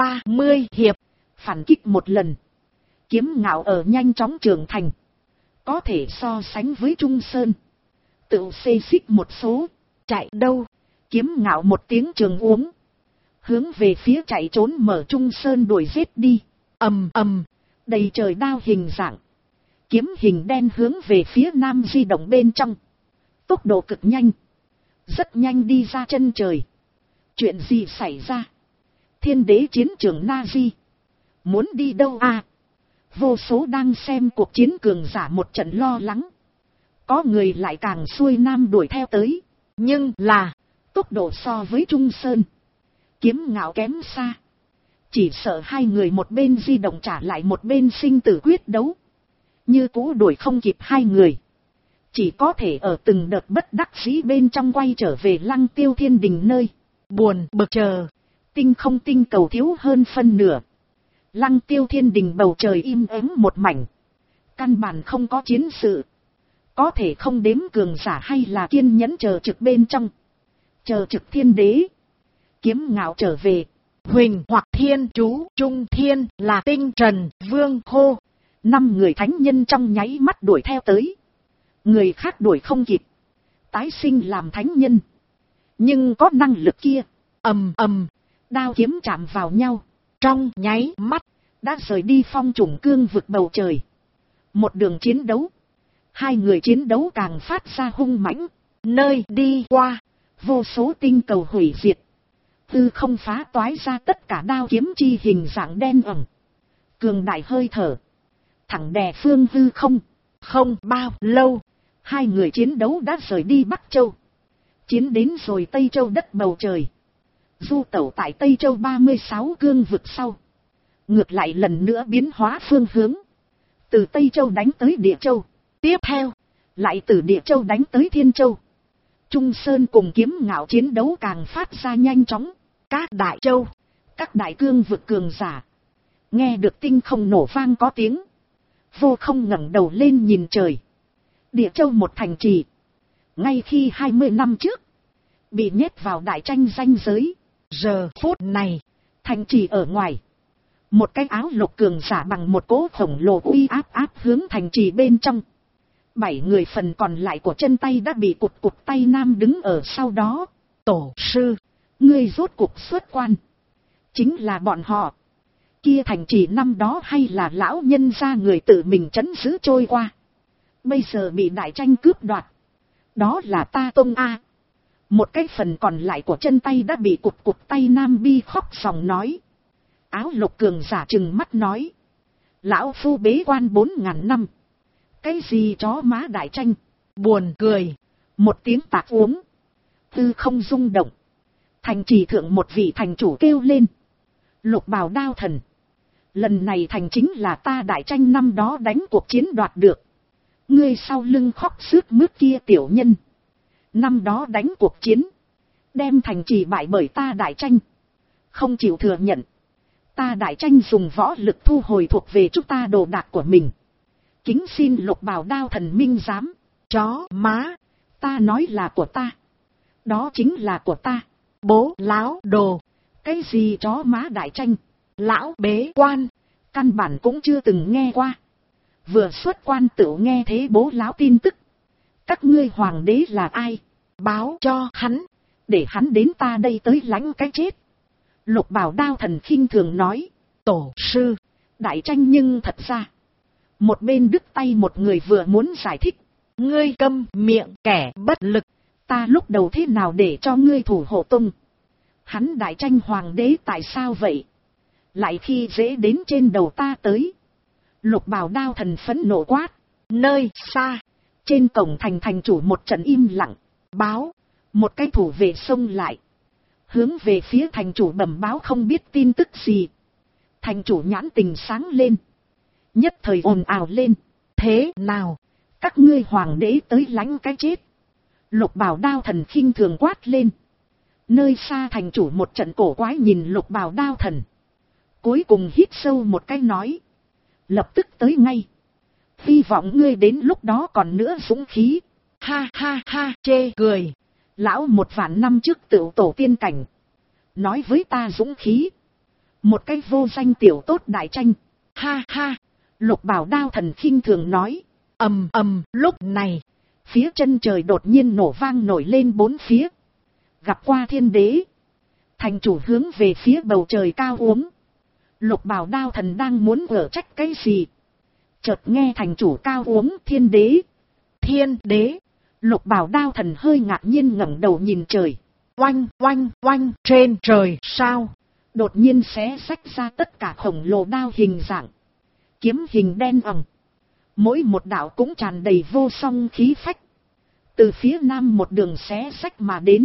30 hiệp, phản kích một lần. Kiếm ngạo ở nhanh chóng trưởng thành. Có thể so sánh với Trung Sơn. Tự xê xích một số. Chạy đâu? Kiếm ngạo một tiếng trường uống. Hướng về phía chạy trốn mở Trung Sơn đuổi giết đi. Ầm. Đầy trời đao hình dạng. Kiếm hình đen hướng về phía nam di động bên trong. Tốc độ cực nhanh. Rất nhanh đi ra chân trời. Chuyện gì xảy ra? Thiên đế chiến trường Na-di. Muốn đi đâu à? Vô số đang xem cuộc chiến cường giả một trận lo lắng. Có người lại càng xuôi nam đuổi theo tới. Nhưng là, tốc độ so với Trung Sơn. Kiếm ngạo kém xa. Chỉ sợ hai người một bên di động trả lại một bên sinh tử quyết đấu. Như cũ đuổi không kịp hai người. Chỉ có thể ở từng đợt bất đắc dĩ bên trong quay trở về Lăng Tiêu Thiên đình nơi. Buồn bực chờ. Tinh không tinh cầu thiếu hơn phân nửa. Lăng Tiêu Thiên đình bầu trời im ắng một mảnh. Căn bản không có chiến sự. Có thể không đếm cường giả hay là kiên nhẫn chờ trực bên trong. Chờ trực thiên đế. Kiếm ngạo trở về. Huỳnh hoặc Thiên Chú, Trung Thiên, là Tinh Trần, Vương Khô. 5 người thánh nhân trong nháy mắt đuổi theo tới. Người khác đuổi không kịp. Tái sinh làm thánh nhân. Nhưng có năng lực kia. Ầm. Đao kiếm chạm vào nhau. Trong nháy mắt. Đã rời đi phong trùng cương vực bầu trời. Một đường chiến đấu. Hai người chiến đấu càng phát ra hung mãnh. Nơi đi qua. Vô số tinh cầu hủy diệt. Tư không phá toái ra tất cả đao kiếm chi hình dạng đen ẩm. Cường đại hơi thở. Thẳng đè phương hư không. Không bao lâu. Hai người chiến đấu đã rời đi Bắc Châu. Chiến đến rồi Tây Châu đất bầu trời. Du tẩu tại Tây Châu 36 cương vực sau. Ngược lại lần nữa biến hóa phương hướng. Từ Tây Châu đánh tới Địa Châu. Tiếp theo. Lại từ Địa Châu đánh tới Thiên Châu. Trung Sơn cùng kiếm ngạo chiến đấu càng phát ra nhanh chóng. Các đại châu. Các đại cương vực cường giả. Nghe được tinh không nổ vang có tiếng. Vô không ngẩng đầu lên nhìn trời. Địa Châu một thành trì. Ngay khi 20 năm trước. Bị nhét vào đại tranh ranh giới. Giờ phút này. Thành trì ở ngoài. Một cái áo lục cường giả bằng một cỗ khổng lồ uy áp hướng thành trì bên trong. 7 người phần còn lại của chân tay đã bị cụt tay nam đứng ở sau đó. Tổ sư, ngươi rốt cuộc xuất quan. Chính là bọn họ. Kia thành trì năm đó hay là lão nhân gia người tự mình trấn giữ trôi qua. Bây giờ bị đại tranh cướp đoạt. Đó là ta Tông A. Một cái phần còn lại của chân tay đã bị cụt tay nam bi khóc sòng nói. Áo lục cường giả trừng mắt nói. Lão phu bế quan 4.000 năm. Cái gì chó má đại tranh. Buồn cười. Một tiếng tạc uống. Tư không rung động. Thành trì thượng một vị thành chủ kêu lên. Lục bào đao thần. Lần này thành chính là ta đại tranh năm đó đánh cuộc chiến đoạt được. Ngươi sau lưng khóc sướt mướt kia tiểu nhân. Năm đó đánh cuộc chiến. Đem thành trì bại bởi ta đại tranh. Không chịu thừa nhận. Ta đại tranh dùng võ lực thu hồi thuộc về chúng ta đồ đạc của mình. Kính xin lục bào đao thần minh giám. Chó má. Ta nói là của ta. Đó chính là của ta. Bố láo đồ. Cái gì chó má đại tranh. Lão bế quan. Căn bản cũng chưa từng nghe qua. Vừa xuất quan tự nghe thế bố láo tin tức. Các ngươi hoàng đế là ai? Báo cho hắn. Để hắn đến ta đây tới lãnh cái chết. Lục bào đao thần khinh thường nói. Tổ sư. Đại tranh nhưng thật ra. Một bên đứt tay một người vừa muốn giải thích. Ngươi câm miệng kẻ bất lực. Ta lúc đầu thế nào để cho ngươi thủ hộ tung. Hắn đại tranh hoàng đế tại sao vậy? Lại khi dễ đến trên đầu ta tới. Lục bào đao thần phẫn nộ quát. Nơi xa. Trên cổng thành thành chủ một trận im lặng. Báo. Một cái thủ vệ xông lại. Hướng về phía thành chủ bẩm báo không biết tin tức gì. Thành chủ nhãn tình sáng lên. Nhất thời ồn ào lên. Thế nào? Các ngươi hoàng đế tới lãnh cái chết. Lục bào đao thần khinh thường quát lên. Nơi xa thành chủ một trận cổ quái nhìn lục bào đao thần. Cuối cùng hít sâu một cái nói. Lập tức tới ngay. Hy vọng ngươi đến lúc đó còn nữa dũng khí. Ha ha ha chê cười. Lão 1.000 năm trước tựu tổ tiên cảnh. Nói với ta dũng khí. Một cái vô danh tiểu tốt đại tranh. Ha ha. Lục bào đao thần khinh thường nói. Ầm ầm lúc này. Phía chân trời đột nhiên nổ vang nổi lên bốn phía. Gặp qua thiên đế. Thành chủ hướng về phía bầu trời cao uống. Lục bào đao thần đang muốn ở trách cái gì. Chợt nghe thành chủ cao uống thiên đế. Thiên đế. Lục bào đao thần hơi ngạc nhiên ngẩng đầu nhìn trời. Oanh oanh oanh trên trời sao. Đột nhiên xé xách ra tất cả khổng lồ đao hình dạng. Kiếm hình đen ỏng. Mỗi một đạo cũng tràn đầy vô song khí phách. Từ phía nam một đường xé xách mà đến.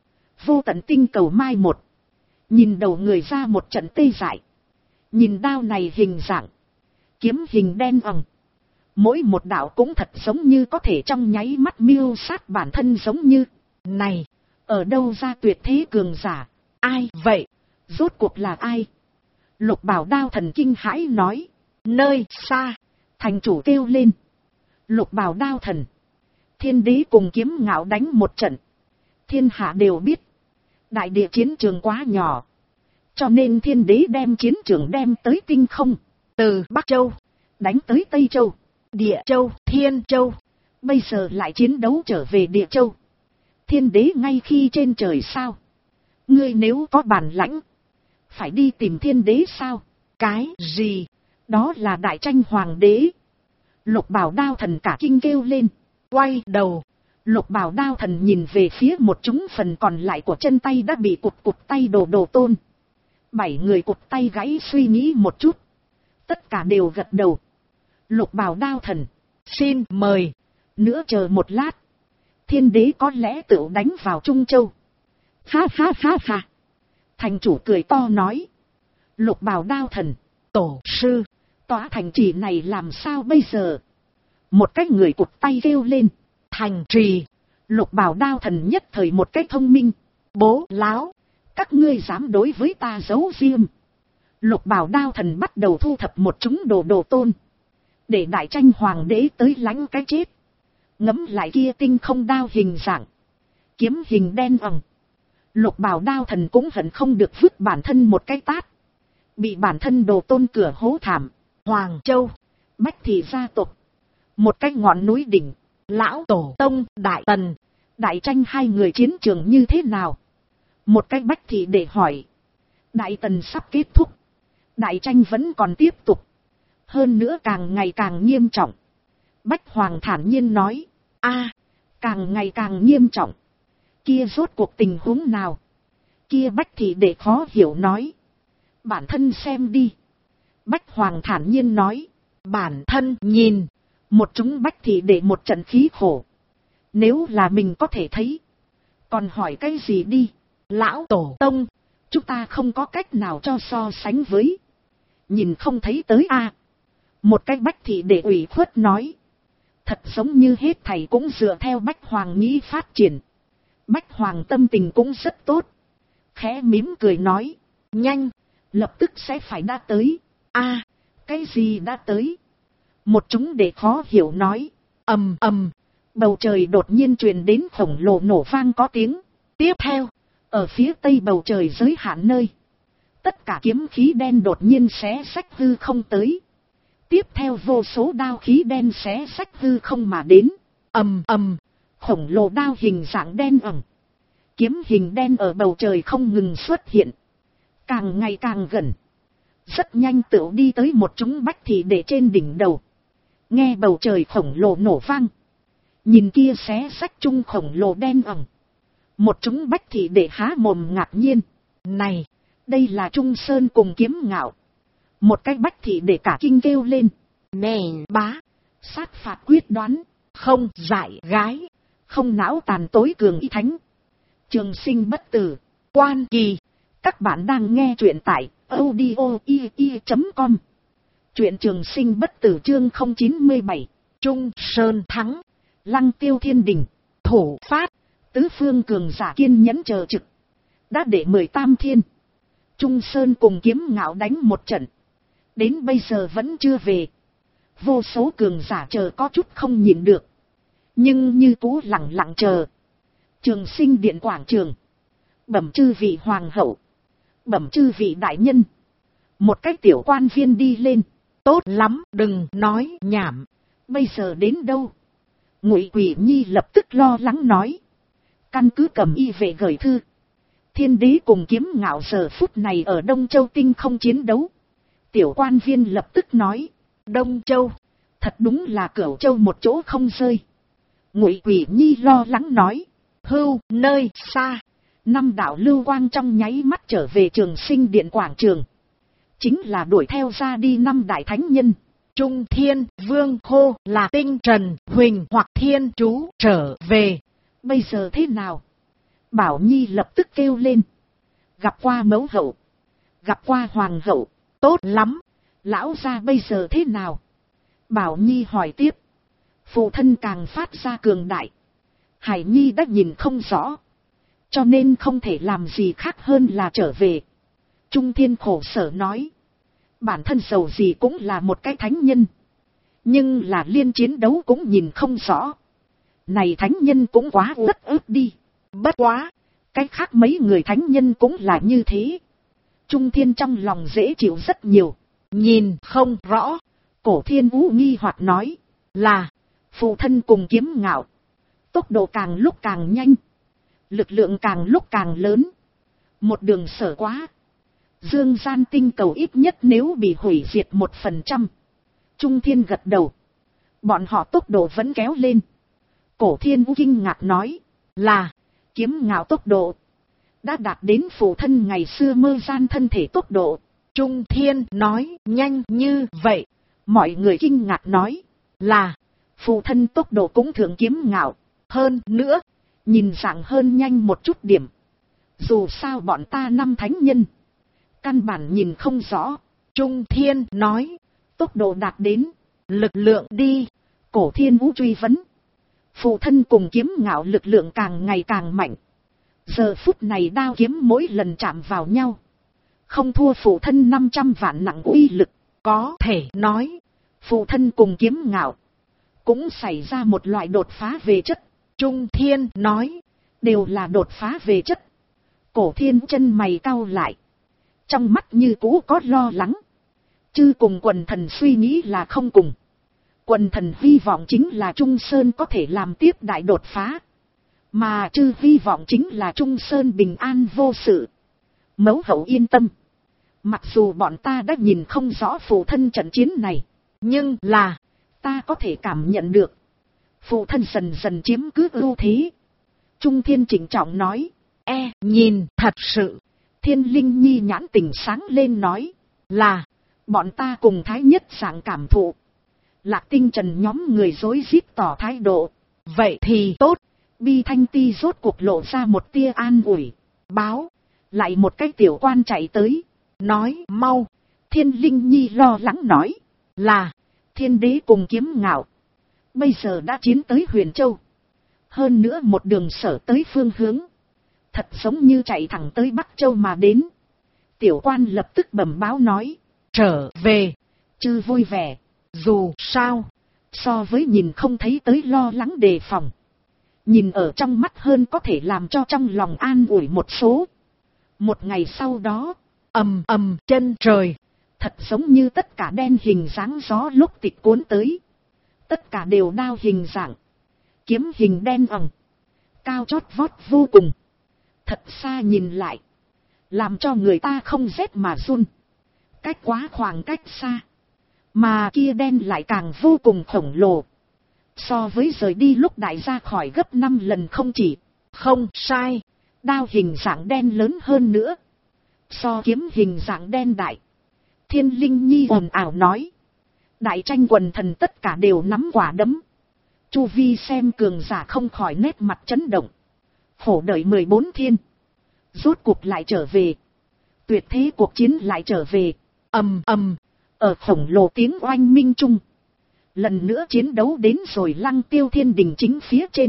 Vô tận tinh cầu mai một. Nhìn đầu người ra một trận tê dại. Nhìn đao này hình dạng. Kiếm hình đen ỏng. Mỗi một đạo cũng thật giống như có thể trong nháy mắt miêu sát bản thân giống như. Này, ở đâu ra tuyệt thế cường giả? Ai vậy? Rốt cuộc là ai? Lục bào đao thần kinh hãi nói. Nơi xa. Thành chủ kêu lên. Lục bào đao thần. Thiên đế cùng kiếm ngạo đánh một trận. Thiên hạ đều biết. Đại địa chiến trường quá nhỏ. Cho nên thiên đế đem chiến trường đem tới tinh không. Từ Bắc Châu. Đánh tới Tây Châu. Địa Châu, Thiên Châu. Bây giờ lại chiến đấu trở về Địa Châu. Thiên đế ngay khi trên trời sao? Ngươi nếu có bản lãnh. Phải đi tìm thiên đế sao? Cái gì? Đó là đại tranh hoàng đế. Lục bào đao thần cả kinh kêu lên. Quay đầu. Lục bào đao thần nhìn về phía một chúng phần còn lại của chân tay đã bị cụt tay đồ tôn. 7 người cụt tay gãy suy nghĩ một chút. Tất cả đều gật đầu. Lục bào đao thần. Xin mời. Nữa chờ một lát. Thiên đế có lẽ tự đánh vào Trung Châu. Ha ha ha ha. Thành chủ cười to nói. Lục bào đao thần. Tổ sư. Tòa thành trì này làm sao bây giờ? Một cái người cụt tay kêu lên. Thành trì. Lục bào đao thần nhất thời một cách thông minh. Bố láo. Các ngươi dám đối với ta giấu riêng. Lục bào đao thần bắt đầu thu thập một chúng đồ tôn. Để đại tranh hoàng đế tới lãnh cái chết. Ngấm lại kia tinh không đao hình dạng. Kiếm hình đen ỏng. Lục bào đao thần cũng hận không được vứt bản thân một cái tát. bị bản thân đồ tôn cửa hố thảm. Hoàng Châu, Bách Thị gia tộc, một cái ngọn núi đỉnh, lão tổ tông, Đại Tần, Đại Tranh hai người chiến trường như thế nào? Một cái Bách Thị để hỏi. Đại Tần sắp kết thúc, Đại Tranh vẫn còn tiếp tục, hơn nữa càng ngày càng nghiêm trọng. Bách Hoàng thản nhiên nói, càng ngày càng nghiêm trọng, kia rốt cuộc tình huống nào? Kia Bách Thị để khó hiểu nói, bản thân xem đi. Bách Hoàng thản nhiên nói, bản thân nhìn. Một chúng Bách Thị để một trận khí khổ. Nếu là mình có thể thấy, còn hỏi cái gì đi? Lão tổ tông, chúng ta không có cách nào cho so sánh với. Nhìn không thấy tới Một cái Bách Thị để ủy khuất nói, thật giống như hết thảy cũng dựa theo Bách Hoàng nghĩ phát triển. Bách Hoàng tâm tình cũng rất tốt, khẽ mỉm cười nói, nhanh, lập tức sẽ phải đã tới. Cái gì đã tới? Một chúng để khó hiểu nói, ầm ầm, bầu trời đột nhiên truyền đến khổng lồ nổ vang có tiếng. Tiếp theo, ở phía tây bầu trời giới hạn nơi, tất cả kiếm khí đen đột nhiên xé xách hư không tới. Tiếp theo vô số đao khí đen xé xách hư không mà đến. Ầm ầm, khổng lồ đao hình dạng đen ẩm, kiếm hình đen ở bầu trời không ngừng xuất hiện, càng ngày càng gần, rất nhanh tựu đi tới một chúng Bách Thị để trên đỉnh đầu. Nghe bầu trời khổng lồ nổ vang, nhìn kia xé xách chung khổng lồ đen ẩm, một chúng Bách Thị để há mồm ngạc nhiên. Này, đây là Trung Sơn cùng Kiếm Ngạo. Một cái Bách Thị để cả kinh kêu lên, nè bá, sát phạt quyết đoán, không dại gái, không não tàn tối cường y thánh, trường sinh bất tử, quan kỳ. Các bạn đang nghe truyện tại audio.com. Truyện trường sinh bất tử chương 097. Trung Sơn thắng, Lăng Tiêu thiên đình, thổ phát, tứ phương cường giả kiên nhẫn chờ trực. Đã để 18 thiên. Trung Sơn cùng Kiếm Ngạo đánh một trận, đến bây giờ vẫn chưa về. Vô số cường giả chờ có chút không nhịn được, nhưng như cũ lặng lặng chờ. Trường Sinh điện quảng trường, bẩm chư vị hoàng hậu, bẩm chư vị đại nhân. Một cái tiểu quan viên đi lên, tốt lắm, đừng nói nhảm, bây giờ đến đâu? Ngụy Quỷ Nhi lập tức lo lắng nói, căn cứ Cầm Y vệ gửi thư, Thiên Đế cùng Kiếm Ngạo giờ phút này ở Đông Châu tinh không chiến đấu. Tiểu quan viên lập tức nói, Đông Châu, thật đúng là Cửu Châu một chỗ không rơi. Ngụy Quỷ Nhi lo lắng nói, hưu, nơi xa, 5 đạo lưu quang trong nháy mắt trở về Trường Sinh điện quảng trường. Chính là đuổi theo ra đi 5 đại thánh nhân. Trung Thiên Vương hô là Tinh Trần Huỳnh hoặc Thiên Chú trở về. Bây giờ thế nào? Bảo Nhi lập tức kêu lên, gặp qua mẫu hậu, gặp qua hoàng hậu. Tốt lắm, lão gia bây giờ thế nào? Bảo Nhi hỏi tiếp. Phụ thân càng phát ra cường đại, Hải Nhi đã nhìn không rõ, cho nên không thể làm gì khác hơn là trở về. Trung Thiên khổ sở nói, bản thân giàu gì cũng là một cái thánh nhân, nhưng là liên chiến đấu cũng nhìn không rõ. Này thánh nhân cũng quá rất ức đi. Bất quá, cái khác mấy người thánh nhân cũng là như thế. Trung Thiên trong lòng dễ chịu rất nhiều. Nhìn không rõ, Cổ Thiên Vũ nghi hoặc nói, là phụ thân cùng Kiếm Ngạo, tốc độ càng lúc càng nhanh, lực lượng càng lúc càng lớn, một đường sở quá. Dương gian tinh cầu ít nhất nếu bị hủy diệt 1%. Trung Thiên gật đầu, bọn họ tốc độ vẫn kéo lên. Cổ Thiên Vũ kinh ngạc nói, là Kiếm Ngạo tốc độ đã đạt đến phụ thân ngày xưa mơ gian thân thể tốc độ. Trung Thiên nói, nhanh như vậy. Mọi người kinh ngạc nói, là phụ thân tốc độ cũng thượng Kiếm Ngạo. Hơn nữa, nhìn dạng hơn nhanh một chút điểm. Dù sao bọn ta 5 thánh nhân, căn bản nhìn không rõ. Trung Thiên nói, tốc độ đạt đến, lực lượng đi. Cổ Thiên Vũ truy vấn, phụ thân cùng Kiếm Ngạo lực lượng càng ngày càng mạnh. Giờ phút này đao kiếm mỗi lần chạm vào nhau, không thua phụ thân 500 vạn nặng uy lực. Có thể nói, phụ thân cùng Kiếm Ngạo cũng xảy ra một loại đột phá về chất. Trung Thiên nói, đều là đột phá về chất. Cổ Thiên chân mày cau lại, trong mắt như cũ có lo lắng. Chư cùng quần thần suy nghĩ là không cùng. Quần thần hy vọng chính là Trung Sơn có thể làm tiếp đại đột phá. Mà chư hy vọng chính là Trung Sơn bình an vô sự. Mẫu hậu yên tâm. Mặc dù bọn ta đã nhìn không rõ phụ thân trận chiến này. Nhưng là ta có thể cảm nhận được. Phụ thân dần dần chiếm cứ ưu thế. Trung Thiên trịnh trọng nói. Nhìn thật sự. Thiên Linh Nhi nhãn tình sáng lên nói. Là bọn ta cùng thái nhất dạng cảm thụ. Lạc Tinh Trần nhóm người rối rít tỏ thái độ. Vậy thì tốt. Bi Thanh Ti rốt cuộc lộ ra một tia an ủi. Báo. Lại một cái tiểu quan chạy tới. Nói mau. Thiên Linh Nhi lo lắng nói. Là. Thiên đế cùng Kiếm Ngạo. Bây giờ đã chiến tới Huyền Châu. Hơn nữa một đường sở tới phương hướng. Thật giống như chạy thẳng tới Bắc Châu mà đến. Tiểu quan lập tức bẩm báo nói. Trở về. Chư vui vẻ. Dù sao. So với nhìn không thấy tới lo lắng đề phòng. Nhìn ở trong mắt hơn có thể làm cho trong lòng an ủi một số. Một ngày sau đó. Ầm ầm chân trời. Thật giống như tất cả đen hình dáng gió lúc tịch cuốn tới. Tất cả đều đao hình dạng. Kiếm hình đen ỏng. Cao chót vót vô cùng. Thật xa nhìn lại. Làm cho người ta không rét mà run. Cách quá khoảng cách xa. Mà kia đen lại càng vô cùng khổng lồ. So với rời đi lúc đại ra khỏi gấp 5 lần không chỉ. Không sai. Đao hình dạng đen lớn hơn nữa. So kiếm hình dạng đen đại. Thiên Linh Nhi ồn ào nói. Đại tranh quần thần tất cả đều nắm quả đấm. Chu vi xem cường giả không khỏi nét mặt chấn động. Khổ đợi 14 thiên. Rốt cuộc lại trở về. Tuyệt thế cuộc chiến lại trở về. Ầm ầm. Ở khổng lồ tiếng oanh minh chung. Lần nữa chiến đấu đến rồi Lăng Tiêu Thiên Đình chính phía trên.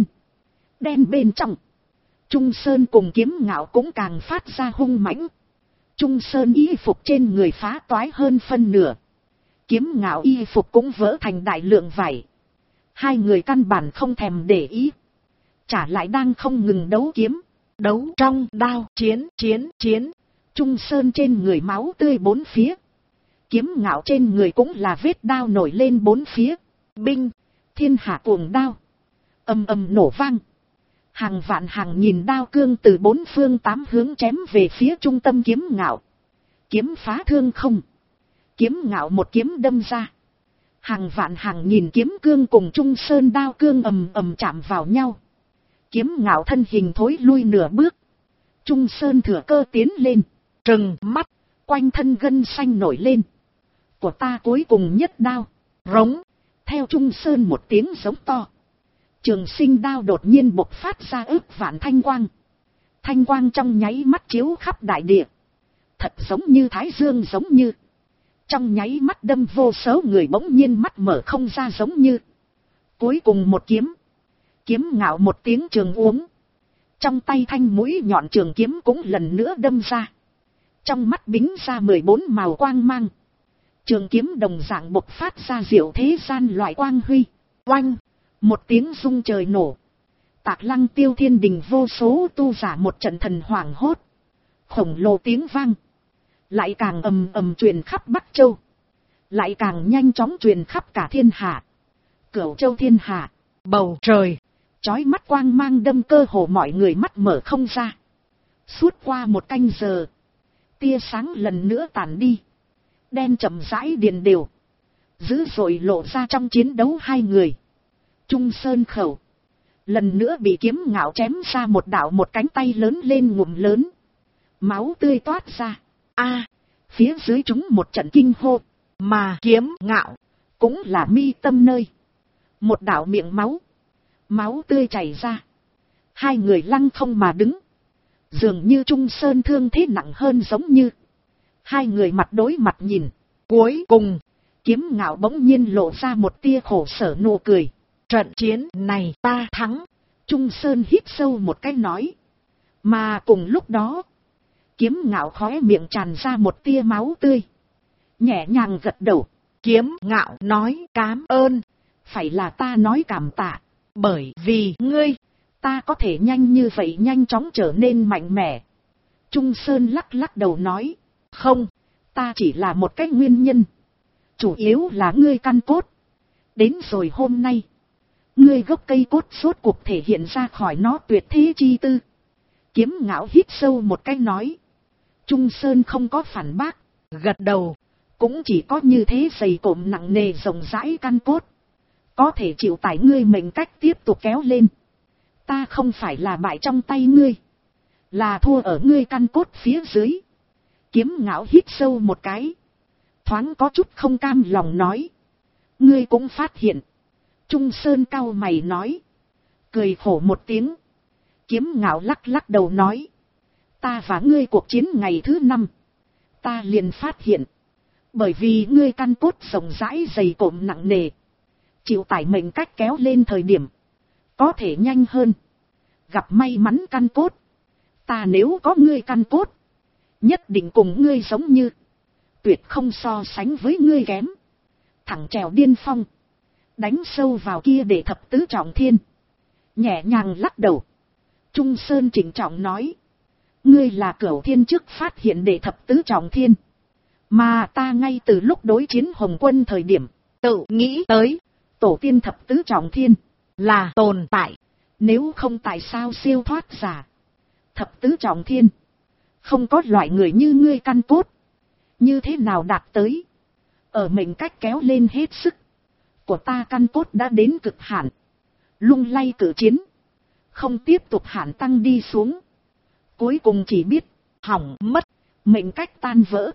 Đen bên trong. Trung Sơn cùng Kiếm Ngạo cũng càng phát ra hung mãnh. Trung Sơn y phục trên người phá toái hơn phân nửa. Kiếm Ngạo y phục cũng vỡ thành đại lượng vải. Hai người căn bản không thèm để ý. Trả lại đang không ngừng đấu kiếm. Đấu trong đao chiến. Trung Sơn trên người máu tươi bốn phía. Kiếm Ngạo trên người cũng là vết đao nổi lên bốn phía. Binh, thiên hạ cuồng đao. Ầm ầm nổ vang. Hàng vạn hàng nghìn đao cương từ bốn phương tám hướng chém về phía trung tâm Kiếm Ngạo. Kiếm phá thương không. Kiếm Ngạo một kiếm đâm ra. Hàng vạn hàng nghìn kiếm cương cùng Trung Sơn đao cương ầm ầm chạm vào nhau. Kiếm Ngạo thân hình thối lui nửa bước. Trung Sơn thừa cơ tiến lên. Trừng mắt. Quanh thân gân xanh nổi lên. Của ta cuối cùng nhất đao. Rống. Theo Trung Sơn một tiếng giống to. Trường sinh đao đột nhiên bộc phát ra ước vạn thanh quang. Thanh quang trong nháy mắt chiếu khắp đại địa. Thật giống như thái dương giống như. Trong nháy mắt đâm vô số người bỗng nhiên mắt mở không ra giống như. Cuối cùng một kiếm. Kiếm Ngạo một tiếng trường uống. Trong tay thanh mũi nhọn trường kiếm cũng lần nữa đâm ra. Trong mắt bính ra 14 màu quang mang. Trường kiếm đồng dạng bộc phát ra diệu thế gian loại quang huy. Oanh. Một tiếng rung trời nổ. Tạc Lăng Tiêu Thiên Đình vô số tu giả một trận thần hoảng hốt. Khổng lồ tiếng vang. Lại càng ầm ầm truyền khắp Bắc Châu. Lại càng nhanh chóng truyền khắp cả thiên hạ. Cửu Châu thiên hạ. Bầu trời. Chói mắt quang mang đâm cơ hồ mọi người mắt mở không ra. Suốt qua một canh giờ. Tia sáng lần nữa tàn đi. Đen chậm rãi điền đều. Dữ dội lộ ra trong chiến đấu hai người. Trung Sơn khẩu. Lần nữa bị Kiếm Ngạo chém ra một đạo một cánh tay lớn lên ngụm lớn. Máu tươi toát ra. Phía dưới chúng một trận kinh hô. Mà Kiếm Ngạo. Cũng là mi tâm nơi. Một đạo miệng máu. Máu tươi chảy ra. Hai người lăng không mà đứng. Dường như Trung Sơn thương thế nặng hơn giống như. Hai người mặt đối mặt nhìn. Cuối cùng. Kiếm Ngạo bỗng nhiên lộ ra một tia khổ sở nụ cười. Trận chiến này ta thắng. Trung Sơn hít sâu một cái nói. Mà cùng lúc đó. Kiếm Ngạo khóe miệng tràn ra một tia máu tươi. Nhẹ nhàng gật đầu. Kiếm Ngạo nói cám ơn. Phải là ta nói cảm tạ. Bởi vì ngươi. Ta có thể nhanh như vậy nhanh chóng trở nên mạnh mẽ. Trung Sơn lắc lắc đầu nói. Không, ta chỉ là một cái nguyên nhân. Chủ yếu là ngươi căn cốt. Đến rồi hôm nay, ngươi gốc cây cốt rốt cuộc thể hiện ra khỏi nó tuyệt thế chi tư. Kiếm Ngạo hít sâu một cái nói. Trung Sơn không có phản bác, gật đầu. Cũng chỉ có như thế dày cộm nặng nề rộng rãi căn cốt, có thể chịu tải ngươi mệnh cách tiếp tục kéo lên. Ta không phải là bại trong tay ngươi, là thua ở ngươi căn cốt phía dưới. Kiếm Ngạo hít sâu một cái, thoáng có chút không cam lòng nói. Ngươi cũng phát hiện. Trung Sơn cau mày nói. Cười khổ một tiếng. Kiếm Ngạo lắc lắc đầu nói. Ta và ngươi cuộc chiến ngày thứ 5. Ta liền phát hiện. Bởi vì ngươi căn cốt rộng rãi dày cộm nặng nề, chịu tải mệnh cách kéo lên thời điểm có thể nhanh hơn. Gặp may mắn căn cốt, ta nếu có ngươi căn cốt, nhất định cùng ngươi giống như, tuyệt không so sánh với ngươi kém. Thẳng trèo điên phong, đánh sâu vào kia để thập tứ trọng thiên. Nhẹ nhàng lắc đầu, Trung Sơn chỉnh trọng nói. Ngươi là Cửu Thiên trước phát hiện để thập tứ trọng thiên, mà ta ngay từ lúc đối chiến Hồng Quân thời điểm, tự nghĩ tới, tổ tiên thập tứ trọng thiên, là tồn tại. Nếu không tại sao siêu thoát giả, thập tứ trọng thiên, không có loại người như ngươi căn cốt, như thế nào đạt tới. Ở mệnh cách kéo lên hết sức, của ta căn cốt đã đến cực hạn, lung lay cử chiến, không tiếp tục hạn tăng đi xuống. Cuối cùng chỉ biết, hỏng mất, mệnh cách tan vỡ.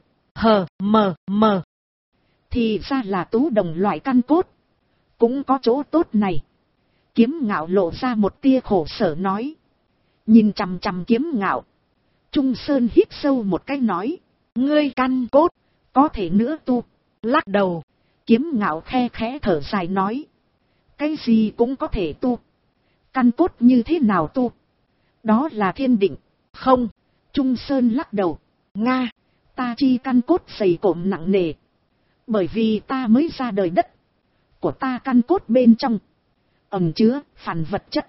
Mờ. Thì ra là Tú Đồng loại căn cốt, cũng có chỗ tốt này. Kiếm Ngạo lộ ra một tia khổ sở nói. Nhìn chằm chằm Kiếm Ngạo, Trung Sơn hít sâu một cái nói. Ngươi căn cốt, có thể nữa tu. Lắc đầu, Kiếm Ngạo khe khẽ thở dài nói. Cái gì cũng có thể tu, căn cốt như thế nào tu, đó là thiên định. Không, Trung Sơn lắc đầu. Nga, ta chi căn cốt dày cộm nặng nề, bởi vì ta mới ra đời đất. Của ta căn cốt bên trong ẩn chứa phản vật chất.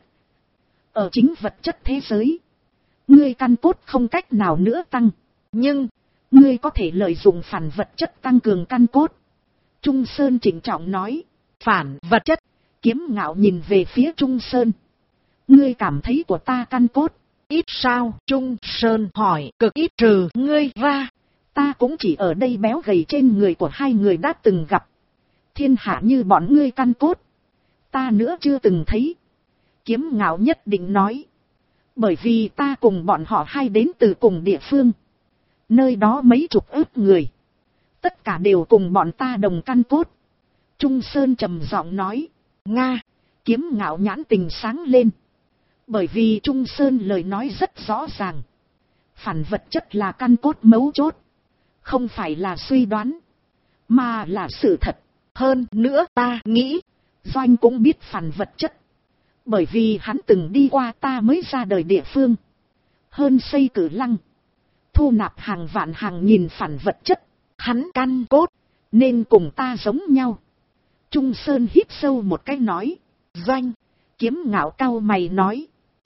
Ở chính vật chất thế giới, ngươi căn cốt không cách nào nữa tăng, nhưng ngươi có thể lợi dụng phản vật chất tăng cường căn cốt. Trung Sơn chỉnh trọng nói. Phản vật chất. Kiếm Ngạo nhìn về phía Trung Sơn. Ngươi cảm thấy của ta căn cốt ít sao? Trung Sơn hỏi. Cực ít, trừ ngươi ra, ta cũng chỉ ở đây béo gầy trên người của hai người đã từng gặp. Thiên hạ như bọn ngươi căn cốt, ta nữa chưa từng thấy. Kiếm Ngạo nhất định nói. Bởi vì ta cùng bọn họ hai đến từ cùng địa phương, nơi đó mấy chục ức người, tất cả đều cùng bọn ta đồng căn cốt. Trung Sơn trầm giọng nói. Nga. Kiếm Ngạo nhãn tình sáng lên, bởi vì Trung Sơn lời nói rất rõ ràng. Phản vật chất là căn cốt mấu chốt, không phải là suy đoán, mà là sự thật. Hơn nữa ta nghĩ, Doanh cũng biết phản vật chất, bởi vì hắn từng đi qua ta mới ra đời địa phương. Hơn xây Cử Lăng, thu nạp hàng vạn hàng nghìn phản vật chất, hắn căn cốt nên cùng ta giống nhau. Trung Sơn hít sâu một cái nói. Doanh. Kiếm Ngạo cau mày nói.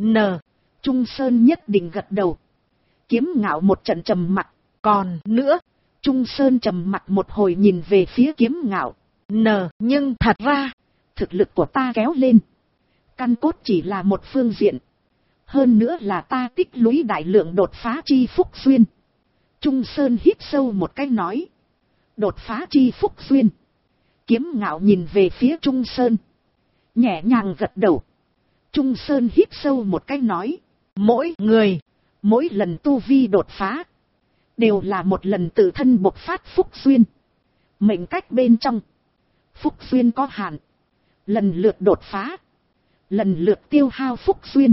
Trung Sơn nhất định gật đầu. Kiếm Ngạo một trận trầm mặc. Còn nữa, Trung Sơn trầm mặc một hồi nhìn về phía Kiếm Ngạo. Nhưng thật ra, thực lực của ta kéo lên, căn cốt chỉ là một phương diện, hơn nữa là ta tích lũy đại lượng đột phá chi phúc duyên. Trung Sơn hít sâu một cái nói. Đột phá chi phúc duyên. Kiếm Ngạo nhìn về phía Trung Sơn, nhẹ nhàng gật đầu. Trung Sơn hít sâu một cái nói. Mỗi người, mỗi lần tu vi đột phá, đều là một lần tự thân bộc phát phúc duyên. Mệnh cách bên trong, phúc duyên có hạn, lần lượt đột phá, lần lượt tiêu hao phúc duyên.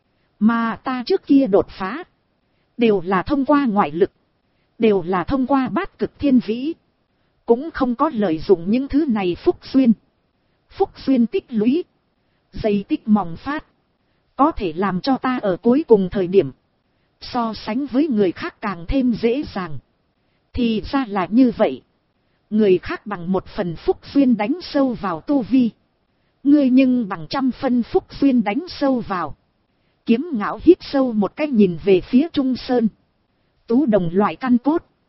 Mà ta trước kia đột phá, đều là thông qua ngoại lực, đều là thông qua bát cực thiên vĩ, cũng không có lợi dụng những thứ này phúc duyên. Phúc duyên tích lũy, dây tích mỏng phát, có thể làm cho ta ở cuối cùng thời điểm, so sánh với người khác càng thêm dễ dàng. Thì ra là như vậy. Người khác bằng một phần phúc duyên đánh sâu vào tu vi, ngươi nhưng bằng 100 phân phúc duyên đánh sâu vào. Kiếm Ngạo hít sâu một cái nhìn về phía Trung Sơn. Tú Đồng loại căn cốt,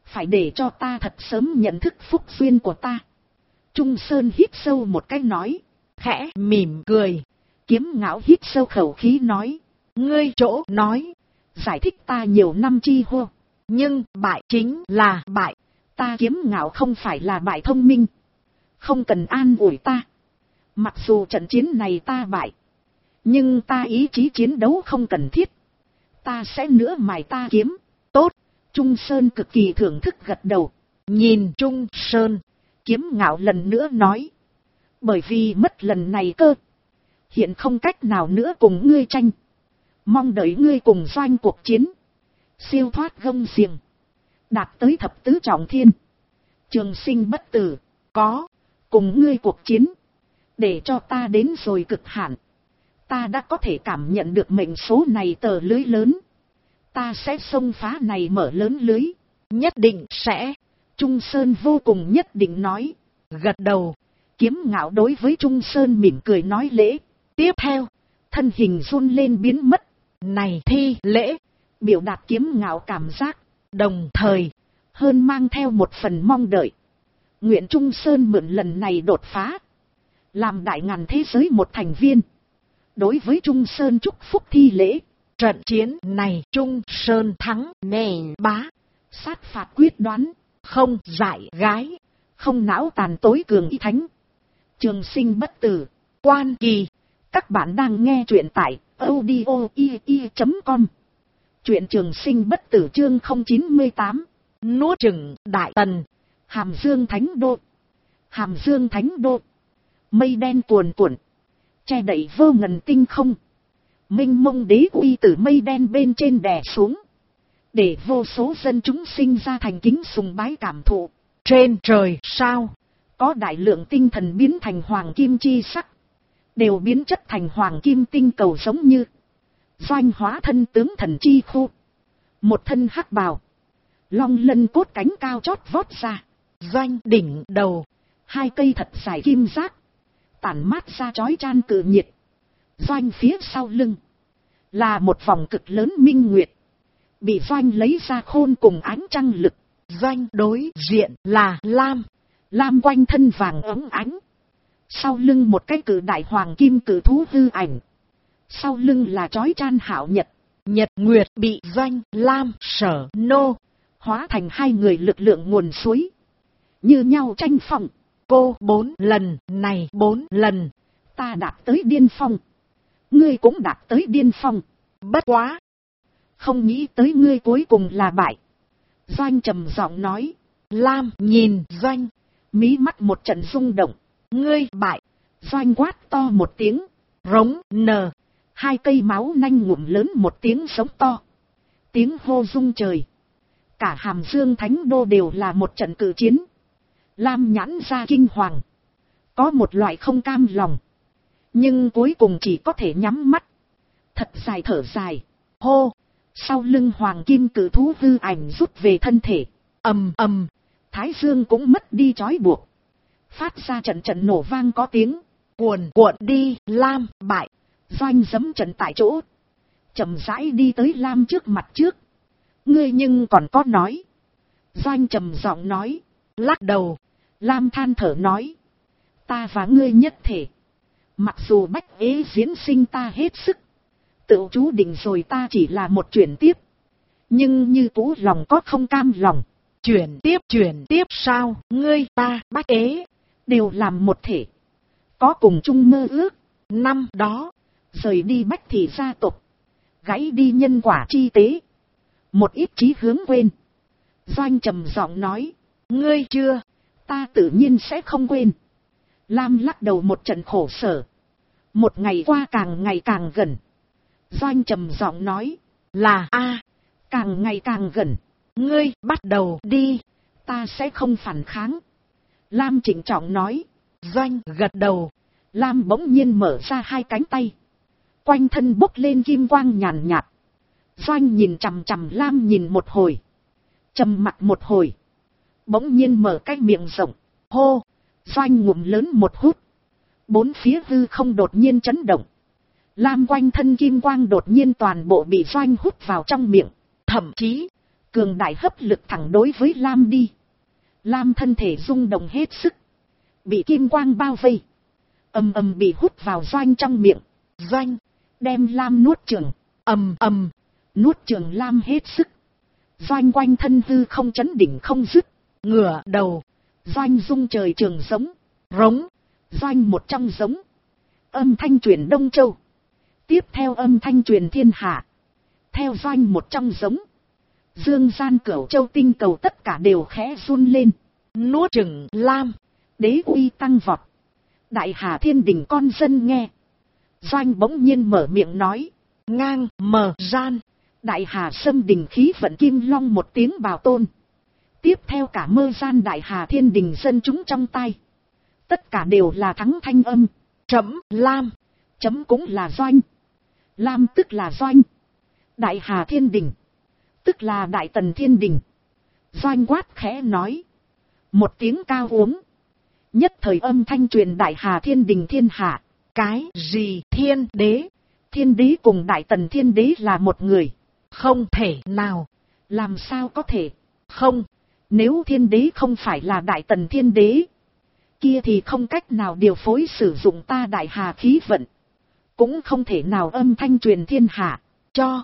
Phải để cho ta thật sớm nhận thức phúc duyên của ta. Trung Sơn hít sâu một cái nói. Khẽ mỉm cười. Kiếm Ngạo hít sâu khẩu khí nói. Ngươi chỗ nói. Giải thích ta nhiều năm chi hô. Nhưng bại chính là bại. Ta Kiếm Ngạo không phải là bại thông minh. Không cần an ủi ta. Mặc dù trận chiến này ta bại. Nhưng ta ý chí chiến đấu không cần thiết. Ta sẽ nữa mài ta kiếm. Tốt. Trung Sơn cực kỳ thưởng thức gật đầu. Nhìn Trung Sơn. Kiếm Ngạo lần nữa nói. Bởi vì mất lần này cơ. Hiện không cách nào nữa cùng ngươi tranh. Mong đợi ngươi cùng doanh cuộc chiến. Siêu thoát gông xiềng. Đạt tới thập tứ trọng thiên. Trường sinh bất tử. Có. Cùng ngươi cuộc chiến. Để cho ta đến rồi cực hạn. Ta đã có thể cảm nhận được mệnh số này tờ lưới lớn. Ta sẽ xông phá này mở lớn lưới. Nhất định sẽ. Trung Sơn vô cùng nhất định nói. Gật đầu. Kiếm Ngạo đối với Trung Sơn mỉm cười nói lễ. Tiếp theo. Thân hình run lên biến mất. Này thi lễ. Biểu đạt Kiếm Ngạo cảm giác. Đồng thời. Hơn mang theo một phần mong đợi. Nguyện Trung Sơn mượn lần này đột phá. Làm đại ngàn thế giới một thành viên. Đối với Trung Sơn chúc phúc thi lễ. Trận chiến này Trung Sơn thắng nền bá. Sát phạt quyết đoán. Không dại gái. Không não tàn tối cường y thánh. Trường sinh bất tử. Quan kỳ. Các bạn đang nghe truyện tại audio.com. Truyện Trường sinh bất tử chương 098. Nuốt chửng Đại Tần. Hàm Dương Thánh Đô. Hàm Dương Thánh Đô. Mây đen cuồn cuộn. Che đậy vô ngần tinh không. Minh mông đế uy từ mây đen bên trên đè xuống. Để vô số dân chúng sinh ra thành kính sùng bái cảm thụ. Trên trời sao. Có đại lượng tinh thần biến thành hoàng kim chi sắc. Đều biến chất thành hoàng kim tinh cầu giống như. Doanh hóa thân tướng thần chi khu. Một thân hắc bào. Long lân cốt cánh cao chót vót ra. Doanh đỉnh đầu. Hai cây thật dài kim giác. Tản mát ra chói chan cự nhiệt. Doanh phía sau lưng. Là một vòng cực lớn minh nguyệt. Bị Doanh lấy ra khôn cùng ánh trăng lực. Doanh đối diện là Lam. Lam quanh thân vàng ống ánh. Sau lưng một cái cự đại hoàng kim cự thú hư ảnh. Sau lưng là chói chan hạo nhật. Nhật nguyệt bị Doanh Lam sở nô. Hóa thành hai người lực lượng nguồn suối. Như nhau tranh phong. Cô 4 lần, này 4 lần. Ta đạt tới điên phong. Ngươi cũng đạt tới điên phong. Bất quá. Không nghĩ tới ngươi cuối cùng là bại. Doanh trầm giọng nói. Lam nhìn Doanh. Mí mắt một trận rung động. Ngươi bại. Doanh quát to một tiếng. Rống nờ. Hai cây máu nanh ngụm lớn một tiếng sống to. Tiếng hô rung trời. Cả Hàm Dương Thánh Đô đều là một trận cự chiến. Lam nhãn ra kinh hoàng. Có một loại không cam lòng. Nhưng cuối cùng chỉ có thể nhắm mắt. Thật dài thở dài. Hô. Sau lưng hoàng kim cự thú hư ảnh rút về thân thể. Ầm ầm. Thái dương cũng mất đi trói buộc. Phát ra trận trận nổ vang có tiếng. Cuồn cuộn đi. Lam bại. Doanh giẫm trận tại chỗ. Chậm rãi đi tới Lam trước mặt trước. Ngươi nhưng còn có nói. Doanh trầm giọng nói. Lắc đầu. Lam than thở nói. Ta và ngươi nhất thể. Mặc dù bách ế diễn sinh ta hết sức. Tự chú định rồi ta chỉ là một chuyển tiếp. Nhưng như cũ lòng có không cam lòng. Chuyển tiếp sao. Ngươi ta bách ế. Đều làm một thể. Có cùng chung mơ ước. Năm đó. Rời đi bách thị gia tộc. Gãy đi nhân quả chi tế. Một ít chí hướng quên. Doanh trầm giọng nói. Ngươi chưa. Ta tự nhiên sẽ không quên. Lam lắc đầu một trận khổ sở. Một ngày qua càng ngày càng gần. Doanh trầm giọng nói. Là càng ngày càng gần. Ngươi bắt đầu đi. Ta sẽ không phản kháng. Lam trịnh trọng nói. Doanh gật đầu. Lam bỗng nhiên mở ra hai cánh tay. Quanh thân bốc lên kim quang nhàn nhạt. Doanh nhìn chằm chằm Lam nhìn một hồi. Trầm mặc một hồi. Bỗng nhiên mở cái miệng rộng. Hô. Doanh ngụm lớn một hút. Bốn phía hư không đột nhiên chấn động. Lam quanh thân kim quang đột nhiên toàn bộ bị Doanh hút vào trong miệng. Thậm chí. cường đại hấp lực thẳng đối với Lam đi. Lam thân thể rung động hết sức, bị kim quang bao vây, ầm ầm bị hút vào Doanh trong miệng. Doanh đem Lam nuốt chửng, ầm ầm nuốt chửng Lam hết sức. Doanh quanh thân hư không chấn đỉnh không dứt, ngửa đầu, Doanh rung trời trường giống, rống, Doanh một trong giống. Âm thanh truyền Đông Châu, tiếp theo âm thanh truyền thiên hạ. Theo Doanh một trong giống, dương gian Cửu Châu tinh cầu tất cả đều khẽ run lên. Nuốt chửng Lam, đế uy tăng vọt. Đại Hà Thiên Đình con dân nghe. Doanh bỗng nhiên mở miệng nói, ngang mờ gian. Đại Hà Sâm Đình khí vận kim long một tiếng bào tôn. Tiếp theo cả mơ gian Đại Hà Thiên Đình dân chúng trong tay, tất cả đều là thắng thanh âm. Chấm Lam, chấm cũng là Doanh. Lam tức là Doanh. Đại Hà Thiên Đình tức là Đại Tần Thiên Đình. Doanh quát khẽ nói, một tiếng cao uống. Nhất thời âm thanh truyền Đại Hà Thiên Đình thiên hạ. Cái gì thiên đế? Thiên đế cùng Đại Tần Thiên Đế là một người. Không thể nào. Làm sao có thể? Không. Nếu thiên đế không phải là Đại Tần Thiên Đế, kia thì không cách nào điều phối sử dụng ta Đại Hà khí vận. Cũng không thể nào âm thanh truyền thiên hạ. Cho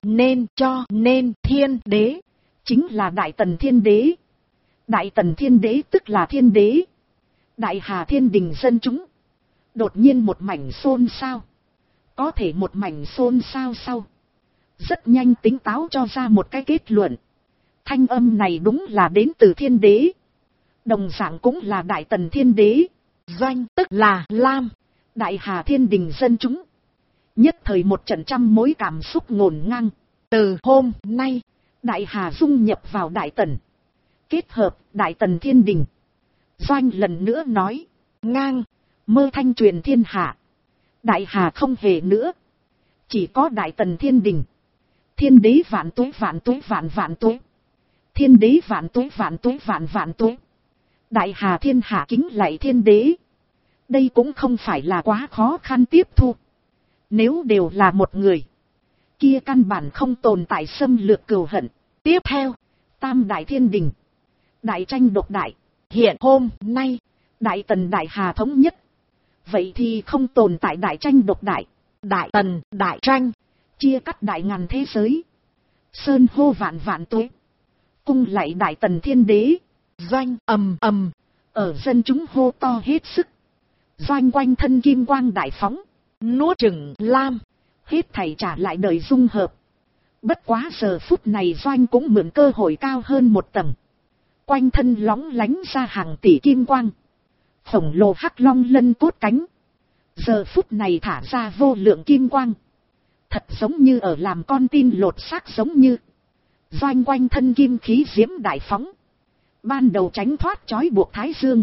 nên thiên đế chính là Đại Tần Thiên Đế. Đại Tần Thiên Đế tức là thiên đế. Đại Hà Thiên Đình dân chúng đột nhiên một mảnh xôn xao. Có thể một mảnh xôn xao sau, rất nhanh tính táo cho ra một cái kết luận. Thanh âm này đúng là đến từ thiên đế, đồng dạng cũng là Đại Tần Thiên Đế. Doanh tức là Lam. Đại Hà Thiên Đình dân chúng nhất thời một trận trăm mối cảm xúc ngổn ngang. Từ hôm nay, Đại Hà dung nhập vào Đại Tần, kết hợp Đại Tần Thiên Đình. Doanh lần nữa nói, ngang mơ thanh truyền thiên hạ. Đại Hà không hề nữa, chỉ có Đại Tần Thiên Đình. Thiên đế vạn tuế vạn tuế vạn vạn tuế. Thiên đế vạn tuế vạn tuế vạn vạn tuế. Đại Hà thiên hạ kính lạy thiên đế. Đây cũng không phải là quá khó khăn tiếp thu. Nếu đều là một người, kia căn bản không tồn tại xâm lược cừu hận. Tiếp theo, Tam Đại Thiên Đình, đại tranh độc đại. Hiện hôm nay, Đại Tần Đại Hà thống nhất, vậy thì không tồn tại đại tranh độc đại. Đại Tần đại tranh, chia cắt đại ngàn thế giới. Sơn hô vạn vạn tuế, cung lạy Đại Tần Thiên Đế. Doanh ầm ầm, ở dân chúng hô to hết sức. Doanh quanh thân kim quang đại phóng, nuốt chửng Lam, hết thảy trả lại đời dung hợp. Bất quá giờ phút này Doanh cũng mượn cơ hội cao hơn một tầng. Quanh thân lóng lánh ra hàng tỷ kim quang. Khổng lồ hắc long lân cốt cánh, giờ phút này thả ra vô lượng kim quang. Thật giống như ở làm con tin lột xác giống như. Doanh quanh thân kim khí diễm đại phóng. Ban đầu tránh thoát trói buộc Thái Dương,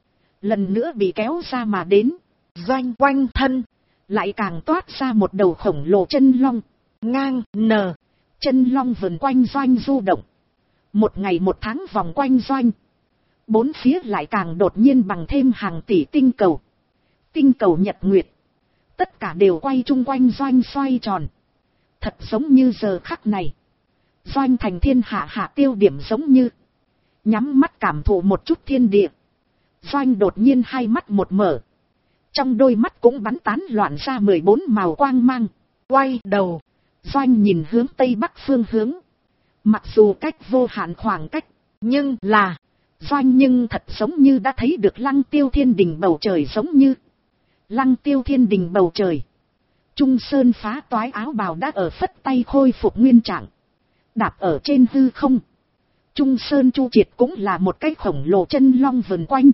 lần nữa bị kéo ra mà đến. Doanh quanh thân lại càng toát ra một đầu khổng lồ chân long. Ngang nờ, chân long vần quanh Doanh du động. Một ngày một tháng vòng quanh Doanh. Bốn phía lại càng đột nhiên bằng thêm hàng tỷ tinh cầu. Tinh cầu nhật nguyệt, tất cả đều quay chung quanh Doanh xoay tròn. Thật giống như giờ khắc này, Doanh thành thiên hạ hạ tiêu điểm giống như. Nhắm mắt cảm thụ một chút thiên địa, Doanh đột nhiên hai mắt một mở. Trong đôi mắt cũng bắn tán loạn ra 14 màu quang mang. Quay đầu, Doanh nhìn hướng Tây Bắc phương hướng. Mặc dù cách vô hạn khoảng cách, nhưng là Doanh nhưng thật giống như đã thấy được Lăng Tiêu Thiên Đình bầu trời giống như. Lăng Tiêu Thiên Đình bầu trời, Trung Sơn phá toái áo bào đã ở phất tay khôi phục nguyên trạng, đạp ở trên hư không. Trung Sơn Chu Triệt cũng là một cái khổng lồ chân long vần quanh.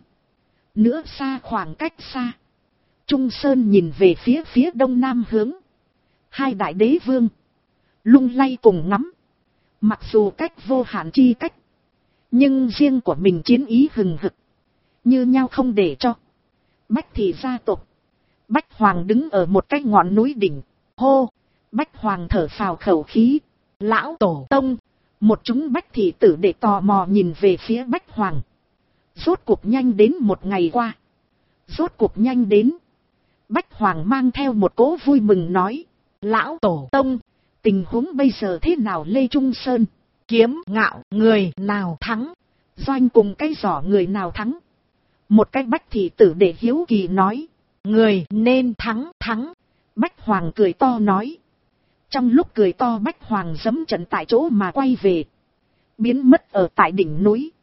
Nữa xa khoảng cách xa, Trung Sơn nhìn về phía đông nam hướng. Hai đại đế vương lung lay cùng ngắm. Mặc dù cách vô hạn chi cách, nhưng riêng của mình chiến ý hừng hực, như nhau không để cho. Bách Thị gia tộc, Bách Hoàng đứng ở một cái ngọn núi đỉnh. Hô, Bách Hoàng thở phào khẩu khí. Lão tổ tông, một chúng Bách Thị tử để tò mò nhìn về phía Bách Hoàng. Rốt cuộc nhanh đến một ngày qua. Rốt cuộc nhanh đến. Bách Hoàng mang theo một cỗ vui mừng nói. Lão tổ tông, tình huống bây giờ thế nào Lê Trung Sơn? Kiếm Ngạo người nào thắng? Doanh cùng cái giỏ người nào thắng? Một cái bách thị tử để hiếu kỳ nói. Người nên thắng. Bách Hoàng cười to nói. Trong lúc cười to Bách Hoàng giẫm trận tại chỗ mà quay về. Biến mất ở tại đỉnh núi.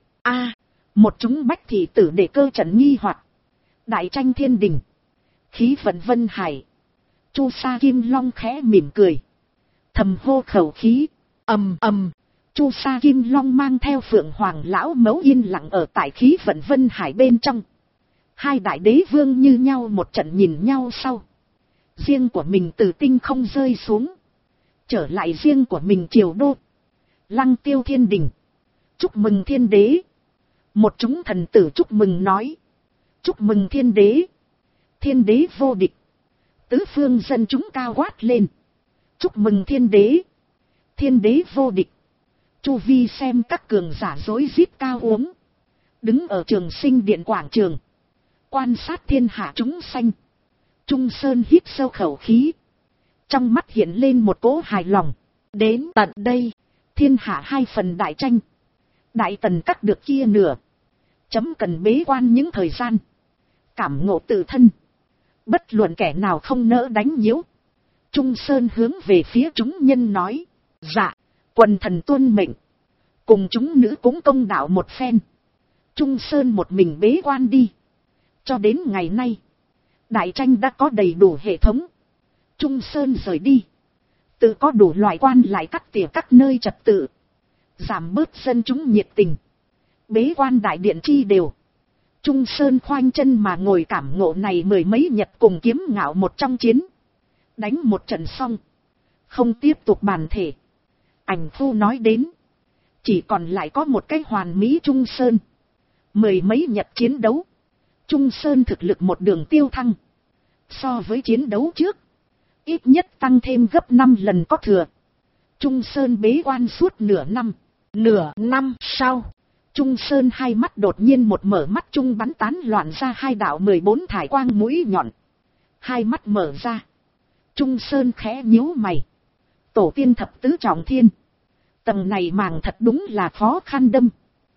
Một chúng bách thị tử để cơ trận nghi hoặc. Đại tranh thiên đình. Khí vận vân hải. Chu Sa Kim Long khẽ mỉm cười. Thầm hô khẩu khí. Ầm. Chu Sa Kim Long mang theo Phượng Hoàng lão mẫu yên lặng ở tại khí vận vân hải bên trong. Hai đại đế vương như nhau một trận nhìn nhau sau. Riêng của mình từ tinh không rơi xuống. Trở lại riêng của mình triều đô. Lăng Tiêu thiên đình. Chúc mừng thiên đế. Một chúng thần tử chúc mừng nói. Chúc mừng thiên đế. Thiên đế vô địch. Tứ phương dân chúng cao quát lên. Chúc mừng thiên đế. Thiên đế vô địch. Chu vi xem các cường giả rối rít cao uống. Đứng ở Trường Sinh điện quảng trường. Quan sát thiên hạ chúng sanh. Trung Sơn hít sâu khẩu khí. Trong mắt hiện lên một cỗ hài lòng. Đến tận đây. Thiên hạ hai phần đại tranh. Đại tần cắt được kia nửa. Chấm cần bế quan những thời gian. Cảm ngộ tự thân. Bất luận kẻ nào không nỡ đánh nhiễu. Trung Sơn hướng về phía chúng nhân nói. Dạ. Quần thần tuân mệnh. Cùng chúng nữ cũng công đạo một phen. Trung Sơn một mình bế quan đi. Cho đến ngày nay. Đại tranh đã có đầy đủ hệ thống. Trung Sơn rời đi. Tự có đủ loại quan lại cắt tỉa các nơi trật tự. Giảm bớt dân chúng nhiệt tình. Bế quan đại điện chi đều. Trung Sơn khoanh chân mà ngồi cảm ngộ này mười mấy nhật cùng Kiếm Ngạo một trong chiến. Đánh một trận xong. Không tiếp tục bàn thể. Ảnh Phu nói đến. Chỉ còn lại có một cái hoàn mỹ Trung Sơn. Mười mấy nhật chiến đấu. Trung Sơn thực lực một đường tiêu thăng. So với chiến đấu trước. Ít nhất tăng thêm gấp 5 lần có thừa. Trung Sơn bế quan suốt nửa năm. Nửa năm sau. Trung Sơn hai mắt đột nhiên một mở mắt trung bắn tán loạn ra hai đạo 14 thải quang mũi nhọn. Hai mắt mở ra. Trung Sơn khẽ nhíu mày. Tổ tiên thập tứ trọng thiên. Tầng này màng thật đúng là khó khăn đâm.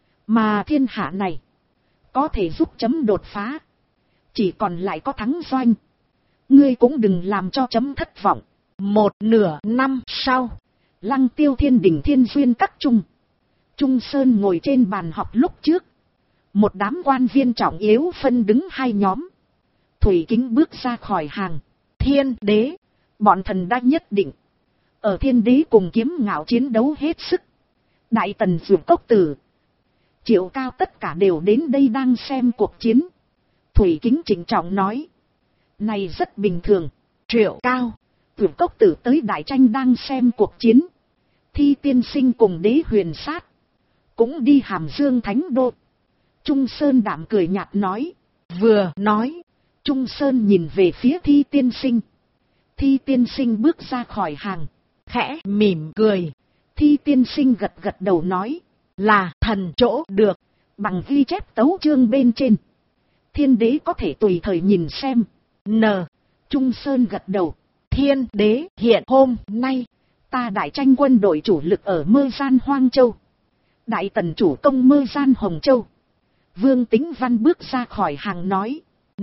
Mà thiên hạ này. Có thể giúp chấm đột phá. Chỉ còn lại có thắng doanh. Ngươi cũng đừng làm cho chấm thất vọng. Một nửa năm sau. Lăng Tiêu thiên đình thiên duyên các trung. Trung Sơn ngồi trên bàn họp lúc trước. Một đám quan viên trọng yếu phân đứng hai nhóm. Thủy Kính bước ra khỏi hàng. Thiên đế. Bọn thần đã nhất định. Ở thiên đế cùng Kiếm Ngạo chiến đấu hết sức. Đại tần Dược Cốc Tử. Triệu Cao tất cả đều đến đây đang xem cuộc chiến. Thủy Kính trịnh trọng nói. Này rất bình thường. Triệu Cao. Dược Cốc Tử tới đại tranh đang xem cuộc chiến. Thi tiên sinh cùng đế huyền sát. Cũng đi Hàm Dương Thánh Đô. Trung Sơn đạm cười nhạt nói. Vừa nói. Trung Sơn nhìn về phía Thi tiên sinh. Thi tiên sinh bước ra khỏi hàng. Khẽ mỉm cười. Thi tiên sinh gật gật đầu nói. Là thần chỗ được. Bằng ghi chép tấu chương bên trên. Thiên đế có thể tùy thời nhìn xem. Trung Sơn gật đầu. Thiên đế hiện hôm nay. Ta đại tranh quân đội chủ lực ở Mơ Gian Hoang Châu. Đại tần chủ công Mơ Gian Hồng Châu. Vương Tính Văn bước ra khỏi hàng nói.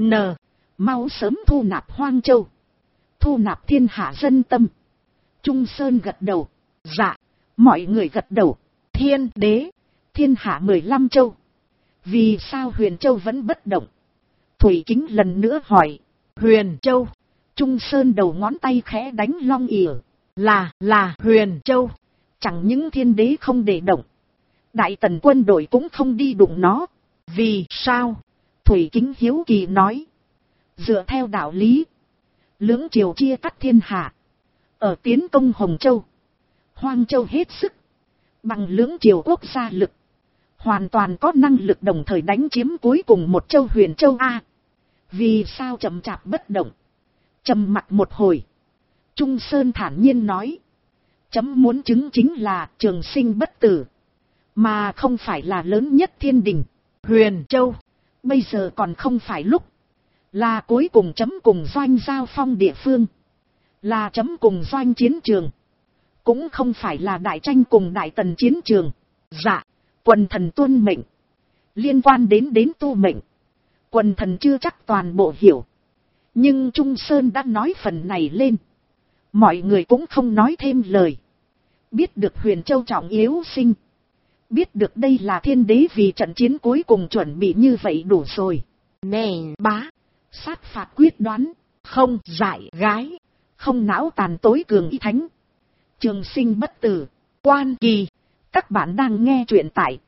Mau sớm thu nạp Hoang Châu. Thu nạp thiên hạ dân tâm. Trung Sơn gật đầu. Dạ. Mọi người gật đầu. Thiên đế. Thiên hạ 15 châu. Vì sao Huyền Châu vẫn bất động? Thủy Kính lần nữa hỏi. Huyền Châu. Trung Sơn đầu ngón tay khẽ đánh long ỉa. Là Huyền Châu. Chẳng những thiên đế không để động. Đại tần quân đội cũng không đi đụng nó. Vì sao? Thủy Kính hiếu kỳ nói. Dựa theo đạo lý. Lưỡng triều chia cắt thiên hạ. Ở tiến công Hồng Châu. Hoang Châu hết sức. Bằng lưỡng triều quốc gia lực. Hoàn toàn có năng lực đồng thời đánh chiếm cuối cùng một châu Huyền Châu A. Vì sao chậm chạp bất động? Trầm mặc một hồi. Trung Sơn thản nhiên nói. Chấm muốn chứng chính là trường sinh bất tử. Mà không phải là lớn nhất thiên đình. Huyền Châu. Bây giờ còn không phải lúc. Là cuối cùng chấm cùng doanh giao phong địa phương. Là chấm cùng doanh chiến trường. cũng không phải là đại tranh cùng đại tần chiến trường. Dạ, quần thần tuân mệnh. Liên quan đến tu mệnh, quần thần chưa chắc toàn bộ hiểu. Nhưng Trung Sơn đã nói phần này lên, mọi người cũng không nói thêm lời. Biết được Huyền Châu trọng yếu sinh, biết được đây là thiên đế vì trận chiến cuối cùng chuẩn bị như vậy đủ rồi. Nè bá, Sát phạt quyết đoán, không dại gái, không não tàn tối cường ý thánh. Trường sinh bất tử, quan kỳ. Các bạn đang nghe truyện tại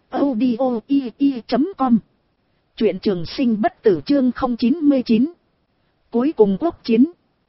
audio.com. Truyện trường sinh bất tử chương 099. Cuối cùng quốc chiến.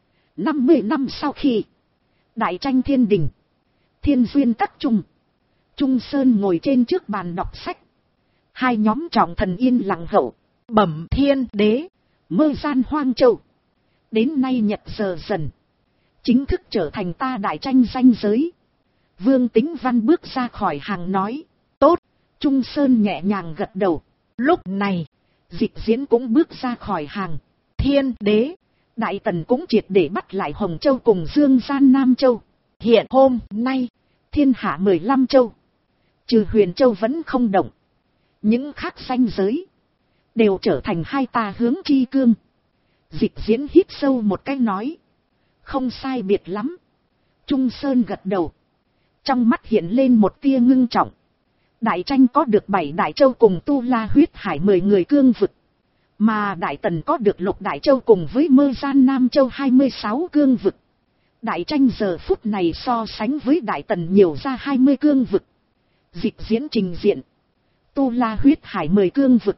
50 năm sau khi đại tranh thiên đình, Thiên duyên các trung, Trung Sơn ngồi trên trước bàn đọc sách. Hai nhóm trọng thần yên lặng hậu. Bẩm thiên đế, Mơ gian hoang châu, đến nay nhật giờ dần, chính thức trở thành ta đại tranh danh giới. Vương Tính Văn bước ra khỏi hàng nói, tốt. Trung Sơn nhẹ nhàng gật đầu. Lúc này, Dịch Diễn cũng bước ra khỏi hàng. thiên đế, Đại Tần cũng triệt để bắt lại Hồng Châu cùng Dương Gian Nam Châu. hiện hôm nay, Thiên hạ 15 châu, trừ Huyền Châu vẫn không động. Những khác ranh giới đều trở thành hai ta hướng chi cương. Dịch Diễn hít sâu một cái nói, không sai biệt lắm. Trung Sơn gật đầu, trong mắt hiện lên một tia ngưng trọng. Đại tranh có được 7 đại châu cùng Tu La huyết hải 10 người cương vực, mà Đại Tần có được Lục Đại Châu cùng với Mơ Gian Nam Châu 26 cương vực. Đại tranh giờ phút này so sánh với Đại Tần nhiều ra 20 cương vực. Dịch Diễn trình diện, Tu La huyết hải 10 cương vực.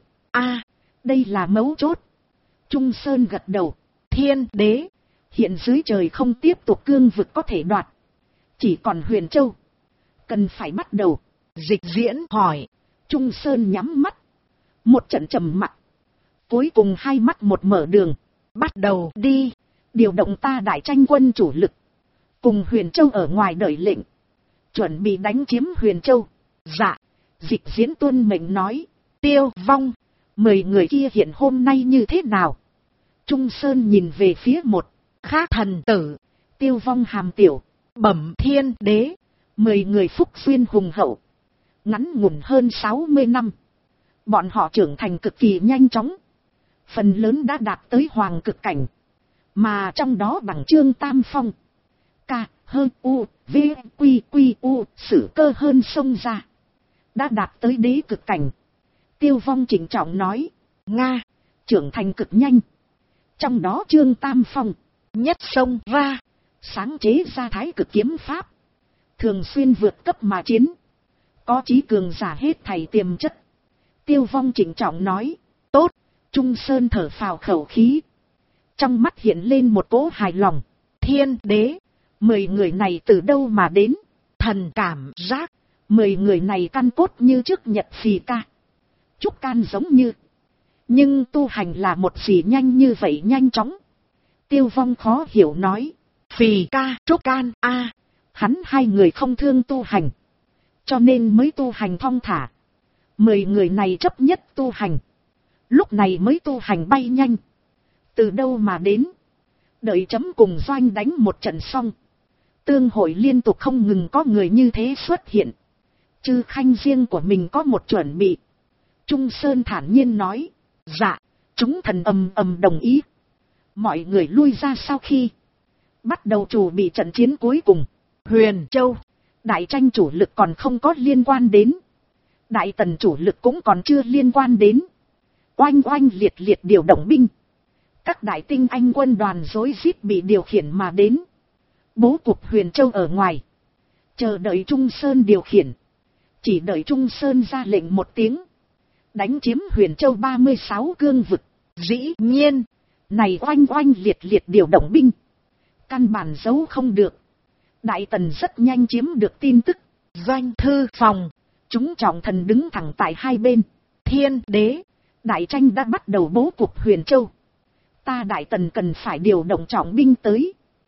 Đây là mấu chốt. Trung Sơn gật đầu. thiên đế, Hiện dưới trời không tiếp tục cương vực có thể đoạt, chỉ còn Huyền Châu, cần phải bắt đầu. Dịch Diễn hỏi. Trung Sơn nhắm mắt, một trận trầm mặc, cuối cùng hai mắt một mở đường. Bắt đầu đi. Điều động ta đại tranh quân chủ lực, cùng Huyền Châu ở ngoài đợi lệnh, chuẩn bị đánh chiếm Huyền Châu. Dạ. Dịch Diễn tuân mệnh nói. Tiêu Vong, 10 người kia hiện hôm nay như thế nào? Trung Sơn nhìn về phía một khác thần tử. Tiêu Vong hàm tiểu. Bẩm thiên đế, 10 người phúc duyên hùng hậu, ngắn ngủn hơn 60 năm. Bọn họ trưởng thành cực kỳ nhanh chóng, phần lớn đã đạt tới hoàng cực cảnh. Mà trong đó bằng Trương Tam Phong, K, H, U, V, Quy, Quy, U, Sử Cơ hơn sông ra, đã đạt tới đế cực cảnh. Tiêu Vong chỉnh trọng nói, Nga, trưởng thành cực nhanh. Trong đó Trương Tam Phong nhất sông ra, sáng chế ra Thái Cực kiếm pháp, thường xuyên vượt cấp mà chiến, có chí cường giả hết thảy tiềm chất. Tiêu Vong chỉnh trọng nói, tốt. Trung Sơn thở phào khẩu khí, trong mắt hiện lên một cỗ hài lòng. Thiên đế, 10 người này từ đâu mà đến? thần cảm giác, 10 người này căn cốt như trước Nhật Phì Ca, Trúc Can giống như, nhưng tu hành là một gì nhanh như vậy nhanh chóng? Tiêu Vong khó hiểu nói. Phì Ca, Trúc Can, hắn hai người không thương tu hành, cho nên mới tu hành thong thả. 10 người này chấp nhất tu hành, lúc này mới tu hành bay nhanh. Từ đâu mà đến? Đợi chấm cùng Doanh đánh một trận xong, tương hội liên tục không ngừng có người như thế xuất hiện. Chư Khanh riêng của mình có một chuẩn bị. Trung Sơn thản nhiên nói. Dạ. Chúng thần ầm ầm đồng ý. Mọi người lui ra sau khi bắt đầu chuẩn bị trận chiến cuối cùng. Huyền Châu, đại tranh chủ lực còn không có liên quan đến, Đại Tần chủ lực cũng còn chưa liên quan đến. Oanh oanh liệt liệt điều động binh, các đại tinh anh quân đoàn rối rít bị điều khiển mà đến, bố cục Huyền Châu ở ngoài, chờ đợi Trung Sơn điều khiển. Chỉ đợi Trung Sơn ra lệnh một tiếng, đánh chiếm Huyền Châu 36 cương vực. Dĩ nhiên, này oanh oanh liệt liệt điều động binh, căn bản giấu không được. Đại Tần rất nhanh chiếm được tin tức. Doanh thư phòng, chúng trọng thần đứng thẳng tại hai bên. Thiên đế, đại tranh đã bắt đầu bố cục Huyền Châu, ta Đại Tần cần phải điều động trọng binh tới.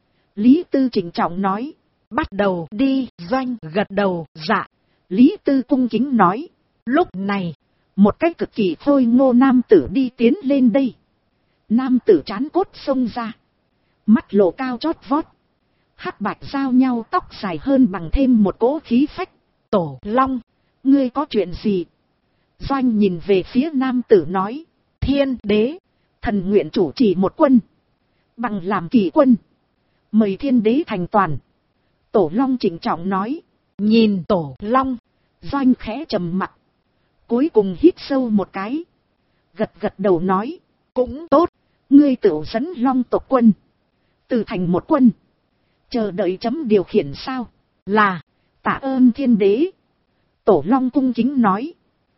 Lý Tư trịnh trọng nói. Bắt đầu đi. Doanh gật đầu. Dạ. Lý Tư cung kính nói. Lúc này, một cái cực kỳ khôi ngô nam tử đi tiến lên đây. Nam tử trán cốt xông ra, mắt lộ cao chót vót, hắc bạch giao nhau tóc dài hơn bằng thêm một cỗ khí phách. Tổ Long, Ngươi có chuyện gì? Doanh nhìn về phía nam tử nói. Thiên đế, Thần nguyện chủ trì một quân, bằng làm kỳ quân, mời thiên đế thành toàn. Tổ Long trịnh trọng nói. nhìn Tổ Long. Doanh khẽ trầm mặt, cuối cùng hít sâu một cái, gật gật đầu nói. Cũng tốt, Ngươi tự dẫn Long tộc quân, từ thành một quân, chờ đợi chấm điều khiển sao? là, Tạ ơn thiên đế. Tổ Long cung kính nói.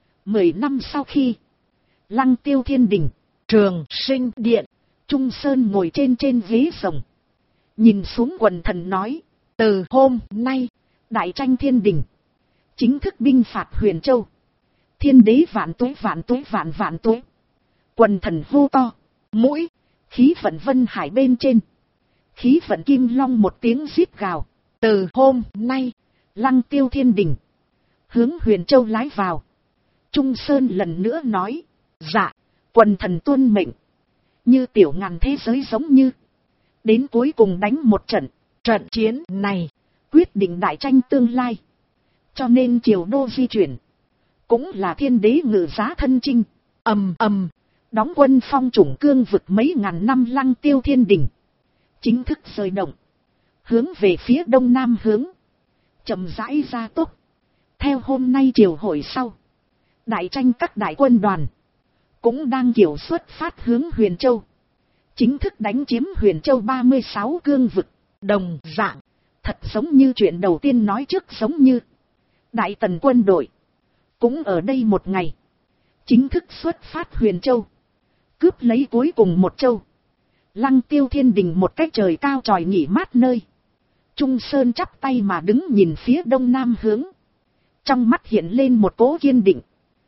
10 năm sau khi, Lăng Tiêu Thiên Đình, Trường Sinh Điện, Trung Sơn ngồi trên ghế rồng, nhìn xuống quần thần nói. từ hôm nay, Đại tranh thiên đình, chính thức binh phạt Huyền Châu. Thiên đế vạn tuế vạn tuế vạn vạn tuế. Quần thần hô to. mũi, Khí vận vân hải bên trên, khí vận kim long một tiếng rít gào. từ hôm nay, Lăng Tiêu Thiên Đình, hướng Huyền Châu lái vào. Trung Sơn lần nữa nói. dạ, Quần thần tuân mệnh, như tiểu ngàn thế giới giống như, đến cuối cùng đánh một trận. trận chiến này, Quyết định đại tranh tương lai. Cho nên triều đô di chuyển, cũng là thiên đế ngự giá thân chinh. ầm ầm, Đóng quân phong chủng cương vực mấy ngàn năm Lăng Tiêu Thiên Đình, chính thức rời động, hướng về phía đông nam hướng, chậm rãi ra tốc. Theo hôm nay triều hội sau, đại tranh các đại quân đoàn cũng đang kiểu xuất phát hướng Huyền Châu, chính thức đánh chiếm Huyền Châu 36 cương vực. đồng dạng, Thật giống như chuyện đầu tiên nói trước, giống như Đại Tần quân đội cũng ở đây một ngày, chính thức xuất phát Huyền Châu, cướp lấy cuối cùng một châu. Lăng Tiêu Thiên Đình một cái trời cao tròi nghỉ mát nơi. Trung Sơn chắp tay mà đứng nhìn phía đông nam hướng, trong mắt hiện lên một cố kiên định.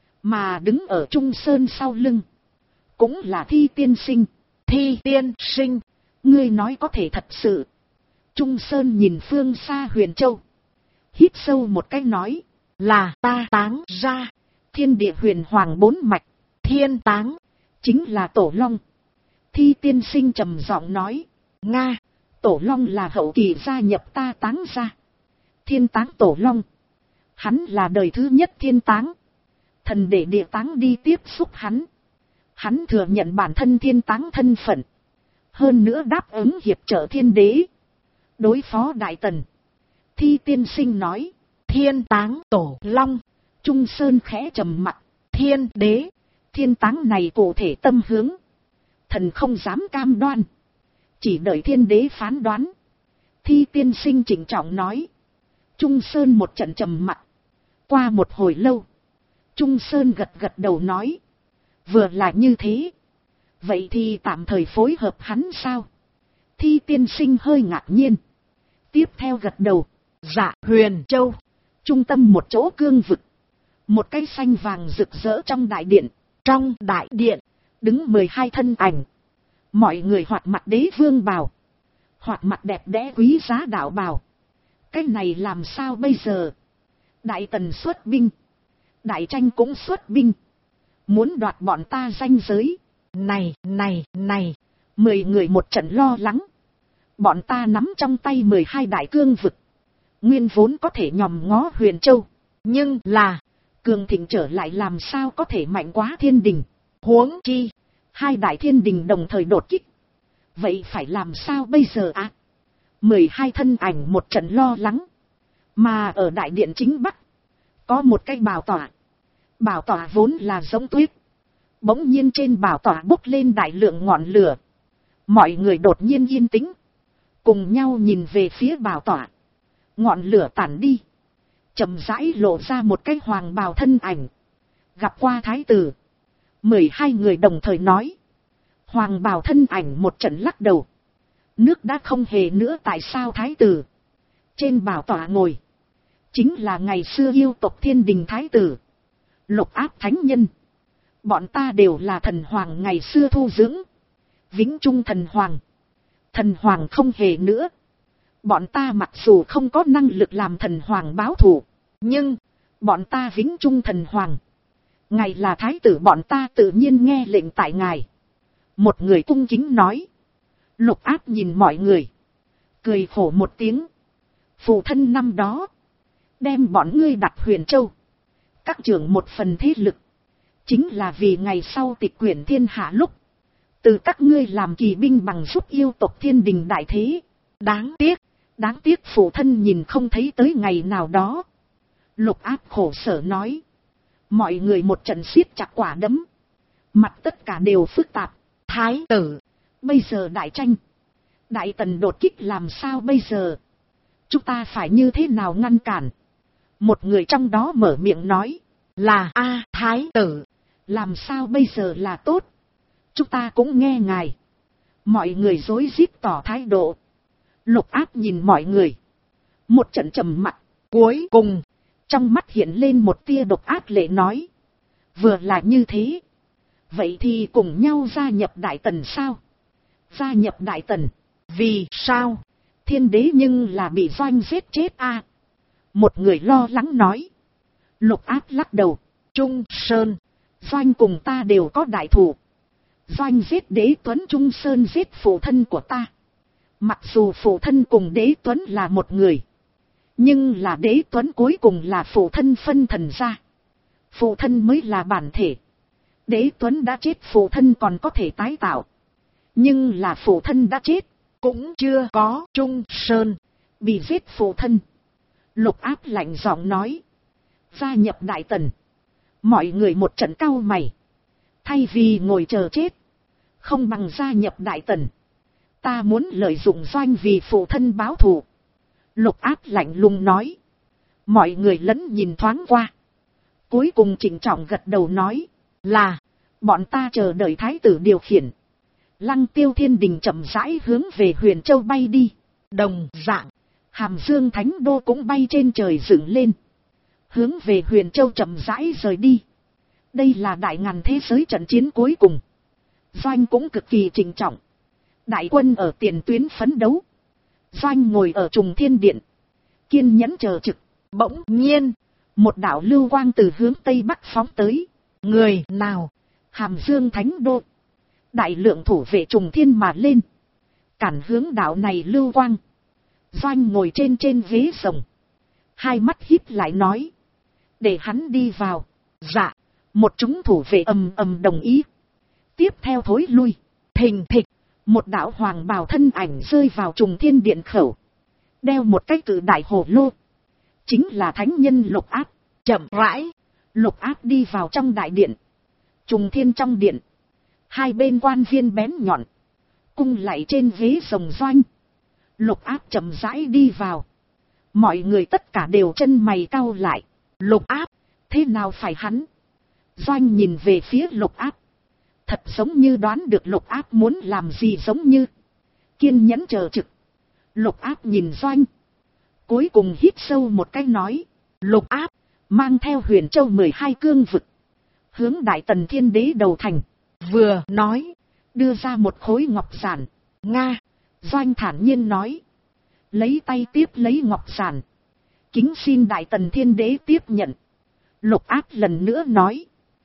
Mà đứng ở Trung Sơn sau lưng, cũng là Thi Tiên Sinh. Thi Tiên Sinh, Ngươi nói có thể thật sự? Trung Sơn nhìn phương xa Huyền Châu, hít sâu một cái nói. là ta táng ra, Thiên địa huyền hoàng bốn mạch, thiên táng, chính là Tổ Long. Thi Tiên Sinh trầm giọng nói. Nga, Tổ Long là hậu kỳ gia nhập ta táng ra. Thiên táng Tổ Long, hắn là đời thứ nhất thiên táng. Thần để địa táng đi tiếp xúc hắn. Hắn thừa nhận bản thân thiên táng thân phận, hơn nữa đáp ứng hiệp trợ thiên đế, đối phó Đại Tần. Thi Tiên Sinh nói. thiên táng Tổ Long, Trung Sơn khẽ trầm mặt. thiên đế, Thiên táng này cụ thể tâm hướng, thần không dám cam đoan, chỉ đợi thiên đế phán đoán. Thi Tiên Sinh trịnh trọng nói. Trung Sơn một trận trầm mặt. Qua một hồi lâu, Trung Sơn gật gật đầu nói. Vừa là như thế, vậy thì tạm thời phối hợp hắn sao? Thi Tiên Sinh hơi ngạc nhiên, tiếp theo gật đầu. dạ Huyền Châu, Trung tâm một chỗ cương vực, một cái xanh vàng rực rỡ trong đại điện. trong đại điện, Đứng 12 thân ảnh, mọi người hoặc mặt đế vương bào, hoặc mặt đẹp đẽ quý giá đạo bào. Cái này làm sao bây giờ? Đại Tần xuất binh, đại tranh cũng xuất binh, muốn đoạt bọn ta ranh giới. này, 10 người một trận lo lắng. Bọn ta nắm trong tay 12 đại cương vực, nguyên vốn có thể nhòm ngó Huyền Châu, nhưng là, cường thịnh trở lại làm sao có thể mạnh quá thiên đình. huống chi, 2 đại thiên đình đồng thời đột kích, vậy phải làm sao bây giờ ạ? 12 thân ảnh một trận lo lắng. Mà ở đại điện chính bắc, có một cái bảo tọa. Bảo tọa vốn là giống tuyết, bỗng nhiên trên bảo tọa bốc lên đại lượng ngọn lửa. Mọi người đột nhiên yên tĩnh, cùng nhau nhìn về phía bảo tọa. Ngọn lửa tản đi, chậm rãi lộ ra một cái hoàng bào thân ảnh. Gặp qua thái tử. 12 người đồng thời nói. Hoàng bào thân ảnh một trận lắc đầu. Nước đã không hề nữa, tại sao thái tử? Trên bảo tọa ngồi, chính là ngày xưa yêu tộc Thiên Đình thái tử, Lục Áp thánh nhân. Bọn ta đều là thần hoàng ngày xưa thu dưỡng, vĩnh trung thần hoàng. Thần hoàng không hề nữa. Bọn ta mặc dù không có năng lực làm thần hoàng báo thù, nhưng bọn ta vĩnh trung thần hoàng. Ngài là thái tử, bọn ta tự nhiên nghe lệnh tại ngài. Một người cung kính nói. Lục Áp nhìn mọi người, cười khổ một tiếng. Phụ thân năm đó, đem bọn ngươi đặt Huyền Châu, các trưởng một phần thế lực, chính là vì ngày sau tịch quyển thiên hạ lúc, từ các ngươi làm kỳ binh bằng giúp yêu tộc thiên đình đại thế. Đáng tiếc phụ thân nhìn không thấy tới ngày nào đó. Lục Áp khổ sở nói. Mọi người một trận siết chặt quả đấm, mặt tất cả đều phức tạp. Thái tử, bây giờ đại tranh, Đại Tần đột kích làm sao bây giờ? Chúng ta phải như thế nào ngăn cản? Một người trong đó mở miệng nói. Là Thái tử, làm sao bây giờ là tốt? Chúng ta cũng nghe ngài. Mọi người rối rít tỏ thái độ. Lục Áp nhìn mọi người, một trận trầm mặc, cuối cùng trong mắt hiện lên một tia độc ác lệ nói. Vừa là như thế, vậy thì cùng nhau gia nhập Đại Tần sao? Gia nhập Đại Tần? Vì sao? Thiên đế nhưng là bị Doanh giết chết a. Một người lo lắng nói. Lục Áp lắc đầu. Trung Sơn, Doanh cùng ta đều có đại thù. Doanh giết Đế Tuấn, Trung Sơn giết phụ thân của ta. Mặc dù phụ thân cùng Đế Tuấn là một người, nhưng là Đế Tuấn cuối cùng là phụ thân phân thần ra. Phụ thân mới là bản thể. Đế Tuấn đã chết, phụ thân còn có thể tái tạo. Nhưng là phụ thân đã chết, cũng chưa có Trung Sơn bị giết phụ thân. Lục Áp lạnh giọng nói. Gia nhập Đại Tần. Mọi người một trận cau mày. Thay vì ngồi chờ chết, không bằng gia nhập Đại Tần. Ta muốn lợi dụng Doanh vì phụ thân báo thù. Lục Áp lạnh lùng nói. Mọi người lẫn nhìn thoáng qua, cuối cùng trịnh trọng gật đầu nói. Là, bọn ta chờ đợi Thái tử điều khiển. Lăng Tiêu Thiên Đình chậm rãi hướng về Huyền Châu bay đi. Đồng dạng, Hàm Dương Thánh Đô cũng bay trên trời dựng lên, hướng về Huyền Châu chậm rãi rời đi. Đây là đại ngàn thế giới trận chiến cuối cùng. Doanh cũng cực kỳ trịnh trọng. Đại quân ở tiền tuyến phấn đấu. Doanh ngồi ở Trùng Thiên Điện, kiên nhẫn chờ trực. Bỗng nhiên, một đạo lưu quang từ hướng Tây Bắc phóng tới. Người nào? Hàm Dương Thánh Đô. Đại lượng thủ vệ Trùng Thiên mà lên, cản hướng đạo này lưu quang. Doanh ngồi trên ghế rồng, hai mắt híp lại nói. Để hắn đi vào. Dạ. Một chúng thủ vệ ầm ầm đồng ý. Tiếp theo thối lui. Thình thịch, một đạo hoàng bào thân ảnh rơi vào Trùng Thiên Điện khẩu, đeo một cái cự đại hồ lô. Chính là thánh nhân Lục Áp. Chậm rãi, Lục Áp đi vào trong đại điện. Trùng Thiên trong điện, hai bên quan viên bén nhọn cung lạy trên ghế rồng Doanh. Lục Áp chậm rãi đi vào. Mọi người tất cả đều chân mày cau lại. Lục Áp, thế nào phải hắn? Doanh nhìn về phía Lục Áp, thật giống như đoán được Lục Áp muốn làm gì giống như. Kiên nhẫn chờ trực. Lục Áp nhìn Doanh, cuối cùng hít sâu một cái nói. Lục Áp, mang theo Huyền Châu 12 cương vực, hướng Đại Tần Thiên Đế đầu thành. Vừa nói, đưa ra một khối ngọc giản. Nga. Doanh thản nhiên nói. Lấy tay tiếp lấy ngọc giản. Kính xin Đại Tần Thiên Đế tiếp nhận. Lục Áp lần nữa nói.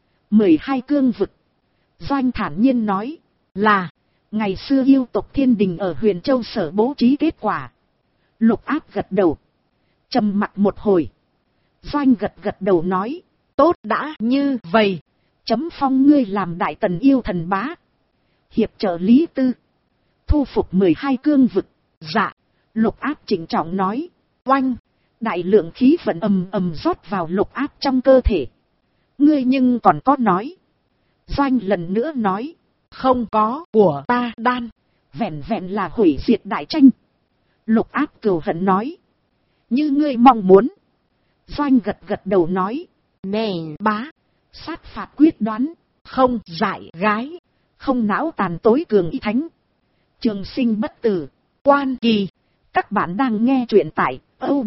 12 cương vực. Doanh thản nhiên nói. Là, ngày xưa yêu tộc Thiên Đình ở Huyền Châu sở bố trí kết quả. Lục Áp gật đầu, trầm mặc một hồi. Doanh gật đầu nói. Tốt, đã như vậy, chấm phong ngươi làm Đại Tần yêu thần bá, hiệp trợ Lý Tư, thu phục 12 cương vực. Dạ. Lục Áp trịnh trọng nói. Oanh, đại lượng khí vận ầm ầm rót vào Lục Áp trong cơ thể. Ngươi nhưng còn có nói. Doanh lần nữa nói. Không có, của ta đan, vẹn vẹn là hủy diệt đại tranh. Lục Áp cừu hận nói. Như ngươi mong muốn. Doanh gật đầu nói. Nè bá, sát phạt quyết đoán, không dại gái, không não tàn tối cường y thánh, trường sinh bất tử, quan kỳ. Các bạn đang nghe truyện tại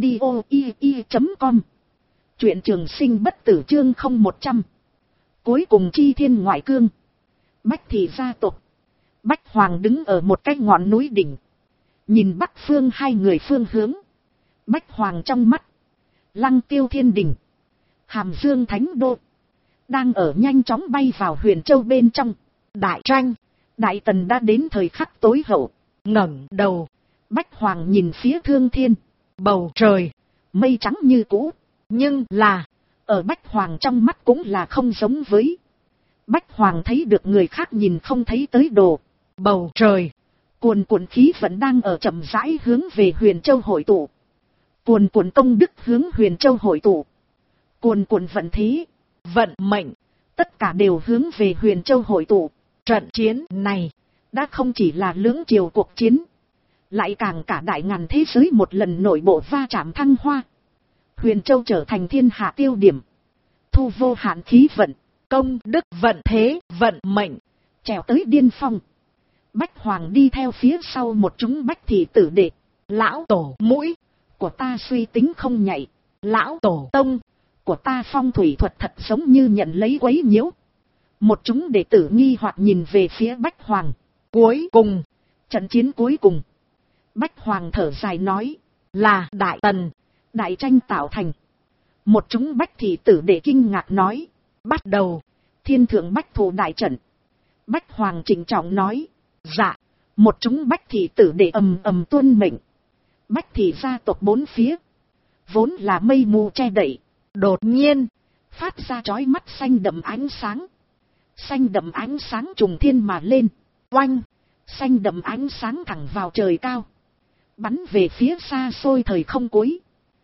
audio.com. Truyện trường sinh bất tử chương 0100. Cuối cùng chi thiên ngoại cương. Bách thị gia tộc. Bách Hoàng đứng ở một cái ngọn núi đỉnh, nhìn bắc phương hai người phương hướng. Bách Hoàng trong mắt, Lăng Tiêu Thiên Đình, Hàm Dương Thánh Đô, đang ở nhanh chóng bay vào Huyền Châu bên trong. Đại tranh, Đại Tần đã đến thời khắc tối hậu. Ngẩng đầu, Bách Hoàng nhìn phía Thương Thiên. Bầu trời, Mây trắng như cũ. nhưng là, Ở Bách Hoàng trong mắt cũng là không giống với. Bách Hoàng thấy được người khác nhìn không thấy tới đồ. bầu trời, Cuồn cuộn khí vẫn đang ở chậm rãi hướng về Huyền Châu hội tụ. Cuồn cuộn công đức hướng Huyền Châu hội tụ. Cuồn cuộn vận thế, vận mệnh, tất cả đều hướng về Huyền Châu hội tụ. trận chiến này, Đã không chỉ là lưỡng triều cuộc chiến, lại càng cả đại ngàn thế giới một lần nội bộ va chạm thăng hoa. Huyền Châu trở thành thiên hạ tiêu điểm, thu vô hạn khí vận, công đức vận thế, vận mệnh, trèo tới điên phong. Bách Hoàng đi theo phía sau một chúng bách thị tử đệ. lão tổ mũi, Của ta suy tính không nhạy, lão tổ tông, của ta phong thủy thuật thật giống như nhận lấy quấy nhiễu. Một chúng đệ tử nghi hoặc nhìn về phía Bách Hoàng. cuối cùng, Trận chiến cuối cùng, Bách Hoàng thở dài nói, là Đại Tần, đại tranh tạo thành. Một chúng bách thị tử đệ kinh ngạc nói, bắt đầu, thiên thượng bách thủ đại trận. Bách Hoàng trịnh trọng nói, dạ, một chúng bách thị tử đệ ầm ầm tuân mệnh. Bách thị gia tộc bốn phía, vốn là mây mù che đậy, đột nhiên, phát ra chói mắt xanh đậm ánh sáng. Xanh đậm ánh sáng trùng thiên mà lên, oanh, xanh đậm ánh sáng thẳng vào trời cao, bắn về phía xa xôi thời không cuối,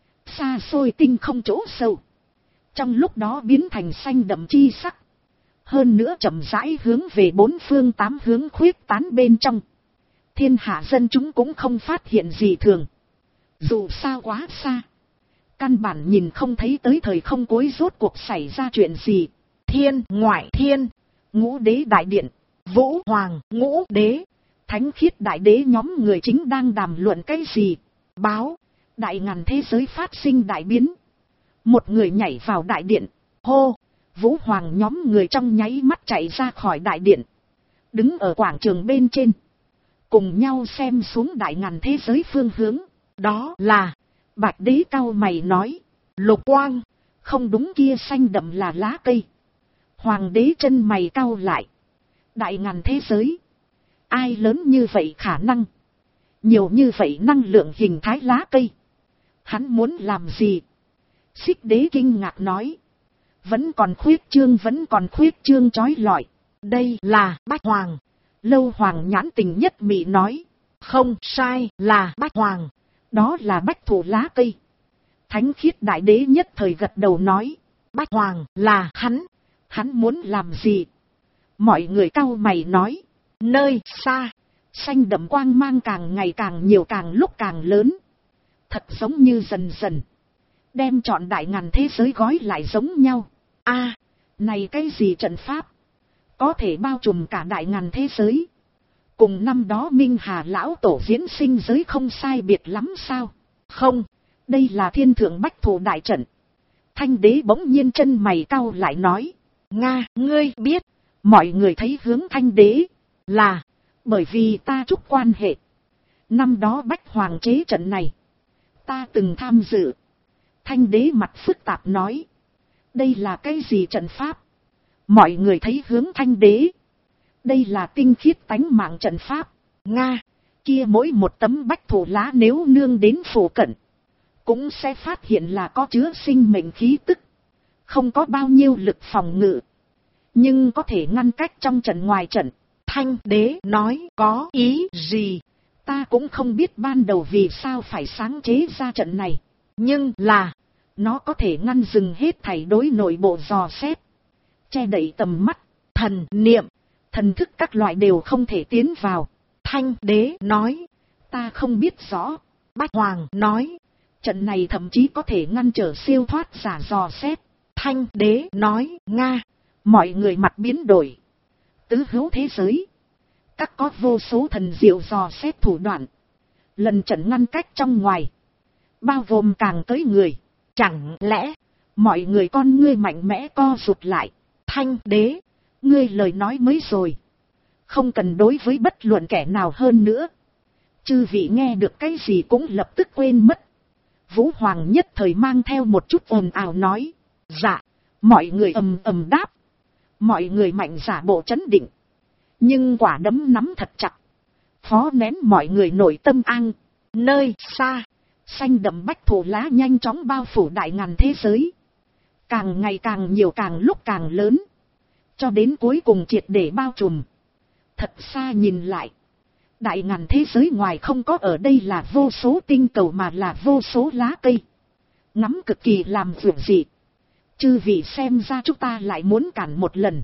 xa xôi tinh không chỗ sâu. Trong lúc đó biến thành xanh đậm chi sắc, hơn nữa chậm rãi hướng về bốn phương tám hướng khuyết tán bên trong. Thiên hạ dân chúng cũng không phát hiện gì thường, dù sao quá xa, căn bản nhìn không thấy tới thời không cuối rốt cuộc xảy ra chuyện gì. thiên ngoại thiên, Ngũ đế đại điện, vũ hoàng ngũ đế, thánh khiết đại đế nhóm người chính đang đàm luận cái gì. báo, Đại ngàn thế giới phát sinh đại biến, một người nhảy vào đại điện, hô. Vũ hoàng nhóm người trong nháy mắt chạy ra khỏi đại điện, đứng ở quảng trường bên trên, cùng nhau xem xuống đại ngàn thế giới phương hướng. đó là, Bạch đế cao mày nói, lục quang, không đúng, kia xanh đậm là lá cây. Hoàng đế chân mày cau lại, đại ngàn thế giới, ai lớn như vậy khả năng, nhiều như vậy năng lượng hình thái lá cây, hắn muốn làm gì? Xích đế kinh ngạc nói, vẫn còn khuyết trương chói lọi. đây là Bách Hoàng, Lâu Hoàng nhãn tình nhất mị nói, không sai, là Bách Hoàng, đó là bách thủ lá cây. Thánh khiết đại đế nhất thời gật đầu nói, Bách Hoàng là hắn muốn làm gì? Mọi người cau mày nói, nơi xa, xanh đậm quang mang càng ngày càng nhiều, càng lúc càng lớn, thật giống như dần dần đem trọn đại ngàn thế giới gói lại giống nhau. a, Này cái gì trận pháp, có thể bao trùm cả đại ngàn thế giới, cùng năm đó Minh Hà lão tổ diễn sinh giới không sai biệt lắm sao? không, Đây là thiên thượng bách thủ đại trận. Thanh đế bỗng nhiên chân mày cau lại nói, Nga, ngươi biết, mọi người thấy hướng thanh đế, là, bởi vì ta chúc quan hệ. Năm đó Bách Hoàng chế trận này, ta từng tham dự. Thanh đế mặt phức tạp nói, đây là cái gì trận pháp? Mọi người thấy hướng thanh đế, đây là tinh khiết tánh mạng trận pháp. Nga, Kia mỗi một tấm bách thủ lá nếu nương đến phủ cận, cũng sẽ phát hiện là có chứa sinh mệnh khí tức, không có bao nhiêu lực phòng ngự, nhưng có thể ngăn cách trong trận ngoài trận. thanh đế nói có ý gì, Ta cũng không biết ban đầu vì sao phải sáng chế ra trận này, nhưng là, nó có thể ngăn dừng hết thảy đối nội bộ dò xét, che đậy tầm mắt, thần niệm, thần thức các loại đều không thể tiến vào. thanh đế nói, Ta không biết rõ. Bách Hoàng nói, Trận này thậm chí có thể ngăn trở siêu thoát giả dò xét. thanh đế nói, Nga, Mọi người mặt biến đổi. Tứ hữu thế giới, các có vô số thần diệu dò xét thủ đoạn, lần trận ngăn cách trong ngoài, bao gồm càng tới người. chẳng lẽ, Mọi người con ngươi mạnh mẽ co rụt lại. thanh đế, Ngươi lời nói mới rồi, không cần đối với bất luận kẻ nào hơn nữa. Chư vị nghe được cái gì cũng lập tức quên mất. Vũ Hoàng nhất thời mang theo một chút ồn ào nói, dạ. Mọi người ầm ầm đáp, mọi người mạnh giả bộ trấn định, nhưng quả đấm nắm thật chặt, phó nén mọi người nội tâm an. Nơi xa, xanh đậm bách thụ lá nhanh chóng bao phủ đại ngàn thế giới. Càng ngày càng nhiều, càng lúc càng lớn. Cho đến cuối cùng triệt để bao trùm. Thật xa nhìn lại, đại ngàn thế giới ngoài không có ở đây là vô số tinh cầu mà là vô số lá cây. Ngắm cực kỳ làm vượt dị. Chư vị xem ra chúng ta lại muốn cản một lần.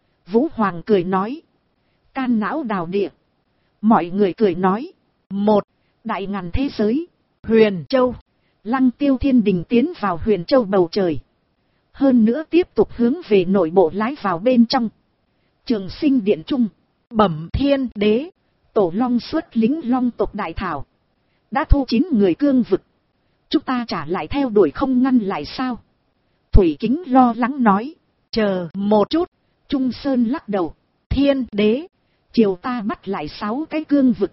Vũ Hoàng cười nói. Can não đào địa. Mọi người cười nói. một, Đại ngàn thế giới. Huyền Châu. Lăng Tiêu Thiên Đình tiến vào Huyền Châu bầu trời. Hơn nữa tiếp tục hướng về nội bộ lái vào bên trong. Trường Sinh Điện Trung. Bẩm Thiên Đế. Tổ Long xuất lính Long tộc Đại Thảo. Đã thu 9 người cương vực. Chúng ta trả lại theo đuổi không ngăn lại sao? Thủy Kính lo lắng nói. Chờ một chút. Trung Sơn lắc đầu. Thiên Đế. Chiều ta bắt lại 6 cái cương vực.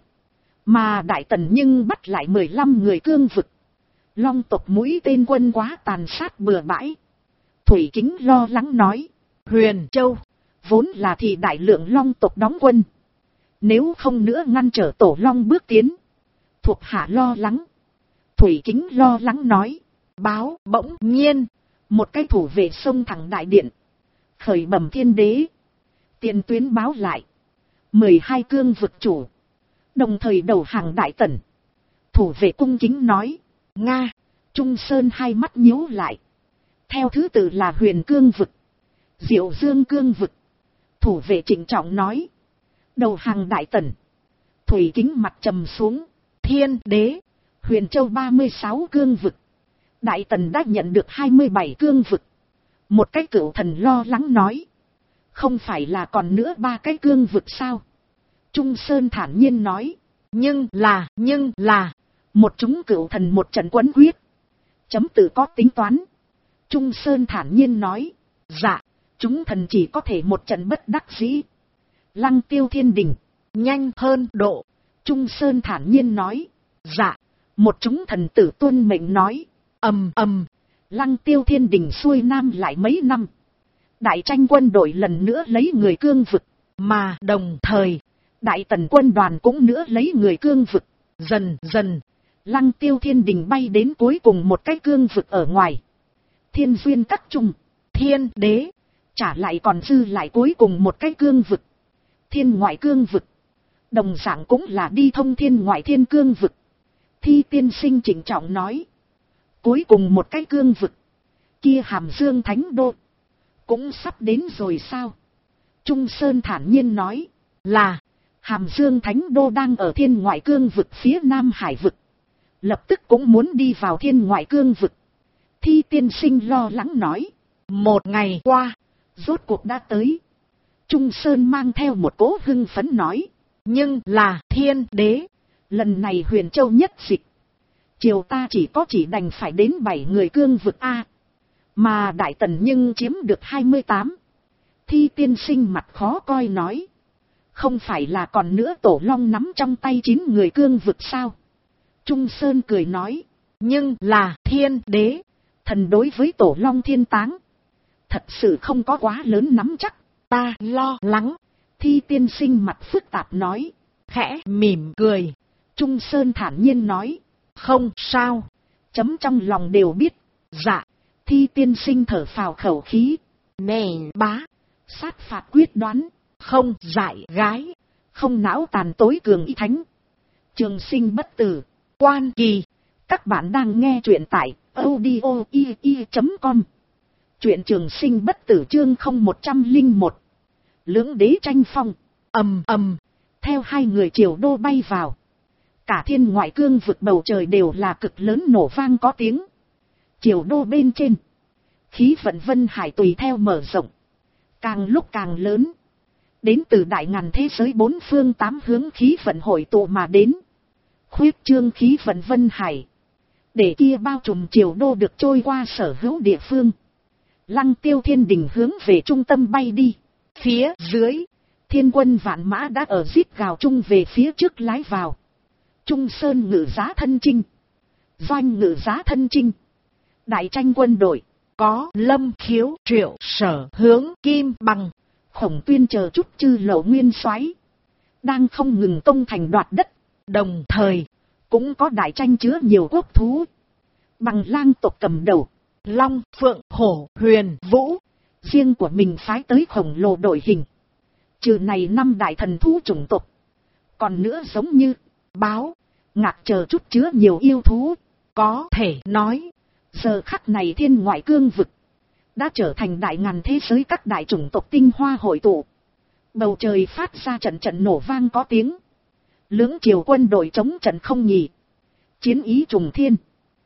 Mà Đại Tần nhưng bắt lại 15 người cương vực. Long tộc mũi tên quân quá tàn sát bừa bãi. Thủy Kính lo lắng nói. Huyền Châu. Vốn là thì đại lượng Long tộc đóng quân. Nếu không nữa ngăn trở Tổ Long bước tiến. Thuộc hạ lo lắng. Thủy Kính lo lắng nói. Báo bỗng nhiên. Một cái thủ vệ sông thẳng đại điện. Khởi bẩm Thiên Đế. Tiền tuyến báo lại. 12 cương vực chủ. Đồng thời đầu hàng Đại Tần. Thủ vệ cung kính nói. Nga. Trung Sơn hai mắt nhíu lại. Theo thứ tự là Huyền cương vực. Diệu Dương cương vực. Thủ vệ trịnh trọng nói. Đầu hàng Đại Tần. Thủy Kính mặt trầm xuống. Thiên Đế. Huyền Châu 36 cương vực. Đại Tần đã nhận được 27 cương vực. Một cái cửu thần lo lắng nói. Không phải là còn nữa 3 cái cương vực sao? Trung Sơn thản nhiên nói. Nhưng là. Một chúng cửu thần một trận quấn quyết. Chấm tự có tính toán. Trung Sơn thản nhiên nói. Dạ, chúng thần chỉ có thể một trận bất đắc dĩ. Lăng Tiêu Thiên Đình. Nhanh hơn độ. Trung Sơn thản nhiên nói. Dạ. Một chúng thần tử tuân mệnh nói. Ầm. Lăng Tiêu Thiên Đình xuôi nam lại mấy năm. Đại tranh quân đội lần nữa lấy người cương vực. Mà đồng thời, Đại Tần quân đoàn cũng nữa lấy người cương vực. Dần dần, Lăng Tiêu Thiên Đình bay đến cuối cùng một cái cương vực ở ngoài. Thiên duyên các trung. Thiên Đế. Trả lại còn dư lại cuối cùng một cái cương vực. Thiên ngoại cương vực. Đồng dạng cũng là đi thông thiên ngoại thiên cương vực. Thi tiên sinh chỉnh trọng nói. Cuối cùng một cái cương vực. Kia Hàm Dương Thánh Đô. Cũng sắp đến rồi sao? Trung Sơn thản nhiên nói. Là. Hàm Dương Thánh Đô đang ở thiên ngoại cương vực phía Nam Hải vực. Lập tức cũng muốn đi vào thiên ngoại cương vực. Thi tiên sinh lo lắng nói. 1 ngày qua. Rốt cuộc đã tới. Trung Sơn mang theo một cỗ hưng phấn nói. Nhưng là Thiên Đế. Lần này Huyền Châu nhất dịch. Triều ta chỉ đành phải đến 7 người cương vực A. Mà Đại Tần nhưng chiếm được 28. Thi tiên sinh mặt khó coi nói. Không phải là còn nữa Tổ Long nắm trong tay 9 người cương vực sao? Trung Sơn cười nói. Nhưng là Thiên Đế. Thần đối với Tổ Long thiên táng. Thật sự không có quá lớn nắm chắc. Ta lo lắng. Thi tiên sinh mặt phức tạp nói. Khẽ mỉm cười. Trung Sơn thản nhiên nói. Không sao. Chấm trong lòng đều biết. Dạ. Thi tiên sinh thở phào khẩu khí. Nè bá. Sát phạt quyết đoán. Không dại gái. Không não tàn tối cường y thánh. Trường sinh bất tử. Quan Kỳ. Các bạn đang nghe truyện tại audio.com. Truyện Trường Sinh bất tử chương 0101. Lưỡng đế tranh phong. Ầm. Theo hai người triều đô bay vào. Cả thiên ngoại cương vực bầu trời đều là cực lớn nổ vang có tiếng. Triều đô bên trên. Khí vận vân hải tùy theo mở rộng. Càng lúc càng lớn. Đến từ đại ngàn thế giới 4 phương 8 hướng khí vận hội tụ mà đến. Khuyết trương khí vận vân hải. Để kia bao trùm triều đô được trôi qua sở hữu địa phương. Lăng Tiêu Thiên Đình hướng về trung tâm bay đi. Phía dưới, thiên quân vạn mã đã ở rít gào chung về phía trước lái vào. Trung Sơn ngự giá thân chinh. Doanh ngự giá thân chinh. Đại tranh quân đội, có Lâm Khiếu, Triệu Sở, Hướng, Kim Bằng, Khổng Tuyên chờ chút chư lậu nguyên soái đang không ngừng công thành đoạt đất. Đồng thời, cũng có đại tranh chứa nhiều quốc thú. Bằng lang tộc cầm đầu, Long, Phượng, Hổ, Huyền, Vũ. riêng của mình phái tới khổng lồ đội hình. Trừ này 5 đại thần thú chủng tộc. Còn nữa giống như báo, ngạc chờ chút chứa nhiều yêu thú. Có thể nói, giờ khắc này thiên ngoại cương vực đã trở thành đại ngàn thế giới các đại chủng tộc tinh hoa hội tụ. Bầu trời phát ra trận trận nổ vang có tiếng. Lưỡng triều quân đội chống trận không nhì. Chiến ý trùng thiên.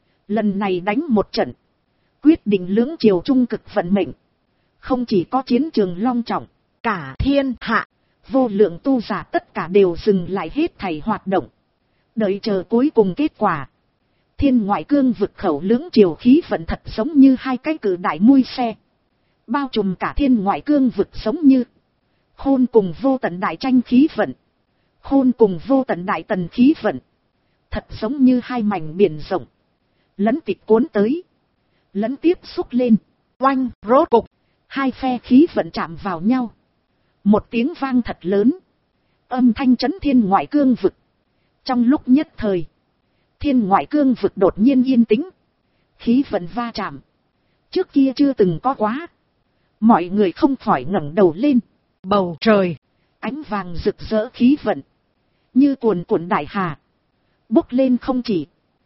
Lần này đánh một trận, quyết định lưỡng triều trung cực vận mệnh. Không chỉ có chiến trường long trọng, cả thiên hạ, vô lượng tu giả tất cả đều dừng lại hết thảy hoạt động. Đợi chờ cuối cùng kết quả. Thiên ngoại cương vực khẩu lưỡng triều khí vận thật giống như hai cái cự đại mui xe. Bao trùm cả thiên ngoại cương vực giống như khôn cùng vô tận đại tranh khí vận. Khôn cùng vô tận đại tần khí vận. Thật giống như hai mảnh biển rộng. Lẫn tịch cuốn tới. Lẫn tiếp xúc lên. oanh, rốt cục. Hai phe khí vận chạm vào nhau. Một tiếng vang thật lớn. Âm thanh chấn thiên ngoại cương vực. Trong lúc nhất thời, thiên ngoại cương vực đột nhiên yên tĩnh. Khí vận va chạm. Trước kia chưa từng có quá. Mọi người không khỏi ngẩng đầu lên. Bầu trời, ánh vàng rực rỡ khí vận. Như cuồn cuộn đại hà. Bốc lên không chỉ.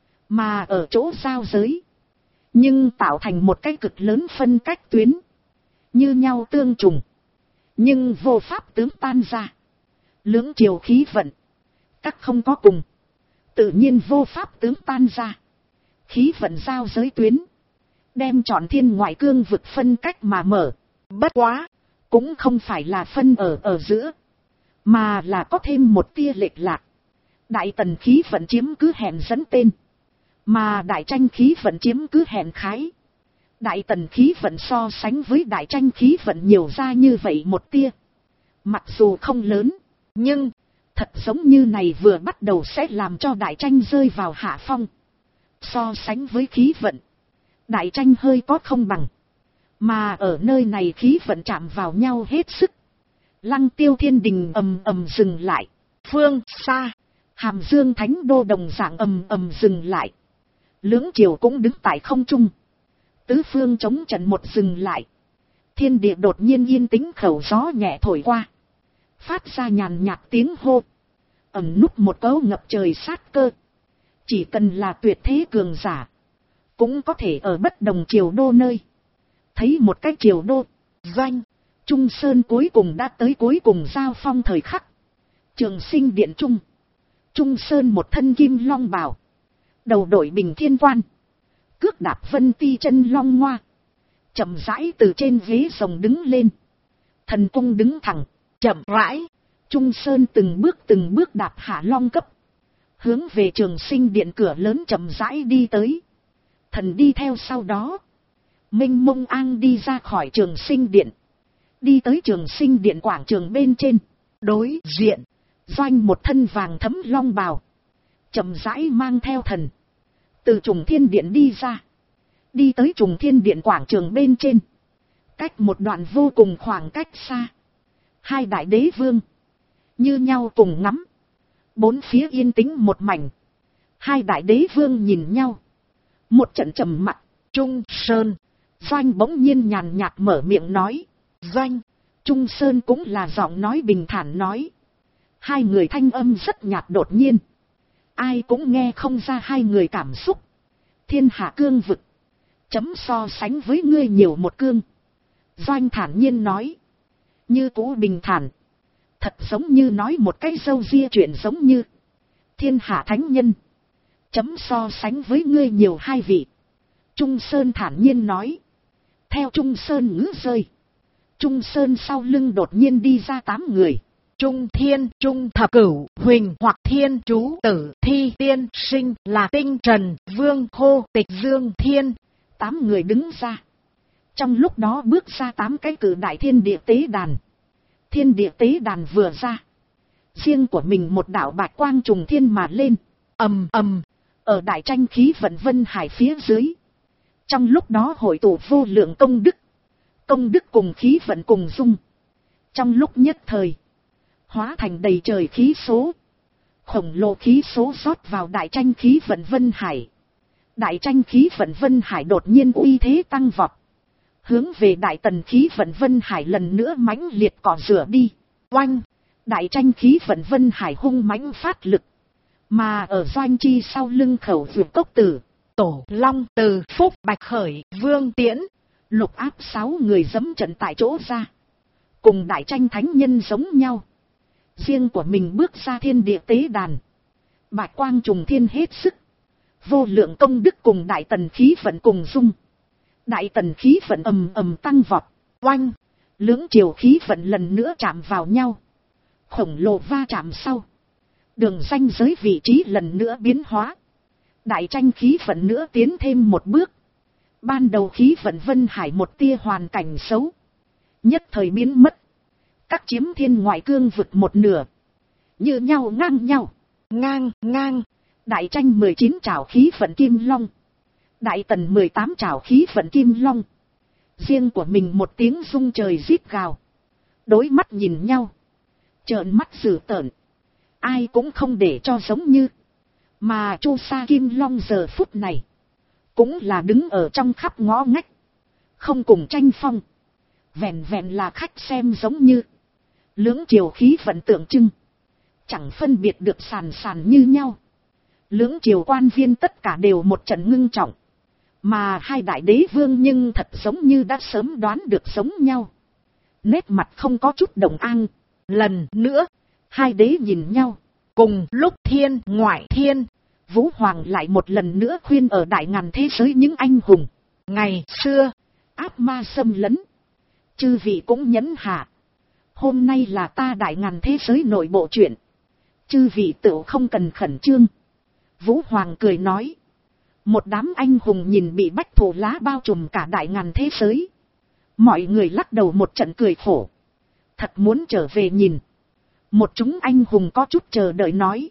Mà ở chỗ giao giới. Nhưng tạo thành một cái cực lớn phân cách tuyến. Như nhau tương trùng. Nhưng vô pháp tướng tan ra. Lưỡng triều khí vận. Các không có cùng. Tự nhiên vô pháp tướng tan ra. Khí vận giao giới tuyến. Đem trọn thiên ngoại cương vực phân cách mà mở. bất quá. Cũng không phải là phân ở giữa. Mà là có thêm một tia lệch lạc. Đại tần khí vận chiếm cứ hẹn dẫn tên. Mà đại tranh khí vận chiếm cứ hẹn khái. Đại tần khí vận so sánh với đại tranh khí vận nhiều ra như vậy một tia. Mặc dù không lớn. Nhưng thật giống như này vừa bắt đầu sẽ làm cho đại tranh rơi vào hạ phong. So sánh với khí vận, đại tranh hơi có không bằng. Mà ở nơi này khí vận chạm vào nhau hết sức. Lăng Tiêu thiên đình ầm ầm dừng lại. Phương xa, Hàm Dương thánh đô đồng dạng ầm ầm dừng lại. Lưỡng triều cũng đứng tại không trung. Tứ phương chống trận một dừng lại. Thiên địa đột nhiên yên tĩnh, khẩu gió nhẹ thổi qua. Phát ra nhàn nhạt tiếng hô. Ẩn núp một cấu ngập trời sát cơ. Chỉ cần là tuyệt thế cường giả, cũng có thể ở bất đồng triều đô nơi thấy một cái triều đô. doanh, Trung Sơn cuối cùng đã tới cuối cùng giao phong thời khắc. Trường Sinh điện trung. Trung Sơn một thân kim long bào. Đầu đội bình thiên quan. Cước đạp vân ti chân long ngoa. Chậm rãi từ trên ghế rồng đứng lên. Thần cung đứng thẳng. chậm rãi. Trung Sơn từng bước đạp hạ long cấp. Hướng về Trường Sinh điện cửa lớn chậm rãi đi tới. Thần đi theo sau đó. Minh mông an đi ra khỏi Trường Sinh điện. Đi tới Trường Sinh điện quảng trường bên trên. Đối diện, Doanh một thân vàng thấm long bào. Chậm rãi mang theo thần. Từ Trùng Thiên điện đi ra. Đi tới Trùng Thiên điện quảng trường bên trên. Cách một đoạn vô cùng khoảng cách xa. Hai đại đế vương như nhau cùng ngắm. Bốn phía yên tĩnh một mảnh. Hai đại đế vương nhìn nhau. Một trận trầm mặc. Trung Sơn, Doanh bỗng nhiên nhàn nhạt mở miệng nói. doanh, Trung Sơn cũng là giọng nói bình thản nói. Hai người thanh âm rất nhạt đột nhiên. Ai cũng nghe không ra hai người cảm xúc. Thiên hạ cương vực. Chấm so sánh với ngươi nhiều một cương. Doanh thản nhiên nói. Như cũ bình thản. Thật giống như nói một cái dâu ria chuyện giống như. Thiên hạ thánh nhân. Chấm so sánh với ngươi nhiều hai vị. Trung Sơn thản nhiên nói. Theo Trung Sơn ngữ rơi. Trung Sơn sau lưng đột nhiên đi ra 8 người. Trung Thiên, Trung Thập Cửu, Huỳnh hoặc Thiên Chú Tử, Thi Tiên Sinh là Tinh Trần, Vương Hô, Tịch Dương Thiên. 8 người đứng ra. Trong lúc đó bước ra 8 cái cử đại thiên địa tế đàn. Thiên địa tế đàn vừa ra. Riêng của mình một đạo bạch quang trùng thiên mà lên. ầm ầm. Ở đại tranh khí vận vân hải phía dưới. Trong lúc đó hội tụ vô lượng công đức. Công đức cùng khí vận cùng dung. Trong lúc nhất thời. Hóa thành đầy trời khí số. khổng lồ khí số rót vào đại tranh khí vận Vân Hải. Đại tranh khí vận Vân Hải đột nhiên uy thế tăng vọt. Hướng về đại tần khí vận Vân Hải lần nữa mãnh liệt cỏ rửa đi. Oanh! Đại tranh khí vận Vân Hải hung mãnh phát lực. Mà ở doanh chi sau lưng khẩu vượt cốc tử, Tổ Long, Từ Phúc, Bạch Khởi, Vương Tiễn, Lục Áp 6 người dẫm trận tại chỗ ra. Cùng đại tranh thánh nhân giống nhau. Riêng của mình bước ra thiên địa tế đàn. Bạch quang trùng thiên hết sức. Vô lượng công đức cùng đại tần khí vận cùng dung. Đại tần khí vận ầm ầm tăng vọt. Oanh! Lưỡng triều khí vận lần nữa chạm vào nhau. Khổng lồ va chạm sau. Đường ranh giới vị trí lần nữa biến hóa. Đại tranh khí vận nữa tiến thêm một bước. Ban đầu khí vận Vân Hải một tia hoàn cảnh xấu. Nhất thời biến mất. Các chiếm thiên ngoại cương vực một nửa. Như nhau ngang nhau. Ngang. Đại tranh 19 trảo khí vận Kim Long. Đại tần 18 trảo khí vận Kim Long. Riêng của mình một tiếng rung trời rít gào. Đối mắt nhìn nhau. Trợn mắt dữ tợn. Ai cũng không để cho giống như. Mà Chu Sa Kim Long giờ phút này. Cũng là đứng ở trong khắp ngõ ngách. Không cùng tranh phong. Vẹn là khách xem giống như. Lưỡng triều khí vận tượng trưng. Chẳng phân biệt được sàn như nhau. Lưỡng triều quan viên tất cả đều một trận ngưng trọng. Mà hai đại đế vương nhưng thật giống như đã sớm đoán được giống nhau. Nét mặt không có chút động an. Lần nữa, hai đế nhìn nhau. Cùng lúc thiên ngoại thiên, Vũ Hoàng lại một lần nữa khuyên ở đại ngàn thế giới những anh hùng. Ngày xưa, áp ma xâm lấn. Chư vị cũng nhẫn hạ. Hôm nay là ta đại ngàn thế giới nội bộ chuyện. Chư vị tựu không cần khẩn trương. Vũ Hoàng cười nói. Một đám anh hùng nhìn bị bách thổ lá bao trùm cả đại ngàn thế giới. Mọi người lắc đầu một trận cười khổ. Thật muốn trở về nhìn. Một chúng anh hùng có chút chờ đợi nói.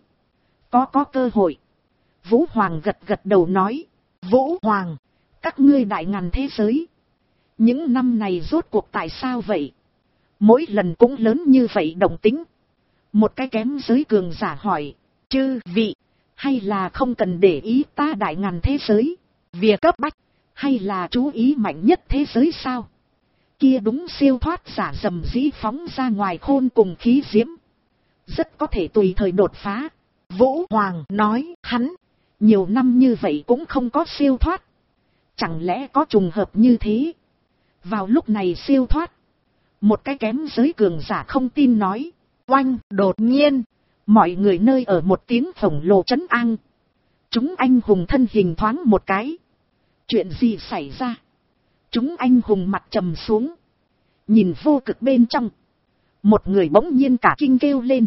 Có cơ hội. Vũ Hoàng gật đầu nói. Vũ Hoàng, các ngươi đại ngàn thế giới. Những năm này rốt cuộc tại sao vậy? Mỗi lần cũng lớn như vậy động tính. Một cái kém giới cường giả hỏi. Chư vị, hay là không cần để ý ta đại ngàn thế giới? Việc cấp bách, hay là chú ý mạnh nhất thế giới sao? Kia đúng siêu thoát giả dầm dĩ phóng ra ngoài khôn cùng khí diễm. Rất có thể tùy thời đột phá. Vũ Hoàng nói hắn. Nhiều năm như vậy cũng không có siêu thoát. Chẳng lẽ có trùng hợp như thế? Vào lúc này siêu thoát. Một cái kém giới cường giả không tin nói. Oanh, đột nhiên. Mọi người nơi ở một tiếng khổng lồ trấn an. Chúng anh hùng thân hình thoáng một cái. Chuyện gì xảy ra? Chúng anh hùng mặt trầm xuống. Nhìn vô cực bên trong. Một người bỗng nhiên cả kinh kêu lên.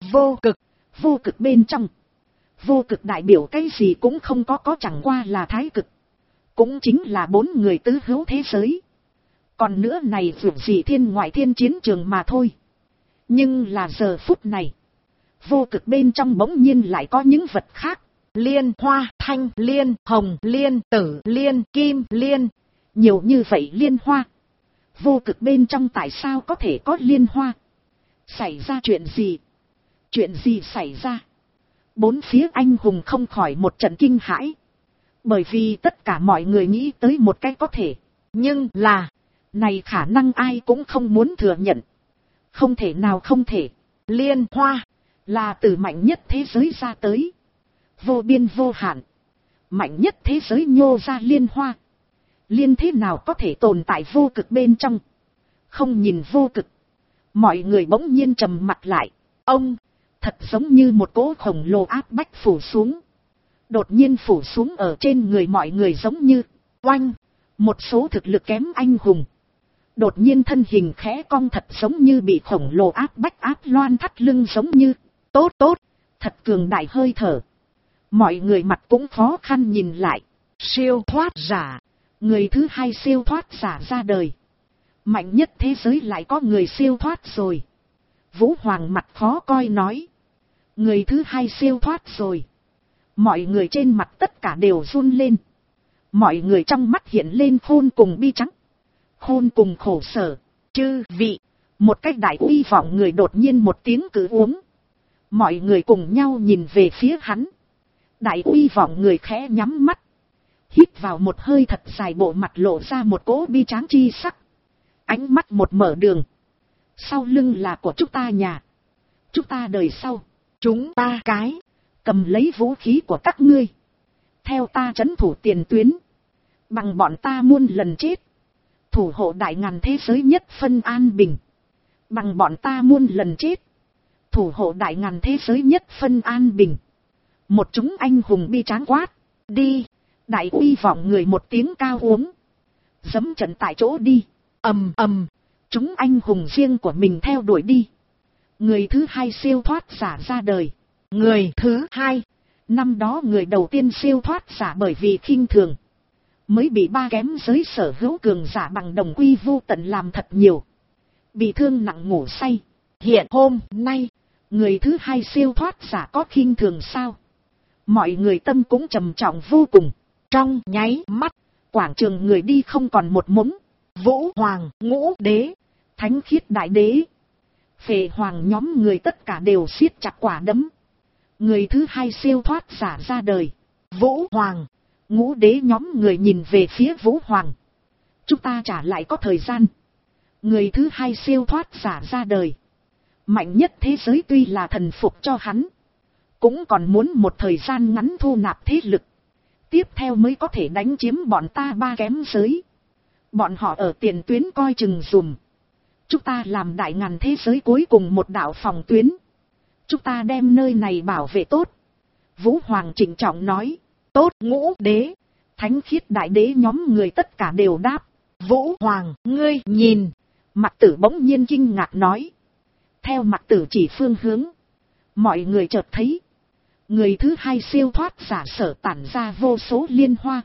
Vô cực bên trong. Vô cực đại biểu cái gì cũng không có chẳng qua là thái cực. Cũng chính là 4 người tứ hữu thế giới. Còn nữa này vượt gì thiên ngoại thiên chiến trường mà thôi. Nhưng là giờ phút này. Vô cực bên trong bỗng nhiên lại có những vật khác. Liên, hoa, thanh, liên, hồng, liên, tử, liên, kim, liên. Nhiều như vậy liên hoa. Vô cực bên trong tại sao có thể có liên hoa? Xảy ra chuyện gì? Chuyện gì xảy ra? Bốn phía anh hùng không khỏi một trận kinh hãi. Bởi vì tất cả mọi người nghĩ tới một cái có thể. Nhưng là, này khả năng ai cũng không muốn thừa nhận. Không thể nào không thể. Liên hoa, là từ mạnh nhất thế giới ra tới. Vô biên vô hạn. Mạnh nhất thế giới nhô ra liên hoa. Liên thế nào có thể tồn tại vô cực bên trong? Không nhìn vô cực. Mọi người bỗng nhiên trầm mặt lại. Ông, thật giống như một cỗ khổng lồ áp bách phủ xuống. Đột nhiên phủ xuống ở trên người mọi người giống như. Oanh, một số thực lực kém anh hùng. Đột nhiên thân hình khẽ cong thật giống như bị khổng lồ áp bách áp loan thắt lưng giống như. Tốt, thật cường đại hơi thở. Mọi người mặt cũng khó khăn nhìn lại. Siêu thoát giả. Người thứ hai siêu thoát giả ra đời. Mạnh nhất thế giới lại có người siêu thoát rồi. Vũ Hoàng mặt khó coi nói. Người thứ hai siêu thoát rồi. Mọi người trên mặt tất cả đều run lên. Mọi người trong mắt hiện lên khôn cùng bi trắng. Khôn cùng khổ sở. Chư vị. Một cách đại uy vọng người đột nhiên một tiếng cử uống. Mọi người cùng nhau nhìn về phía hắn. Đại uy vọng người khẽ nhắm mắt. Hít vào một hơi thật dài, bộ mặt lộ ra một cỗ bi tráng chi sắc. Ánh mắt một mở đường. Sau lưng là của chúng ta nhà. Chúng ta đời sau. Chúng ta cái. Cầm lấy vũ khí của các ngươi. Theo ta trấn thủ tiền tuyến. Bằng bọn ta muôn lần chết. Thủ hộ đại ngàn thế giới nhất phân an bình. Bằng bọn ta muôn lần chết. Thủ hộ đại ngàn thế giới nhất phân an bình. Một chúng anh hùng bi tráng quát. Đi. Đại uy vọng người một tiếng cao uống. Dẫm trận tại chỗ đi. Ầm ầm. Chúng anh hùng riêng của mình theo đuổi đi. Người thứ hai siêu thoát giả ra đời. Người thứ hai. Năm đó người đầu tiên siêu thoát giả bởi vì khinh thường. Mới bị ba kém giới sở hữu cường giả bằng đồng quy vu tận làm thật nhiều. Bị thương nặng ngủ say. Hiện hôm nay. Người thứ hai siêu thoát giả có khinh thường sao? Mọi người tâm cũng trầm trọng vô cùng. Trong nháy mắt. Quảng trường người đi không còn một mống. Vũ Hoàng, Ngũ Đế, Thánh Khiết Đại Đế, Phệ Hoàng nhóm người tất cả đều siết chặt quả đấm. Người thứ hai siêu thoát giả ra đời. Vũ Hoàng, Ngũ Đế nhóm người nhìn về phía Vũ Hoàng. Chúng ta trả lại có thời gian. Người thứ hai siêu thoát giả ra đời. Mạnh nhất thế giới tuy là thần phục cho hắn. Cũng còn muốn một thời gian ngắn thu nạp thế lực. Tiếp theo mới có thể đánh chiếm bọn ta ba kém giới. Bọn họ ở tiền tuyến coi chừng dùm. Chúng ta làm đại ngàn thế giới cuối cùng một đạo phòng tuyến. Chúng ta đem nơi này bảo vệ tốt. Vũ Hoàng trịnh trọng nói. Tốt. Ngũ Đế, Thánh Khiết Đại Đế nhóm người tất cả đều đáp. Vũ Hoàng, ngươi nhìn. Mặc Tử bỗng nhiên kinh ngạc nói. Theo Mặc Tử chỉ phương hướng. Mọi người chợt thấy. Người thứ hai siêu thoát giả sở tản ra vô số liên hoa.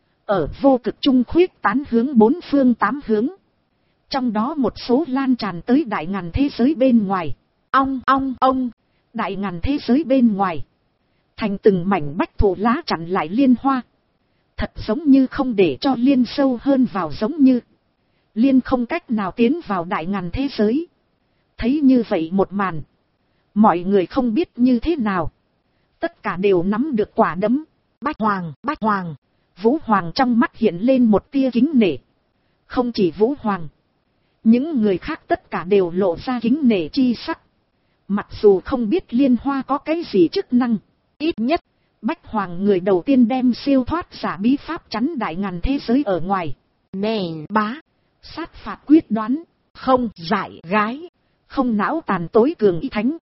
Ở vô cực trung khuyết tán hướng bốn phương tám hướng. Trong đó một số lan tràn tới đại ngàn thế giới bên ngoài. Ong ong ong. Đại ngàn thế giới bên ngoài. Thành từng mảnh bách thụ lá chặn lại liên hoa. Thật giống như không để cho liên sâu hơn vào, giống như liên không cách nào tiến vào đại ngàn thế giới. Thấy như vậy một màn. Mọi người không biết như thế nào. Tất cả đều nắm được quả đấm. Bách Hoàng, Bách Hoàng. Vũ Hoàng trong mắt hiện lên một tia kính nể. Không chỉ Vũ Hoàng. Những người khác tất cả đều lộ ra kính nể chi sắc. Mặc dù không biết liên hoa có cái gì chức năng. Ít nhất, Bách Hoàng người đầu tiên đem siêu thoát giả bí pháp chắn đại ngàn thế giới ở ngoài. Mềm bá. Sát phạt quyết đoán. Không dại gái. Không não tàn tối cường y thánh.